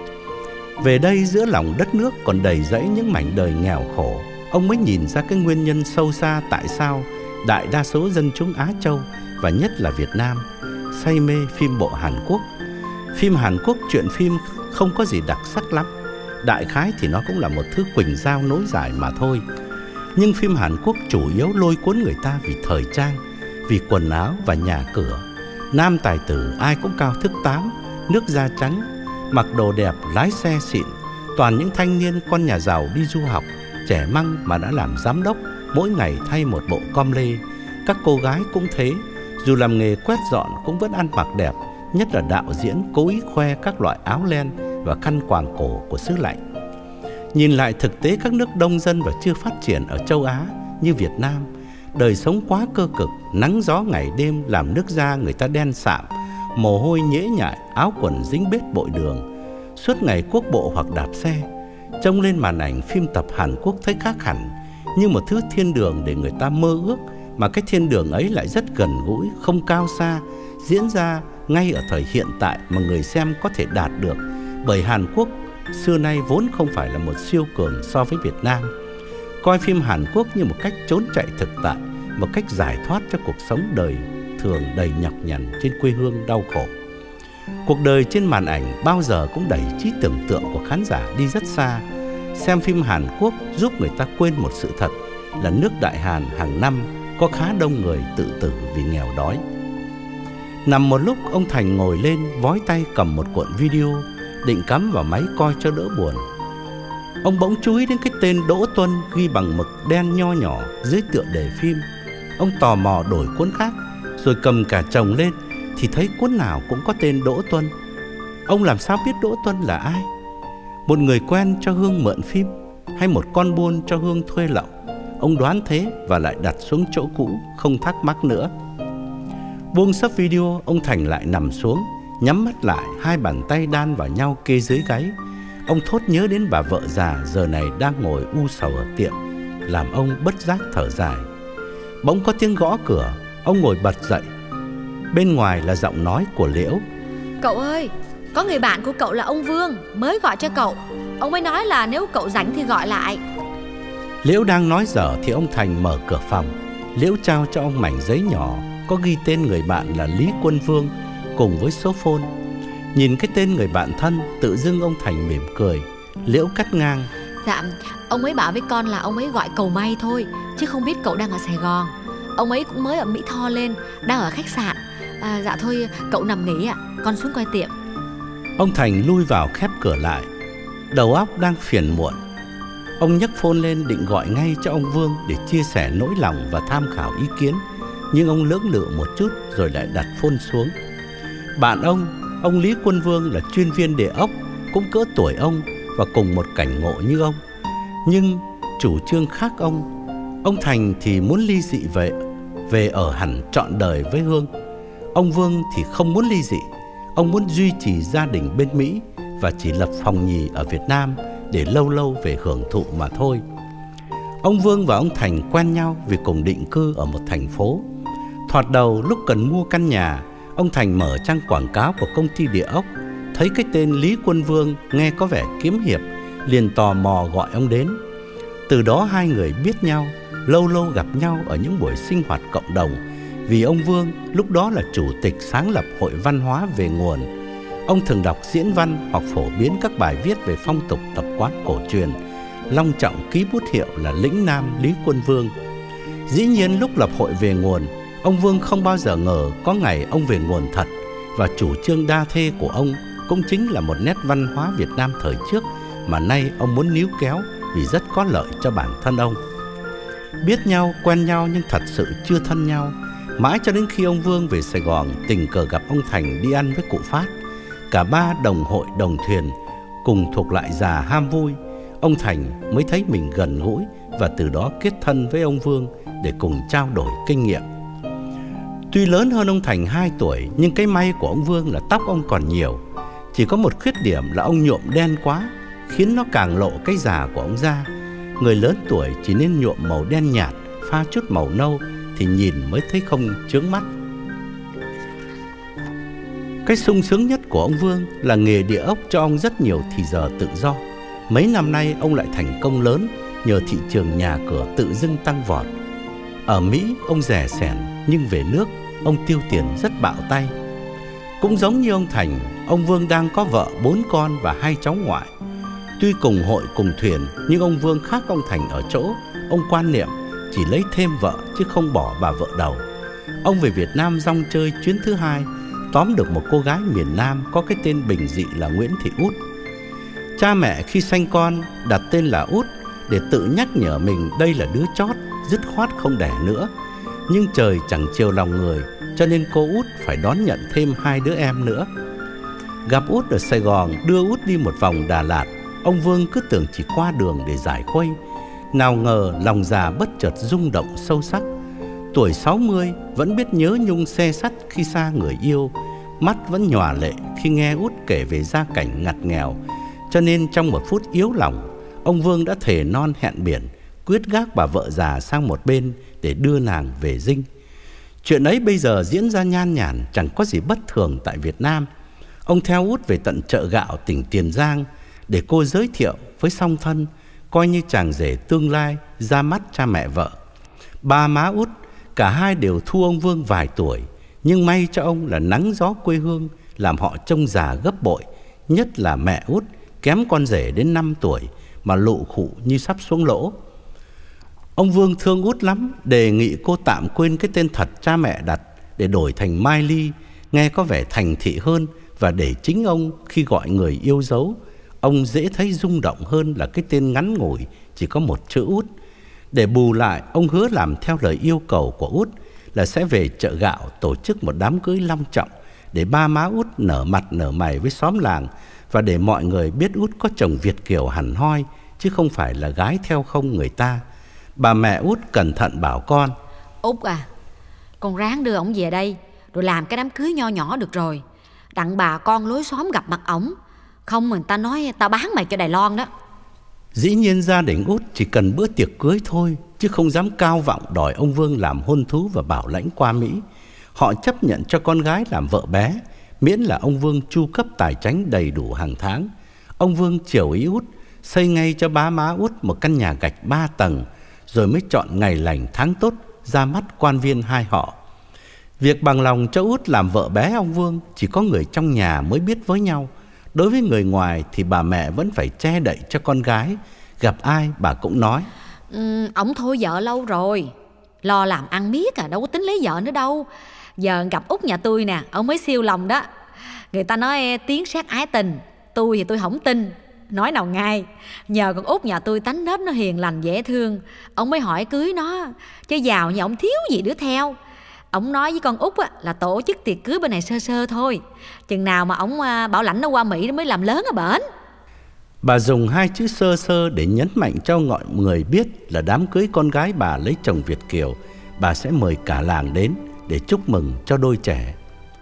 Về đây giữa lòng đất nước còn đầy rẫy những mảnh đời nghèo khổ, ông mới nhìn ra cái nguyên nhân sâu xa tại sao đại đa số dân chúng Á Châu và nhất là Việt Nam say mê phim bộ Hàn Quốc. Phim Hàn Quốc chuyện phim không có gì đặc sắc lắm, đại khái thì nó cũng là một thứ quỳnh dao nối dài mà thôi. Nhưng phim Hàn Quốc chủ yếu lôi cuốn người ta vì thời trang, vì quần áo và nhà cửa. Nam tài tử ai cũng cao thước tám, nước da trắng, mặc đồ đẹp, lái xe xịn. Toàn những thanh niên con nhà giàu đi du học, trẻ măng mà đã làm giám đốc, mỗi ngày thay một bộ com lê. Các cô gái cũng thế, dù làm nghề quét dọn cũng vẫn ăn mặc đẹp, nhất là đạo diễn cố ý khoe các loại áo len và khăn quàng cổ của xứ lạnh. Nhìn lại thực tế các nước đông dân và chưa phát triển ở châu Á như Việt Nam, đời sống quá cơ cực, nắng gió ngày đêm làm nước da người ta đen sạm, mồ hôi nhễ nhại, áo quần dính bết bội đường, suốt ngày cuốc bộ hoặc đạp xe. Trông lên màn ảnh phim tập Hàn Quốc thấy khác hẳn, như một thứ thiên đường để người ta mơ ước, mà cái thiên đường ấy lại rất gần gũi, không cao xa, diễn ra ngay ở thời hiện tại mà người xem có thể đạt được, bởi Hàn Quốc xưa nay vốn không phải là một siêu cường so với Việt Nam. Coi phim Hàn Quốc như một cách trốn chạy thực tại, một cách giải thoát cho cuộc sống đời thường đầy nhọc nhằn trên quê hương đau khổ. Cuộc đời trên màn ảnh bao giờ cũng đẩy trí tưởng tượng của khán giả đi rất xa. Xem phim Hàn Quốc giúp người ta quên một sự thật là nước Đại Hàn hàng năm có khá đông người tự tử vì nghèo đói. Nằm một lúc, ông Thành ngồi lên, vói tay cầm một cuộn video, định cắm vào máy coi cho đỡ buồn. Ông bỗng chú ý đến cái tên Đỗ Tuân ghi bằng mực đen nho nhỏ dưới tựa đề phim. Ông tò mò đổi cuốn khác, rồi cầm cả chồng lên thì thấy cuốn nào cũng có tên Đỗ Tuân. Ông làm sao biết Đỗ Tuân là ai? Một người quen cho Hương mượn phim, hay một con buôn cho Hương thuê lậu? Ông đoán thế và lại đặt xuống chỗ cũ, không thắc mắc nữa. Buông sấp video, ông Thành lại nằm xuống, nhắm mắt lại, hai bàn tay đan vào nhau kê dưới gáy. Ông thốt nhớ đến bà vợ già giờ này đang ngồi u sầu ở tiệm, làm ông bất giác thở dài. Bỗng có tiếng gõ cửa, ông ngồi bật dậy. Bên ngoài là giọng nói của Liễu. Cậu ơi, có người bạn của cậu là ông Vương mới gọi cho cậu. Ông ấy nói là nếu cậu rảnh thì gọi lại. Liễu đang nói dở thì ông Thành mở cửa phòng. Liễu trao cho ông mảnh giấy nhỏ có ghi tên người bạn là Lý Quân Vương cùng với số phone. Nhìn cái tên người bạn thân, tự dưng ông Thành mỉm cười. Liễu cắt ngang. Dạ, ông ấy bảo với con là ông ấy gọi cầu may thôi, chứ không biết cậu đang ở Sài Gòn. Ông ấy cũng mới ở Mỹ Tho lên, đang ở khách sạn. à, Dạ thôi, cậu nằm nghỉ ạ, con xuống coi tiệm. Ông Thành lui vào khép cửa lại, đầu óc đang phiền muộn. Ông nhấc phone lên định gọi ngay cho ông Vương để chia sẻ nỗi lòng và tham khảo ý kiến, nhưng ông lưỡng lự một chút rồi lại đặt phone xuống. Bạn ông, ông Lý Quân Vương là chuyên viên địa ốc, cũng cỡ tuổi ông và cùng một cảnh ngộ như ông, nhưng chủ trương khác ông. Ông Thành thì muốn ly dị về về ở hẳn trọn đời với Hương. Ông Vương thì không muốn ly dị, ông muốn duy trì gia đình bên Mỹ và chỉ lập phòng nhì ở Việt Nam để lâu lâu về hưởng thụ mà thôi. Ông Vương và ông Thành quen nhau vì cùng định cư ở một thành phố. Thoạt đầu lúc cần mua căn nhà, ông Thành mở trang quảng cáo của công ty địa ốc, thấy cái tên Lý Quân Vương nghe có vẻ kiếm hiệp, liền tò mò gọi ông đến. Từ đó hai người biết nhau, lâu lâu gặp nhau ở những buổi sinh hoạt cộng đồng. Vì ông Vương lúc đó là chủ tịch sáng lập Hội Văn hóa Về Nguồn, ông thường đọc diễn văn hoặc phổ biến các bài viết về phong tục tập quán cổ truyền, long trọng ký bút hiệu là Lĩnh Nam Lý Quân Vương. Dĩ nhiên lúc lập Hội Về Nguồn, ông Vương không bao giờ ngờ có ngày ông về nguồn thật, và chủ trương đa thê của ông cũng chính là một nét văn hóa Việt Nam thời trước mà nay ông muốn níu kéo vì rất có lợi cho bản thân ông. Biết nhau, quen nhau nhưng thật sự chưa thân nhau, mãi cho đến khi ông Vương về Sài Gòn tình cờ gặp ông Thành đi ăn với cụ Phát. Cả ba đồng hội đồng thuyền, cùng thuộc lại già ham vui. Ông Thành mới thấy mình gần gũi và từ đó kết thân với ông Vương để cùng trao đổi kinh nghiệm. Tuy lớn hơn ông Thành hai tuổi, nhưng cái may của ông Vương là tóc ông còn nhiều. Chỉ có một khuyết điểm là ông nhuộm đen quá, khiến nó càng lộ cái già của ông ra. Người lớn tuổi chỉ nên nhuộm màu đen nhạt, pha chút màu nâu thì nhìn mới thấy không chướng mắt. Cái sung sướng nhất của ông Vương là nghề địa ốc cho ông rất nhiều thì giờ tự do. Mấy năm nay ông lại thành công lớn nhờ thị trường nhà cửa tự dưng tăng vọt. Ở Mỹ ông rẻ sẻn, nhưng về nước ông tiêu tiền rất bạo tay. Cũng giống như ông Thành, ông Vương đang có vợ, bốn con và hai cháu ngoại. Tuy cùng hội cùng thuyền, nhưng ông Vương khác ông Thành ở chỗ ông quan niệm chỉ lấy thêm vợ chứ không bỏ bà vợ đầu. Ông về Việt Nam rong chơi chuyến thứ hai, tóm được một cô gái miền Nam có cái tên bình dị là Nguyễn Thị Út. Cha mẹ khi sanh con đặt tên là Út để tự nhắc nhở mình đây là đứa chót, dứt khoát không đẻ nữa. Nhưng trời chẳng chiều lòng người, cho nên cô Út phải đón nhận thêm hai đứa em nữa. Gặp Út ở Sài Gòn, đưa Út đi một vòng Đà Lạt. Ông Vương cứ tưởng chỉ qua đường để giải khuây, nào ngờ lòng già bất chợt rung động sâu sắc. Tuổi sáu mươi vẫn biết nhớ nhung xe sắt khi xa người yêu, mắt vẫn nhòa lệ khi nghe Út kể về gia cảnh ngặt nghèo. Cho nên trong một phút yếu lòng, ông Vương đã thề non hẹn biển, quyết gác bà vợ già sang một bên để đưa nàng về dinh. Chuyện ấy bây giờ diễn ra nhan nhản, chẳng có gì bất thường tại Việt Nam. Ông theo Út về tận chợ gạo tỉnh Tiền Giang để cô giới thiệu với song thân, coi như chàng rể tương lai ra mắt cha mẹ vợ. Ba má Út, cả hai đều thua ông Vương vài tuổi, nhưng may cho ông là nắng gió quê hương làm họ trông già gấp bội. Nhất là mẹ Út kém con rể đến năm tuổi mà lụ khụ như sắp xuống lỗ. Ông Vương thương Út lắm, đề nghị cô tạm quên cái tên thật cha mẹ đặt để đổi thành Mai Ly, nghe có vẻ thành thị hơn, và để chính ông khi gọi người yêu dấu, ông dễ thấy rung động hơn là cái tên ngắn ngủi chỉ có một chữ Út. Để bù lại, ông hứa làm theo lời yêu cầu của Út là sẽ về chợ gạo tổ chức một đám cưới long trọng để ba má Út nở mặt nở mày với xóm làng, và để mọi người biết Út có chồng Việt kiều hẳn hoi chứ không phải là gái theo không người ta. Bà mẹ Út cẩn thận bảo con: Út à, con ráng đưa ổng về đây rồi làm cái đám cưới nho nhỏ được rồi, đặng bà con lối xóm gặp mặt ổng, không người ta nói tao bán mày cho Đài Loan đó. Dĩ nhiên gia đình Út chỉ cần bữa tiệc cưới thôi, chứ không dám cao vọng đòi ông Vương làm hôn thú và bảo lãnh qua Mỹ. Họ chấp nhận cho con gái làm vợ bé, miễn là ông Vương chu cấp tài chánh đầy đủ hàng tháng. Ông Vương chiều ý Út, xây ngay cho bá má Út một căn nhà gạch ba tầng, rồi mới chọn ngày lành tháng tốt ra mắt quan viên hai họ. Việc bằng lòng cho Út làm vợ bé ông Vương chỉ có người trong nhà mới biết với nhau. Đối với người ngoài thì bà mẹ vẫn phải che đậy cho con gái. Gặp ai bà cũng nói: ừ, ổng thôi vợ lâu rồi, lo làm ăn miết à, đâu có tính lấy vợ nữa đâu. Giờ gặp Út nhà tôi nè, ông mới siêu lòng đó. Người ta nói tiếng sét ái tình, tôi thì tôi không tin, nói nào ngay. Nhờ con Út nhà tôi tánh nết nó hiền lành dễ thương, ông mới hỏi cưới nó, chứ giàu nhà ông thiếu gì đứa theo. Ông nói với con Út á, là tổ chức tiệc cưới bên này sơ sơ thôi, chừng nào mà ông bảo lãnh nó qua Mỹ nó mới làm lớn ở bển. Bà dùng hai chữ sơ sơ để nhấn mạnh cho mọi người biết là đám cưới con gái bà lấy chồng Việt kiều, bà sẽ mời cả làng đến để chúc mừng cho đôi trẻ.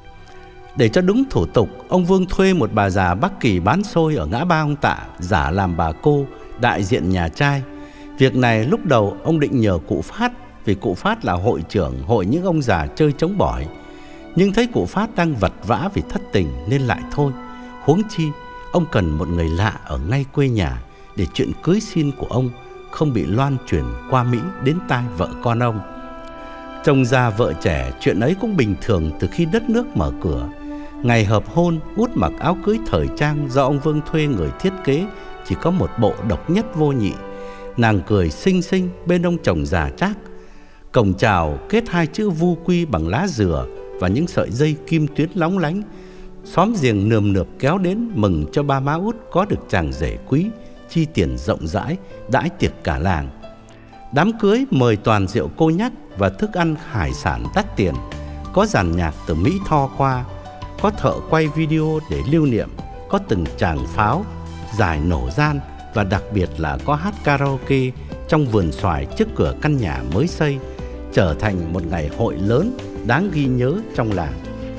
Để cho đúng thủ tục, ông Vương thuê một bà già Bắc Kỳ bán xôi ở ngã ba ông Tạ giả làm bà cô, đại diện nhà trai. Việc này lúc đầu ông định nhờ cụ Phát, vì cụ Phát là hội trưởng hội những ông già chơi chống bỏi. Nhưng thấy cụ Phát đang vật vã vì thất tình nên lại thôi. Huống chi ông cần một người lạ ở ngay quê nhà để chuyện cưới xin của ông không bị loan truyền qua Mỹ đến tai vợ con ông. Chồng già vợ trẻ, chuyện ấy cũng bình thường từ khi đất nước mở cửa. Ngày hợp hôn, Út mặc áo cưới thời trang do ông Vương thuê người thiết kế, chỉ có một bộ độc nhất vô nhị. Nàng cười xinh xinh bên ông chồng già Trác. Cổng chào kết hai chữ vu quy bằng lá dừa và những sợi dây kim tuyến lóng lánh. Xóm giềng nườm nượp kéo đến mừng cho ba má Út có được chàng rể quý, chi tiền rộng rãi, đãi tiệc cả làng. Đám cưới mời toàn rượu cô nhắc và thức ăn hải sản đắt tiền. Có dàn nhạc từ Mỹ Tho qua, có thợ quay video để lưu niệm, có từng tràng pháo, giải nổ gian, và đặc biệt là có hát karaoke trong vườn xoài trước cửa căn nhà mới xây, trở thành một ngày hội lớn đáng ghi nhớ trong làng.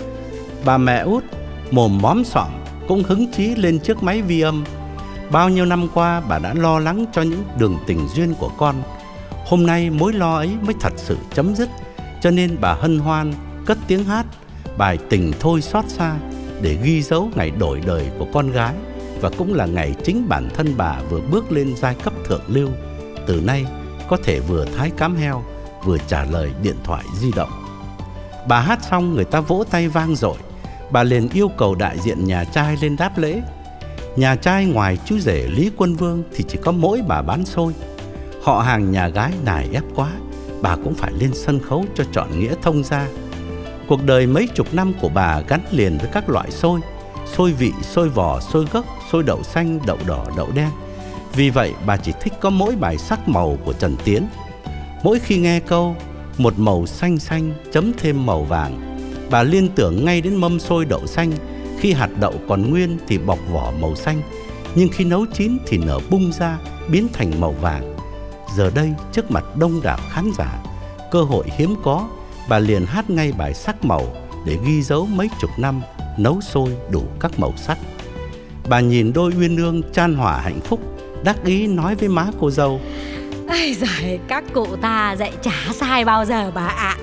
Bà mẹ út mồm móm xọm cũng hứng chí lên chiếc máy vi âm. Bao nhiêu năm qua bà đã lo lắng cho những đường tình duyên của con. Hôm nay mối lo ấy mới thật sự chấm dứt, cho nên bà hân hoan cất tiếng hát bài Tình Thôi Xót Xa để ghi dấu ngày đổi đời của con gái, và cũng là ngày chính bản thân bà vừa bước lên giai cấp thượng lưu. Từ nay có thể vừa thái cám heo vừa trả lời điện thoại di động. Bà hát xong người ta vỗ tay vang dội. Bà liền yêu cầu đại diện nhà trai lên đáp lễ. Nhà trai ngoài chú rể Lý Quân Vương thì chỉ có mỗi bà bán xôi. Họ hàng nhà gái nài ép quá, bà cũng phải lên sân khấu cho trọn nghĩa thông gia. Cuộc đời mấy chục năm của bà gắn liền với các loại xôi: xôi vị, xôi vỏ, xôi gấc, xôi đậu xanh, đậu đỏ, đậu đen. Vì vậy bà chỉ thích có mỗi bài Sắc Màu của Trần Tiến. Mỗi khi nghe câu một màu xanh xanh chấm thêm màu vàng, bà liên tưởng ngay đến mâm xôi đậu xanh. Khi hạt đậu còn nguyên thì bọc vỏ màu xanh, nhưng khi nấu chín thì nở bung ra biến thành màu vàng. Giờ đây trước mặt đông đảo khán giả, cơ hội hiếm có, bà liền hát ngay bài Sắc Màu để ghi dấu mấy chục năm nấu xôi đủ các màu sắc. Bà nhìn đôi uyên ương chan hòa hạnh phúc, đắc ý nói với má cô dâu: Ây giời, các cụ ta dạy chả sai bao giờ bà ạ.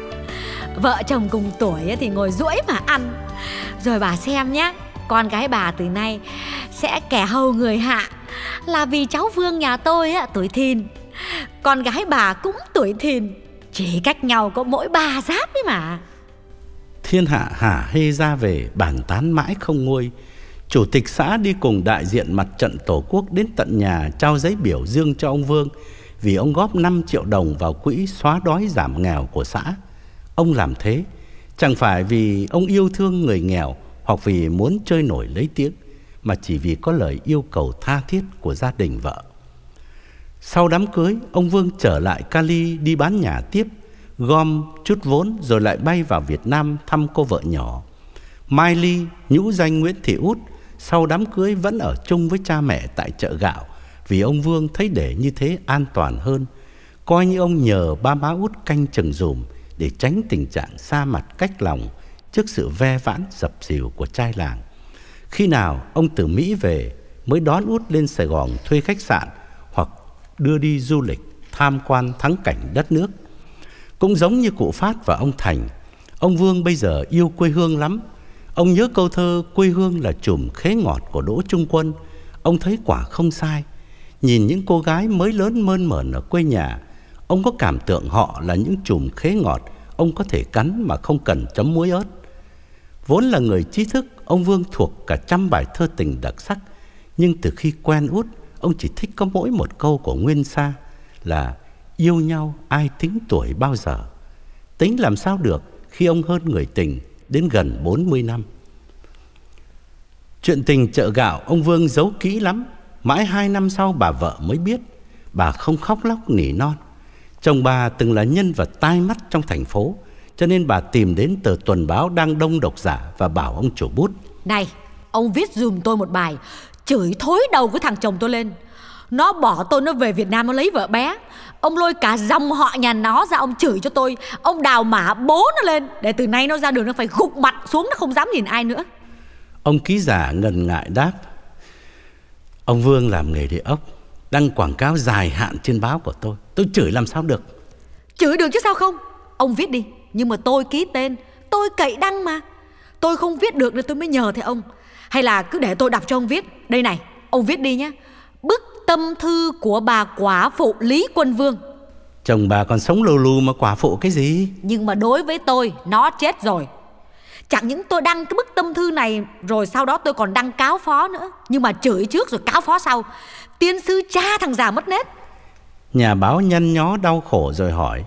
Vợ chồng cùng tuổi thì ngồi duỗi mà ăn. Rồi bà xem nhé, con gái bà từ nay sẽ kẻ hầu người hạ, là vì cháu Vương nhà tôi á, tuổi thìn, con gái bà cũng tuổi thìn, chỉ cách nhau có mỗi ba giáp đấy mà. Thiên hạ hả hê ra về, bàn tán mãi không nguôi. Chủ tịch xã đi cùng đại diện Mặt trận Tổ quốc đến tận nhà trao giấy biểu dương cho ông Vương vì ông góp năm triệu đồng vào quỹ xóa đói giảm nghèo của xã. Ông làm thế chẳng phải vì ông yêu thương người nghèo hoặc vì muốn chơi nổi lấy tiếng, mà chỉ vì có lời yêu cầu tha thiết của gia đình vợ. Sau đám cưới, ông Vương trở lại Cali đi bán nhà tiếp, gom chút vốn rồi lại bay vào Việt Nam thăm cô vợ nhỏ. Mai Ly, nhũ danh Nguyễn Thị Út, sau đám cưới vẫn ở chung với cha mẹ tại chợ gạo, vì ông Vương thấy để như thế an toàn hơn, coi như ông nhờ ba má Út canh chừng dùm để tránh tình trạng xa mặt cách lòng trước sự ve vãn dập dìu của trai làng. Khi nào ông từ Mỹ về mới đón Út lên Sài Gòn thuê khách sạn hoặc đưa đi du lịch tham quan thắng cảnh đất nước. Cũng giống như cụ Phát và ông Thành, ông Vương bây giờ yêu quê hương lắm. Ông nhớ câu thơ quê hương là chùm khế ngọt của Đỗ Trung Quân. Ông thấy quả không sai. Nhìn những cô gái mới lớn mơn mởn ở quê nhà, ông có cảm tưởng họ là những chùm khế ngọt ông có thể cắn mà không cần chấm muối ớt. Vốn là người trí thức, ông Vương thuộc cả trăm bài thơ tình đặc sắc. Nhưng từ khi quen Út, ông chỉ thích có mỗi một câu của Nguyên Sa là yêu nhau ai tính tuổi bao giờ. Tính làm sao được khi ông hơn người tình đến gần bốn mươi năm. Chuyện tình chợ gạo ông Vương giấu kỹ lắm. Mãi hai năm sau bà vợ mới biết. Bà không khóc lóc nỉ non. Chồng bà từng là nhân vật tai mắt trong thành phố, cho nên bà tìm đến tờ tuần báo đang đông độc giả và bảo ông chủ bút: Này, ông viết dùm tôi một bài chửi thối đầu của thằng chồng tôi lên. Nó bỏ tôi, nó về Việt Nam nó lấy vợ bé. Ông lôi cả dòng họ nhà nó ra ông chửi cho tôi. Ông đào mả bố nó lên, để từ nay nó ra đường nó phải gục mặt xuống, nó không dám nhìn ai nữa. Ông ký giả ngần ngại đáp: Ông Vương làm nghề địa ốc, đăng quảng cáo dài hạn trên báo của tôi, tôi chửi làm sao được. Chửi được chứ sao không. Ông viết đi, nhưng mà tôi ký tên, tôi cậy đăng mà. Tôi không viết được nên tôi mới nhờ thầy ông. Hay là cứ để tôi đọc cho ông viết. Đây này, ông viết đi nhé: Bức tâm thư của bà quả phụ Lý Quân Vương. Chồng bà còn sống lù lù mà quả phụ cái gì. Nhưng mà đối với tôi, nó chết rồi. Chẳng những tôi đăng cái bức tâm thư này, rồi sau đó tôi còn đăng cáo phó nữa. Nhưng mà chửi trước rồi cáo phó sau. Tiên sư cha thằng già mất nết. Nhà báo nhăn nhó đau khổ rồi hỏi: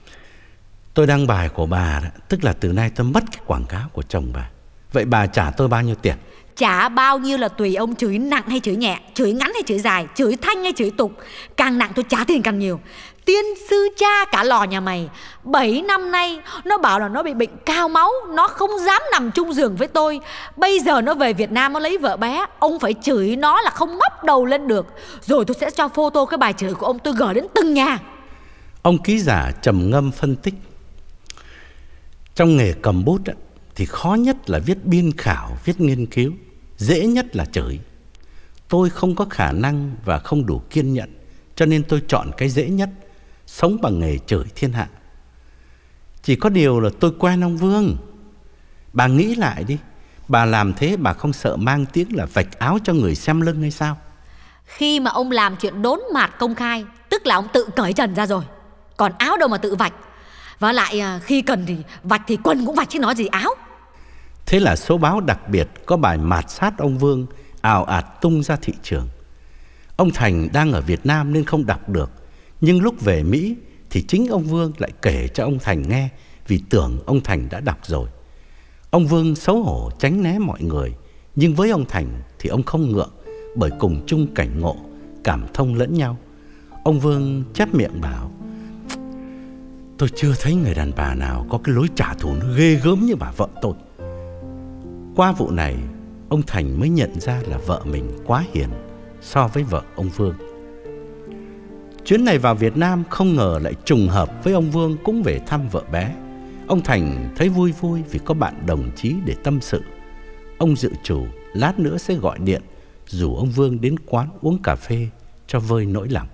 Tôi đăng bài của bà đó, tức là từ nay tôi mất cái quảng cáo của chồng bà. Vậy bà trả tôi bao nhiêu tiền? Trả bao nhiêu là tùy ông chửi nặng hay chửi nhẹ, chửi ngắn hay chửi dài, chửi thanh hay chửi tục. Càng nặng tôi trả tiền càng nhiều. Tiên sư cha cả lò nhà mày, bảy năm nay nó bảo là nó bị bệnh cao máu, nó không dám nằm chung giường với tôi. Bây giờ nó về Việt Nam nó lấy vợ bé, ông phải chửi nó là không ngóc đầu lên được. Rồi tôi sẽ cho photo cái bài chửi của ông, tôi gửi đến từng nhà. Ông ký giả trầm ngâm phân tích: Trong nghề cầm bút thì khó nhất là viết biên khảo, viết nghiên cứu, dễ nhất là chửi. Tôi không có khả năng và không đủ kiên nhẫn, cho nên tôi chọn cái dễ nhất, sống bằng nghề chửi thiên hạ. Chỉ có điều là tôi quen ông Vương. Bà nghĩ lại đi, bà làm thế bà không sợ mang tiếng là vạch áo cho người xem lưng hay sao? Khi mà ông làm chuyện đốn mạt công khai, tức là ông tự cởi trần ra rồi, còn áo đâu mà tự vạch. Và lại khi cần thì vạch thì quần cũng vạch chứ nói gì áo. Thế là số báo đặc biệt có bài mạt sát ông Vương ào ạt tung ra thị trường. Ông Thành đang ở Việt Nam nên không đọc được, nhưng lúc về Mỹ thì chính ông Vương lại kể cho ông Thành nghe, vì tưởng ông Thành đã đọc rồi. Ông Vương xấu hổ tránh né mọi người, nhưng với ông Thành thì ông không ngượng, bởi cùng chung cảnh ngộ, cảm thông lẫn nhau. Ông Vương chép miệng bảo: tôi chưa thấy người đàn bà nào có cái lối trả thù nó ghê gớm như bà vợ tôi. Qua vụ này, ông Thành mới nhận ra là vợ mình quá hiền so với vợ ông Vương. Chuyến này vào Việt Nam không ngờ lại trùng hợp với ông Vương cũng về thăm vợ bé. Ông Thành thấy vui vui vì có bạn đồng chí để tâm sự. Ông dự chủ lát nữa sẽ gọi điện rủ ông Vương đến quán uống cà phê cho vơi nỗi lòng.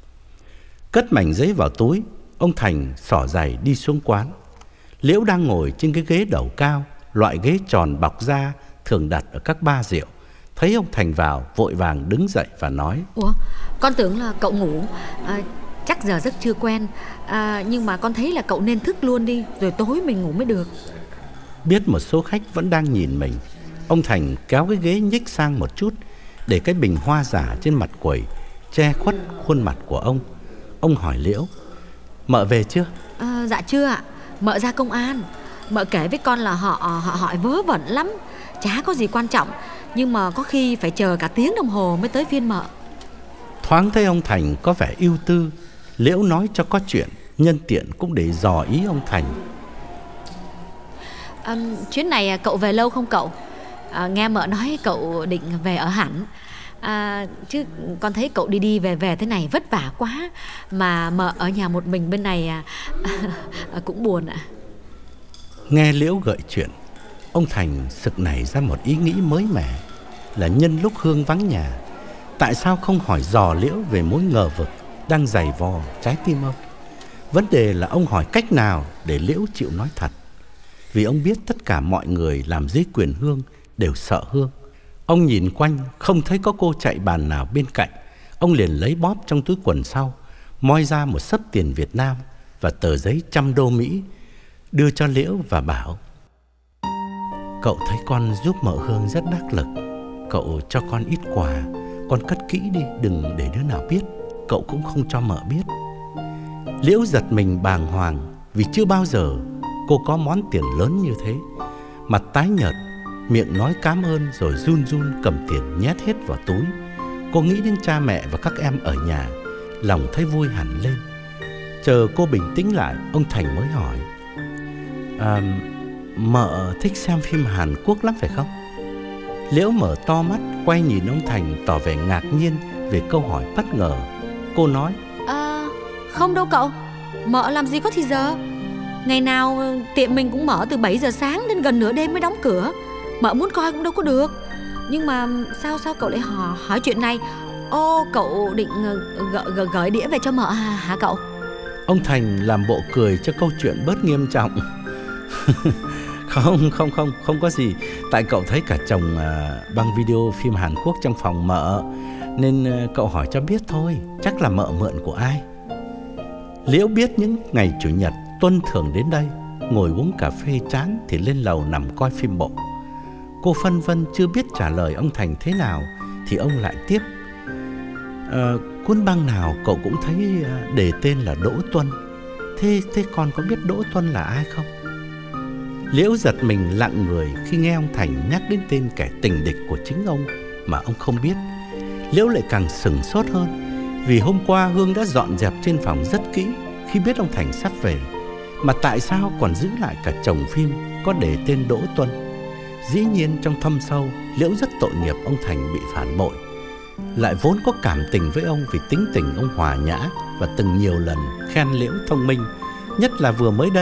Cất mảnh giấy vào túi, ông Thành xỏ giày đi xuống quán. Liễu đang ngồi trên cái ghế đầu cao, loại ghế tròn bọc da thường đặt ở các bar rượu. Thấy ông Thành vào, vội vàng đứng dậy và nói: ủa, con tưởng là cậu ngủ, à, chắc giờ giấc chưa quen, à, nhưng mà con thấy là cậu nên thức luôn đi, rồi tối mình ngủ mới được. Biết một số khách vẫn đang nhìn mình, ông Thành kéo cái ghế nhích sang một chút, để cái bình hoa giả trên mặt quầy che khuất khuôn mặt của ông. Ông hỏi Liễu: mợ về chưa? À, dạ chưa ạ, mợ ra công an. Mợ kể với con là họ họ hỏi vớ vẩn lắm, chả có gì quan trọng, nhưng mà có khi phải chờ cả tiếng đồng hồ mới tới phiên mợ. Thoáng thấy ông Thành có vẻ ưu tư, Liễu nói cho có chuyện, nhân tiện cũng để dò ý ông Thành. À, chuyến này cậu về lâu không cậu? À, nghe mợ nói cậu định về ở hẳn. À, chứ con thấy cậu đi đi về về thế này vất vả quá, mà mợ ở nhà một mình bên này à, à, cũng buồn ạ. À. Nghe Liễu gợi chuyện, ông Thành sực nảy ra một ý nghĩ mới mẻ, là nhân lúc Hương vắng nhà, tại sao không hỏi dò Liễu về mối ngờ vực đang giày vò trái tim ông. Vấn đề là ông hỏi cách nào để Liễu chịu nói thật, vì ông biết tất cả mọi người làm dưới quyền Hương đều sợ Hương. Ông nhìn quanh không thấy có cô chạy bàn nào bên cạnh, ông liền lấy bóp trong túi quần sau, moi ra một xấp tiền Việt Nam và tờ giấy trăm đô Mỹ, đưa cho Liễu và bảo: cậu thấy con giúp mợ Hương rất đắc lực, cậu cho con ít quà, con cất kỹ đi, đừng để đứa nào biết, cậu cũng không cho mợ biết. Liễu giật mình bàng hoàng, vì chưa bao giờ cô có món tiền lớn như thế. Mặt tái nhợt, miệng nói cảm ơn rồi run run cầm tiền nhét hết vào túi. Cô nghĩ đến cha mẹ và các em ở nhà, lòng thấy vui hẳn lên. Chờ cô bình tĩnh lại, ông Thành mới hỏi: à, mợ thích xem phim Hàn Quốc lắm phải không? Liễu mở to mắt quay nhìn ông Thành, tỏ vẻ ngạc nhiên về câu hỏi bất ngờ. Cô nói: à, không đâu cậu, mợ làm gì có thì giờ. Ngày nào tiệm mình cũng mở từ bảy giờ sáng đến gần nửa đêm mới đóng cửa. Mợ muốn coi cũng đâu có được. Nhưng mà sao sao cậu lại hỏi, hỏi chuyện này? Ô, cậu định gợi, gợi, gợi đĩa về cho mợ hả, hả cậu? Ông Thành làm bộ cười cho câu chuyện bớt nghiêm trọng. Không, không, không, không có gì. Tại cậu thấy cả chồng à, băng video phim Hàn Quốc trong phòng mợ, nên à, cậu hỏi cho biết thôi. Chắc là mợ mượn của ai. Liễu biết những ngày chủ nhật Tuân thường đến đây, ngồi uống cà phê chán thì lên lầu nằm coi phim bộ. Cô phân vân chưa biết trả lời ông Thành thế nào, thì ông lại tiếp: à, cuốn băng nào cậu cũng thấy đề tên là Đỗ Tuân. Thế, thế con có biết Đỗ Tuân là ai không? Liễu giật mình lặng người khi nghe ông Thành nhắc đến tên kẻ tình địch của chính ông mà ông không biết. Liễu lại càng sửng sốt hơn, vì hôm qua Hương đã dọn dẹp trên phòng rất kỹ khi biết ông Thành sắp về. Mà tại sao còn giữ lại cả chồng phim có để tên Đỗ Tuân? Dĩ nhiên trong thâm sâu, Liễu rất tội nghiệp ông Thành bị phản bội, lại vốn có cảm tình với ông vì tính tình ông hòa nhã và từng nhiều lần khen Liễu thông minh. Nhất là vừa mới đây,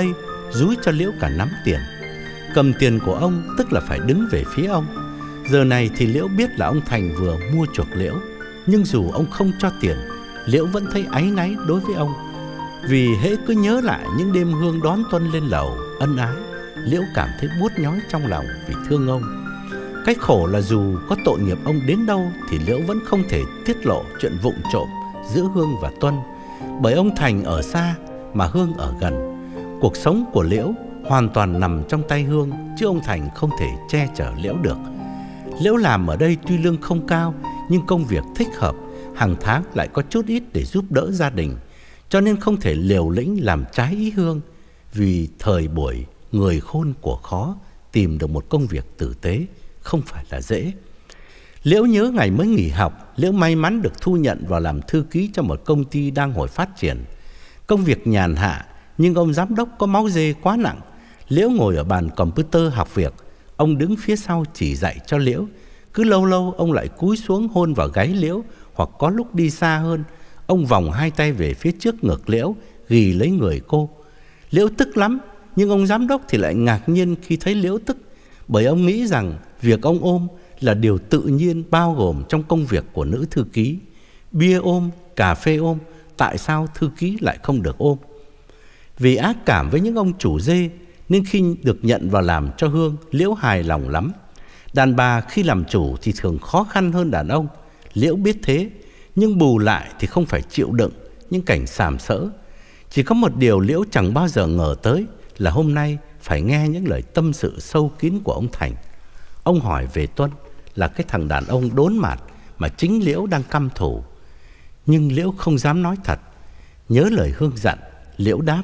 dúi cho Liễu cả nắm tiền. Cầm tiền của ông tức là phải đứng về phía ông. Giờ này thì Liễu biết là ông Thành vừa mua chuộc Liễu, nhưng dù ông không cho tiền, Liễu vẫn thấy áy náy đối với ông. Vì hễ cứ nhớ lại những đêm Hương đón Tuân lên lầu ân ái, Liễu cảm thấy buốt nhói trong lòng vì thương ông. Cái khổ là dù có tội nghiệp ông đến đâu thì Liễu vẫn không thể tiết lộ chuyện vụng trộm giữa Hương và Tuân, bởi ông Thành ở xa mà Hương ở gần. Cuộc sống của Liễu hoàn toàn nằm trong tay Hương, chứ ông Thành không thể che chở Liễu được. Liễu làm ở đây tuy lương không cao, nhưng công việc thích hợp, hàng tháng lại có chút ít để giúp đỡ gia đình, cho nên không thể liều lĩnh làm trái ý Hương. Vì thời buổi người khôn của khó, tìm được một công việc tử tế không phải là dễ. Liễu nhớ ngày mới nghỉ học, Liễu may mắn được thu nhận vào làm thư ký cho một công ty đang hồi phát triển. Công việc nhàn hạ, nhưng ông giám đốc có máu dê quá nặng. Liễu ngồi ở bàn computer học việc, ông đứng phía sau chỉ dạy cho Liễu. Cứ lâu lâu ông lại cúi xuống hôn vào gáy Liễu, hoặc có lúc đi xa hơn, ông vòng hai tay về phía trước ngực Liễu, ghì lấy người cô. Liễu tức lắm, nhưng ông giám đốc thì lại ngạc nhiên khi thấy Liễu tức, bởi ông nghĩ rằng việc ông ôm là điều tự nhiên bao gồm trong công việc của nữ thư ký. Bia ôm, cà phê ôm, tại sao thư ký lại không được ôm? Vì ác cảm với những ông chủ dê nên khi được nhận vào làm cho Hương, Liễu hài lòng lắm. Đàn bà khi làm chủ thì thường khó khăn hơn đàn ông, Liễu biết thế, nhưng bù lại thì không phải chịu đựng những cảnh sàm sỡ. Chỉ có một điều Liễu chẳng bao giờ ngờ tới là hôm nay phải nghe những lời tâm sự sâu kín của ông Thành. Ông hỏi về Tuân, là cái thằng đàn ông đốn mạt mà chính Liễu đang căm thù. Nhưng Liễu không dám nói thật. Nhớ lời Hương dặn, Liễu đáp: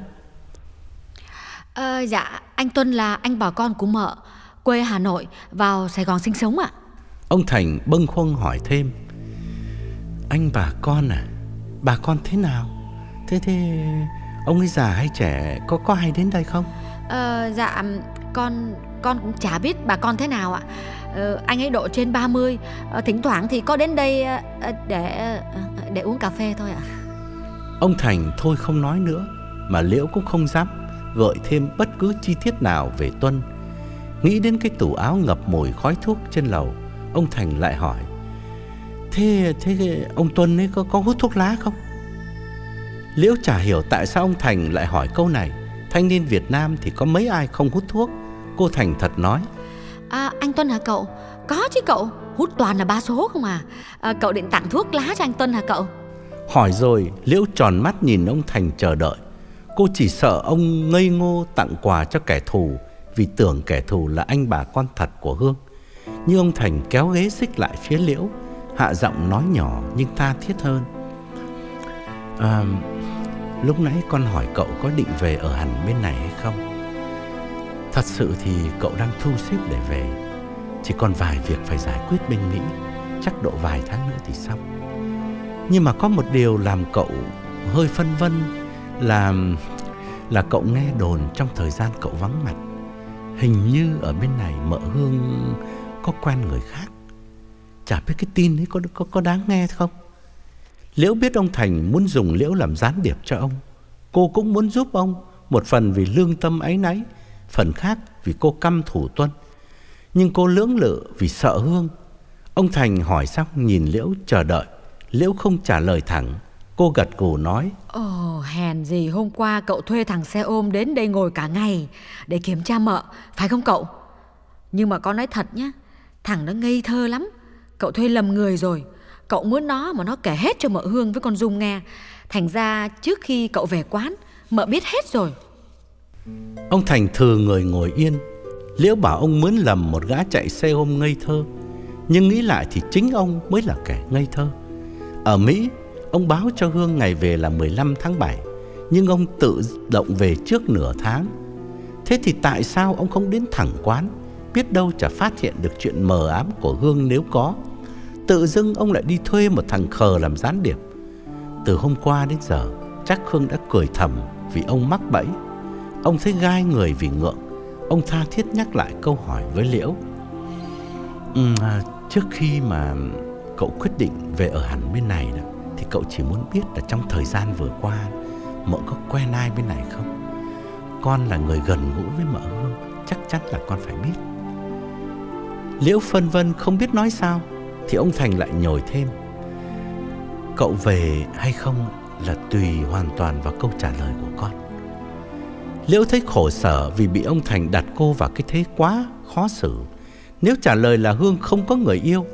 à, Dạ, anh Tuân là anh bà con của mợ, quê Hà Nội, vào Sài Gòn sinh sống ạ. Ông Thành bâng khuâng hỏi thêm: Anh bà con à? Bà con thế nào? Thế thế ông ấy già hay trẻ, có có hay đến đây không? à, Dạ, con con cũng chả biết bà con thế nào ạ. à, Anh ấy độ trên ba mươi, à, thỉnh thoảng thì có đến đây à, để để uống cà phê thôi ạ. Ông Thành thôi không nói nữa, mà Liễu cũng không dám gợi thêm bất cứ chi tiết nào về Tuân. Nghĩ đến cái tủ áo ngập mùi khói thuốc trên lầu, ông Thành lại hỏi: Thế, thế ông Tuân ấy có, có hút thuốc lá không? Liễu chả hiểu tại sao ông Thành lại hỏi câu này. Thanh niên Việt Nam thì có mấy ai không hút thuốc. Cô thành thật nói: à, Anh Tuân hả cậu? Có chứ cậu, hút toàn là ba số không à. à Cậu định tặng thuốc lá cho anh Tuân hả cậu? Hỏi rồi Liễu tròn mắt nhìn ông Thành chờ đợi. Cô chỉ sợ ông ngây ngô tặng quà cho kẻ thù, vì tưởng kẻ thù là anh bà con thật của Hương. Nhưng ông Thành kéo ghế xích lại phía Liễu, hạ giọng nói nhỏ nhưng tha thiết hơn: à, Lúc nãy con hỏi cậu có định về ở hẳn bên này hay không? Thật sự thì cậu đang thu xếp để về, chỉ còn vài việc phải giải quyết bên Mỹ, chắc độ vài tháng nữa thì xong. Nhưng mà có một điều làm cậu hơi phân vân là là cậu nghe đồn trong thời gian cậu vắng mặt, hình như ở bên này mợ Hương có quen người khác. Chả biết cái tin ấy có có có đáng nghe không? Liễu biết ông Thành muốn dùng Liễu làm gián điệp cho ông. Cô cũng muốn giúp ông, một phần vì lương tâm áy náy, phần khác vì cô căm thù Tuân. Nhưng cô lưỡng lự vì sợ Hương. Ông Thành hỏi xong nhìn Liễu chờ đợi. Liễu không trả lời thẳng. Cô gật gù nói: Ồ, hèn gì hôm qua cậu thuê thằng xe ôm đến đây ngồi cả ngày để kiểm tra mợ, phải không cậu? Nhưng mà con nói thật nhá, thằng nó ngây thơ lắm. Cậu thuê lầm người rồi. Cậu muốn nó mà nó kể hết cho mợ Hương với con Dung nghe. Thành ra trước khi cậu về quán, mợ biết hết rồi. Ông Thành thừ người ngồi yên. Liễu bảo ông mướn lầm một gã chạy xe ôm ngây thơ, nhưng nghĩ lại thì chính ông mới là kẻ ngây thơ. Ở Mỹ, ông báo cho Hương ngày về là mười lăm tháng bảy, nhưng ông tự động về trước nửa tháng. Thế thì tại sao ông không đến thẳng quán? Biết đâu chả phát hiện được chuyện mờ ám của Hương nếu có. Tự dưng ông lại đi thuê một thằng khờ làm gián điệp. Từ hôm qua đến giờ, chắc Hương đã cười thầm vì ông mắc bẫy. Ông thấy gai người vì ngượng. Ông tha thiết nhắc lại câu hỏi với Liễu: ừ, à, Trước khi mà cậu quyết định về ở hẳn bên này đó, thì cậu chỉ muốn biết là trong thời gian vừa qua mợ có quen ai bên này không? con là người gần gũi với mợ Hương, chắc chắn là con phải biết. Liễu phân vân không biết nói sao, thì ông Thành lại nhồi thêm: cậu về hay không là tùy hoàn toàn vào câu trả lời của con. Liễu thấy khổ sở vì bị ông Thành đặt cô vào cái thế quá khó xử. Nếu trả lời là Hương không có người yêu,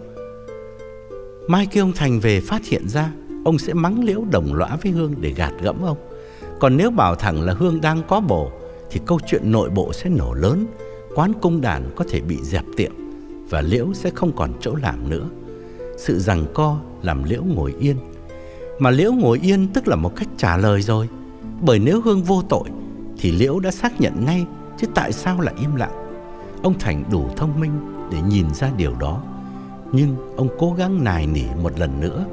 mai kia ông Thành về phát hiện ra, ông sẽ mắng Liễu đồng lõa với Hương để gạt gẫm ông. Còn nếu bảo thẳng là Hương đang có bồ, thì câu chuyện nội bộ sẽ nổ lớn, quán cung đàn có thể bị dẹp tiệm, và Liễu sẽ không còn chỗ làm nữa. Sự giằng co làm Liễu ngồi yên. Mà Liễu ngồi yên tức là một cách trả lời rồi. Bởi nếu Hương vô tội thì Liễu đã xác nhận ngay, chứ tại sao lại im lặng? Ông Thành đủ thông minh để nhìn ra điều đó, nhưng ông cố gắng nài nỉ một lần nữa: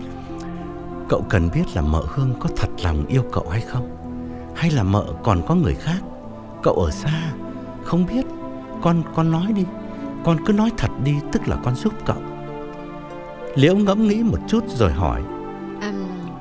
cậu cần biết là mợ Hương có thật lòng yêu cậu hay không? Hay là mợ còn có người khác? Cậu ở xa, không biết. Con, con nói đi. Con cứ nói thật đi, tức là con giúp cậu. Liễu ngẫm nghĩ một chút rồi hỏi: à,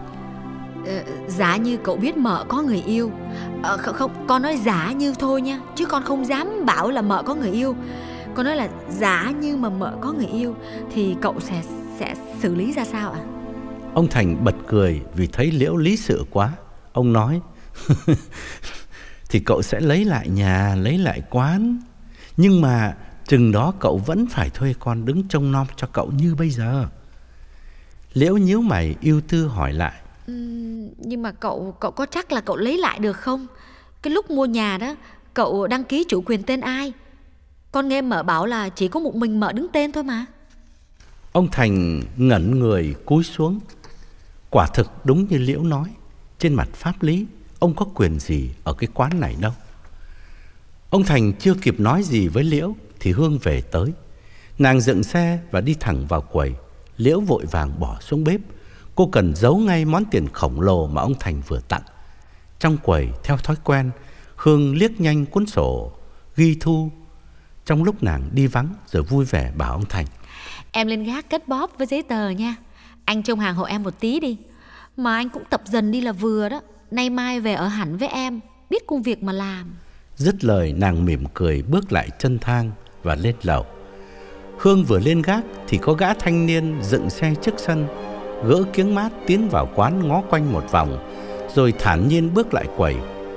Giả như cậu biết mợ có người yêu. à, không, không, con nói giả như thôi nha, chứ con không dám bảo là mợ có người yêu. Con nói là giả như mà mợ có người yêu thì cậu sẽ, sẽ xử lý ra sao ạ? À? Ông Thành bật cười vì thấy Liễu lý sự quá. Ông nói: thì cậu sẽ lấy lại nhà, lấy lại quán. Nhưng mà chừng đó cậu vẫn phải thuê con đứng trông nom cho cậu như bây giờ. Liễu nhíu mày ưu tư hỏi lại: ừ, Nhưng mà cậu cậu có chắc là cậu lấy lại được không? Cái lúc mua nhà đó, cậu đăng ký chủ quyền tên ai? Con nghe mợ bảo là chỉ có một mình mợ đứng tên thôi mà. Ông Thành ngẩn người cúi xuống. Quả thực đúng như Liễu nói, trên mặt pháp lý ông có quyền gì ở cái quán này đâu. Ông Thành chưa kịp nói gì với Liễu thì Hương về tới. Nàng dựng xe và đi thẳng vào quầy. Liễu vội vàng bỏ xuống bếp. Cô cần giấu ngay món tiền khổng lồ mà ông Thành vừa tặng. Trong quầy, theo thói quen, Hương liếc nhanh cuốn sổ ghi thu trong lúc nàng đi vắng, rồi vui vẻ bảo ông Thành: em lên gác cất bóp với giấy tờ nha. Anh trông hàng hộ em một tí đi. Mà anh cũng tập dần đi là vừa đó. Nay mai về ở hẳn với em, biết công việc mà làm. Dứt lời, nàng mỉm cười bước lại chân thang và lên lầu. Hương vừa lên gác thì có gã thanh niên dựng xe trước sân, gỡ kiếng mát tiến vào quán, ngó quanh một vòng, rồi thản nhiên bước lại quầy.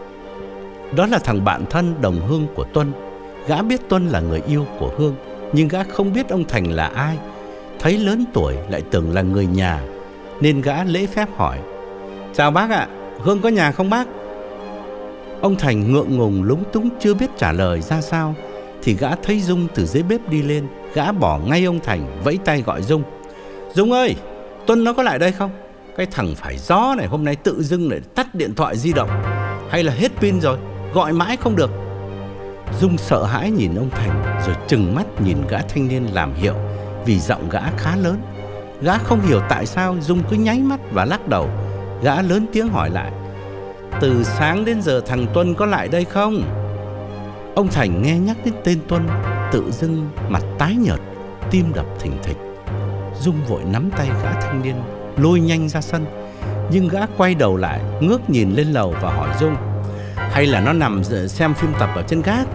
Đó là thằng bạn thân đồng hương của Tuân. Gã biết Tuân là người yêu của Hương, nhưng gã không biết ông Thành là ai. Thấy lớn tuổi lại tưởng là người nhà, nên gã lễ phép hỏi: chào bác ạ, Hương có nhà không bác? Ông Thành ngượng ngùng lúng túng chưa biết trả lời ra sao, thì gã thấy Dung từ dưới bếp đi lên. Gã bỏ ngay ông Thành, vẫy tay gọi Dung: Dung ơi, Tuân nó có lại đây không? Cái thằng phải gió này hôm nay tự dưng lại tắt điện thoại di động, hay là hết pin rồi, gọi mãi không được. Dung sợ hãi nhìn ông Thành, rồi trừng mắt nhìn gã thanh niên làm hiệu, vì giọng gã khá lớn. Gã không hiểu tại sao Dung cứ nháy mắt và lắc đầu. Gã lớn tiếng hỏi lại: từ sáng đến giờ thằng Tuân có lại đây không? Ông Thành nghe nhắc đến tên Tuân, tự dưng mặt tái nhợt, tim đập thình thịch. Dung vội nắm tay gã thanh niên lôi nhanh ra sân. Nhưng gã quay đầu lại, ngước nhìn lên lầu và hỏi Dung: hay là nó nằm xem phim tập ở trên gác?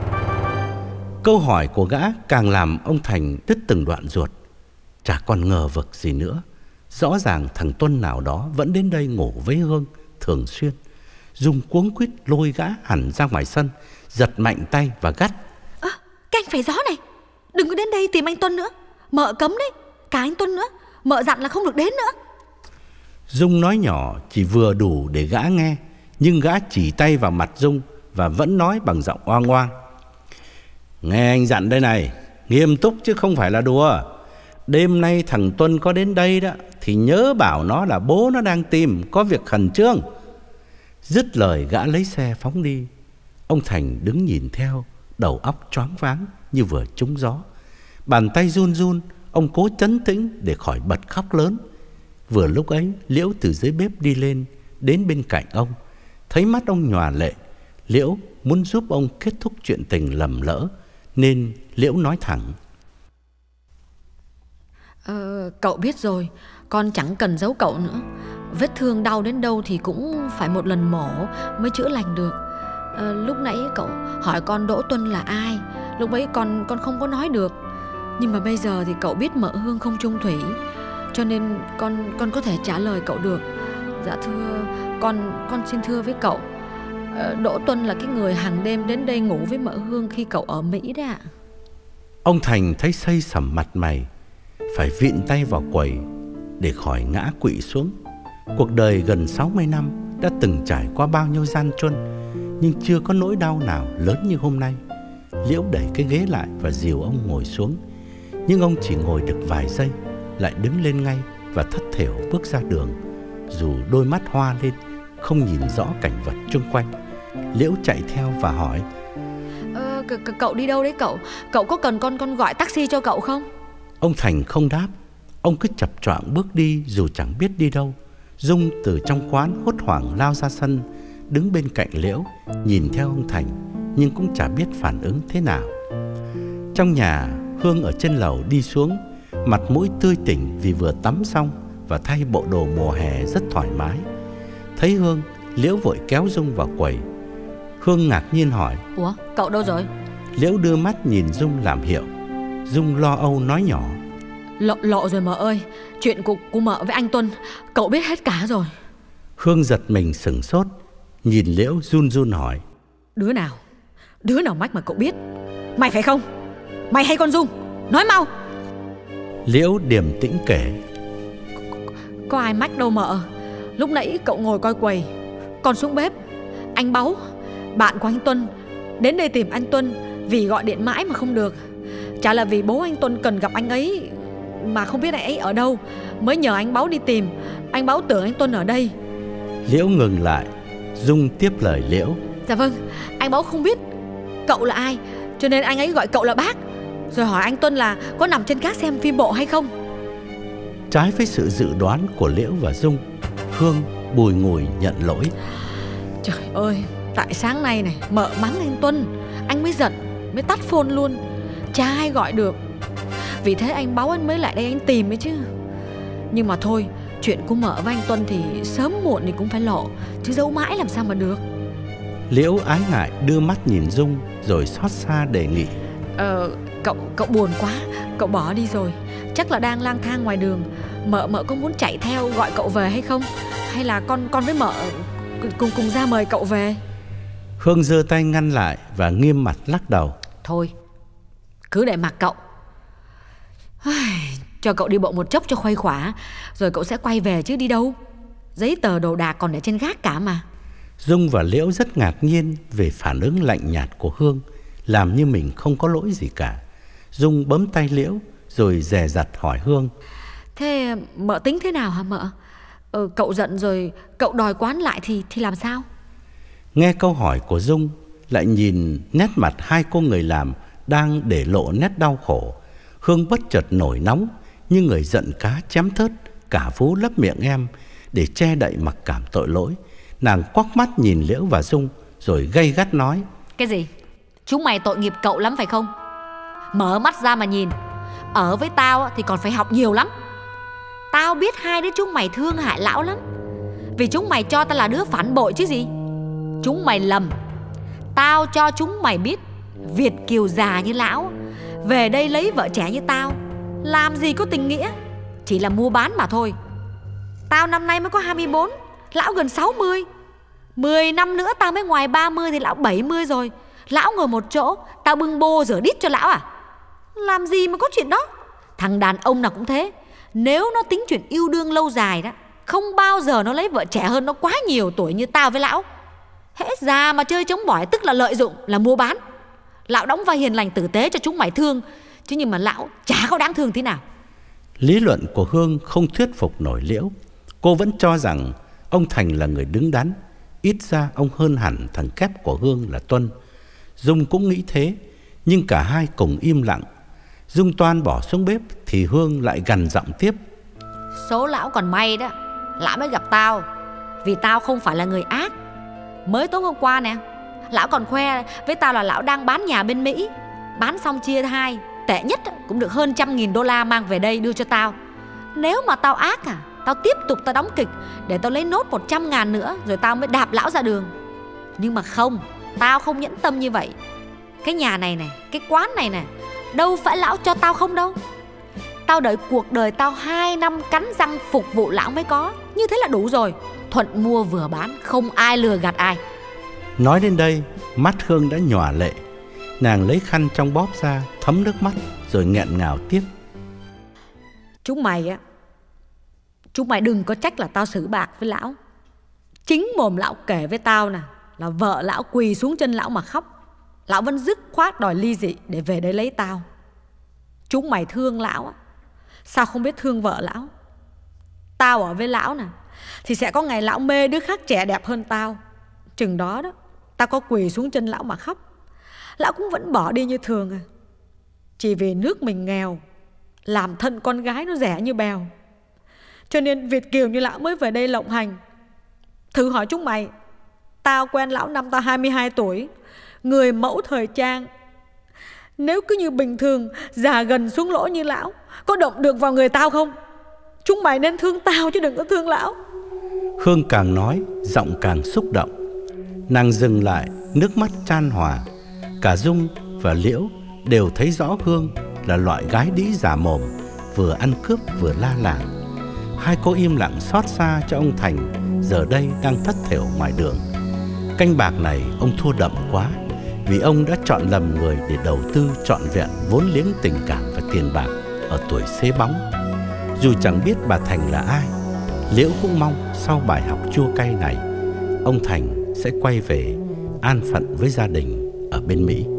Câu hỏi của gã càng làm ông Thành đứt từng đoạn ruột. Chả còn ngờ vực gì nữa. Rõ ràng thằng Tuân nào đó vẫn đến đây ngủ với Hương thường xuyên. Dung cuống quýt lôi gã hẳn ra ngoài sân, giật mạnh tay và gắt: à, cái anh phải gió này, đừng có đến đây tìm anh Tuân nữa. Mợ cấm đấy, cả anh Tuân nữa, mợ dặn là không được đến nữa. Dung nói nhỏ chỉ vừa đủ để gã nghe, nhưng gã chỉ tay vào mặt Dung và vẫn nói bằng giọng oang oang: nghe anh dặn đây này, nghiêm túc chứ không phải là đùa. Đêm nay thằng Tuân có đến đây đó, thì nhớ bảo nó là bố nó đang tìm, có việc khẩn trương. Dứt lời gã lấy xe phóng đi. Ông Thành đứng nhìn theo, đầu óc choáng váng như vừa trúng gió. Bàn tay run run, ông cố trấn tĩnh để khỏi bật khóc lớn. Vừa lúc ấy, Liễu từ dưới bếp đi lên, đến bên cạnh ông. Thấy mắt ông nhòa lệ, Liễu muốn giúp ông kết thúc chuyện tình lầm lỡ, nên Liễu nói thẳng: ờ, Cậu biết rồi, con chẳng cần giấu cậu nữa. Vết thương đau đến đâu thì cũng phải một lần mổ mới chữa lành được. à, Lúc nãy cậu hỏi con Đỗ Tuân là ai, lúc ấy con con không có nói được. Nhưng mà bây giờ thì cậu biết mợ Hương không chung thủy, cho nên con con có thể trả lời cậu được. Dạ thưa, con con xin thưa với cậu, Đỗ Tuân là cái người hàng đêm đến đây ngủ với mợ Hương khi cậu ở Mỹ đấy ạ. Ông Thành thấy xây sẩm mặt mày, phải vịn tay vào quầy để khỏi ngã quỵ xuống. Cuộc đời gần sáu mươi năm đã từng trải qua bao nhiêu gian truân, nhưng chưa có nỗi đau nào lớn như hôm nay. Liễu đẩy cái ghế lại và dìu ông ngồi xuống. Nhưng ông chỉ ngồi được vài giây, lại đứng lên ngay và thất thểu bước ra đường, dù đôi mắt hoa lên, không nhìn rõ cảnh vật chung quanh. Liễu chạy theo và hỏi: ờ, c- c- Cậu đi đâu đấy cậu? Cậu có cần con con gọi taxi cho cậu không? Ông Thành không đáp. Ông cứ chập choạng bước đi dù chẳng biết đi đâu. Dung từ trong quán hốt hoảng lao ra sân, đứng bên cạnh Liễu, nhìn theo ông Thành, nhưng cũng chả biết phản ứng thế nào. Trong nhà, Hương ở trên lầu đi xuống, mặt mũi tươi tỉnh vì vừa tắm xong và thay bộ đồ mùa hè rất thoải mái. Thấy Hương, Liễu vội kéo Dung vào quầy. Hương ngạc nhiên hỏi: Ủa, cậu đâu rồi? Liễu đưa mắt nhìn Dung làm hiệu. Dung lo âu nói nhỏ: Lộ lộ rồi mợ ơi, chuyện của, của mợ với anh Tuân cậu biết hết cả rồi. Hương giật mình sửng sốt, nhìn Liễu run run hỏi: Đứa nào? Đứa nào mách mà cậu biết? Mày phải không? Mày hay con Dung? Nói mau. Liễu điềm tĩnh kể: Có ai mách đâu mợ. Lúc nãy cậu ngồi coi quầy, còn xuống bếp, anh Báu, bạn của anh Tuân, đến đây tìm anh Tuân vì gọi điện mãi mà không được. Chả là vì bố anh Tuân cần gặp anh ấy mà không biết anh ấy ở đâu, mới nhờ anh Báu đi tìm. Anh Báu tưởng anh Tuân ở đây. Liễu ngừng lại. Dung tiếp lời Liễu: Dạ vâng, anh Báu không biết cậu là ai, cho nên anh ấy gọi cậu là bác, rồi hỏi anh Tuân là có nằm trên gác xem phim bộ hay không. Trái với sự dự đoán của Liễu và Dung, Hương bùi ngùi nhận lỗi: Trời ơi, tại sáng nay này mợ mắng anh Tuân, anh mới giận, mới tắt phone luôn, chả ai gọi được. Vì thế anh Báu anh mới lại đây anh tìm ấy chứ. Nhưng mà thôi, chuyện của mợ với anh Tuân thì sớm muộn thì cũng phải lộ, chứ giấu mãi làm sao mà được. Liễu ái ngại đưa mắt nhìn Dung, rồi xót xa đề nghị: Ờ, cậu, cậu buồn quá, cậu bỏ đi rồi, chắc là đang lang thang ngoài đường. Mợ mợ có muốn chạy theo gọi cậu về hay không? Hay là con con với mợ cùng cùng ra mời cậu về? Hương giơ tay ngăn lại và nghiêm mặt lắc đầu: Thôi, cứ để mặc cậu. Cho cậu đi bộ một chốc cho khuây khỏa, rồi cậu sẽ quay về chứ đi đâu. Giấy tờ đồ đạc còn để trên gác cả mà. Dung và Liễu rất ngạc nhiên về phản ứng lạnh nhạt của Hương, làm như mình không có lỗi gì cả. Dung bấm tay Liễu rồi dè dặt hỏi Hương: Thế mợ tính thế nào hả mợ? Ừ, cậu giận rồi cậu đòi quán lại thì thì làm sao? Nghe câu hỏi của Dung, lại nhìn nét mặt hai cô người làm đang để lộ nét đau khổ, Hương bất chợt nổi nóng như người giận cá chém thớt, cả vú lấp miệng em để che đậy mặc cảm tội lỗi. Nàng quắc mắt nhìn Liễu và Dung rồi gay gắt nói: Cái gì? Chúng mày tội nghiệp cậu lắm phải không? Mở mắt ra mà nhìn. Ở với tao thì còn phải học nhiều lắm. Tao biết hai đứa chúng mày thương hại lão lắm, vì chúng mày cho tao là đứa phản bội chứ gì. Chúng mày lầm. Tao cho chúng mày biết Việt kiều già như lão về đây lấy vợ trẻ như tao làm gì có tình nghĩa, chỉ là mua bán mà thôi. Tao năm nay mới có hai mươi bốn, lão gần sáu mươi. Mười năm nữa tao mới ngoài ba mươi thì lão bảy mươi rồi. Lão ngồi một chỗ, tao bưng bô rửa đít cho lão à? Làm gì mà có chuyện đó. Thằng đàn ông nào cũng thế. Nếu nó tính chuyện yêu đương lâu dài đó, không bao giờ nó lấy vợ trẻ hơn nó quá nhiều tuổi như tao với lão. Hễ già mà chơi chống bỏi tức là lợi dụng, là mua bán. Lão đóng vai hiền lành tử tế cho chúng mày thương, chứ nhưng mà lão chả có đáng thương thế nào. Lý luận của Hương không thuyết phục nổi Liễu. Cô vẫn cho rằng ông Thành là người đứng đắn, ít ra ông hơn hẳn thằng kép của Hương là Tuân. Dung cũng nghĩ thế, nhưng cả hai cùng im lặng. Dung toan bỏ xuống bếp thì Hương lại gằn giọng tiếp: Số lão còn may đó, lão mới gặp tao, vì tao không phải là người ác. Mới tối hôm qua nè, lão còn khoe với tao là lão đang bán nhà bên Mỹ, bán xong chia hai, tệ nhất cũng được hơn trăm nghìn đô la mang về đây đưa cho tao. Nếu mà tao ác à, tao tiếp tục tao đóng kịch để tao lấy nốt một trăm ngàn nữa, rồi tao mới đạp lão ra đường. Nhưng mà không, Tao không nhẫn tâm như vậy. Cái nhà này này, cái quán này này, đâu phải lão cho tao không đâu. Tao đợi cuộc đời tao hai năm cắn răng phục vụ lão mới có. Như thế là đủ rồi. Thuận mua vừa bán, không ai lừa gạt ai. Nói đến đây, mắt Hương đã nhòa lệ. Nàng lấy khăn trong bóp ra, thấm nước mắt, rồi nghẹn ngào tiếp. Chúng mày á, chúng mày đừng có trách là tao xử bạc với lão. Chính mồm lão kể với tao nè, là vợ lão quỳ xuống chân lão mà khóc. Lão vẫn dứt khoát đòi ly dị để về đây lấy tao. Chúng mày thương lão á, sao không biết thương vợ lão? Tao ở với lão nè, thì sẽ có ngày lão mê đứa khác trẻ đẹp hơn tao. Chừng đó đó, tao có quỳ xuống chân lão mà khóc, lão cũng vẫn bỏ đi như thường à. Chỉ vì nước mình nghèo, làm thân con gái nó rẻ như bèo, cho nên Việt kiều như lão mới về đây lộng hành. Thử hỏi chúng mày, tao quen lão năm tao hai mươi hai tuổi, người mẫu thời trang. Nếu cứ như bình thường, già gần xuống lỗ như lão, có động được vào người tao không? Chúng mày nên thương tao chứ đừng có thương lão. Hương càng nói, giọng càng xúc động. Nàng dừng lại, nước mắt chan hòa. Cả Dung và Liễu đều thấy rõ Hương là loại gái đĩ giả mồm, vừa ăn cướp vừa la làng. Hai cô im lặng xót xa cho ông Thành, giờ đây đang thất thểu ngoài đường. Canh bạc này ông thua đậm quá, vì ông đã chọn lầm người để đầu tư trọn vẹn vốn liếng tình cảm và tiền bạc ở tuổi xế bóng. Dù chẳng biết bà Thành là ai, Liễu cũng mong sau bài học chua cay này, ông Thành sẽ quay về an phận với gia đình ở bên Mỹ.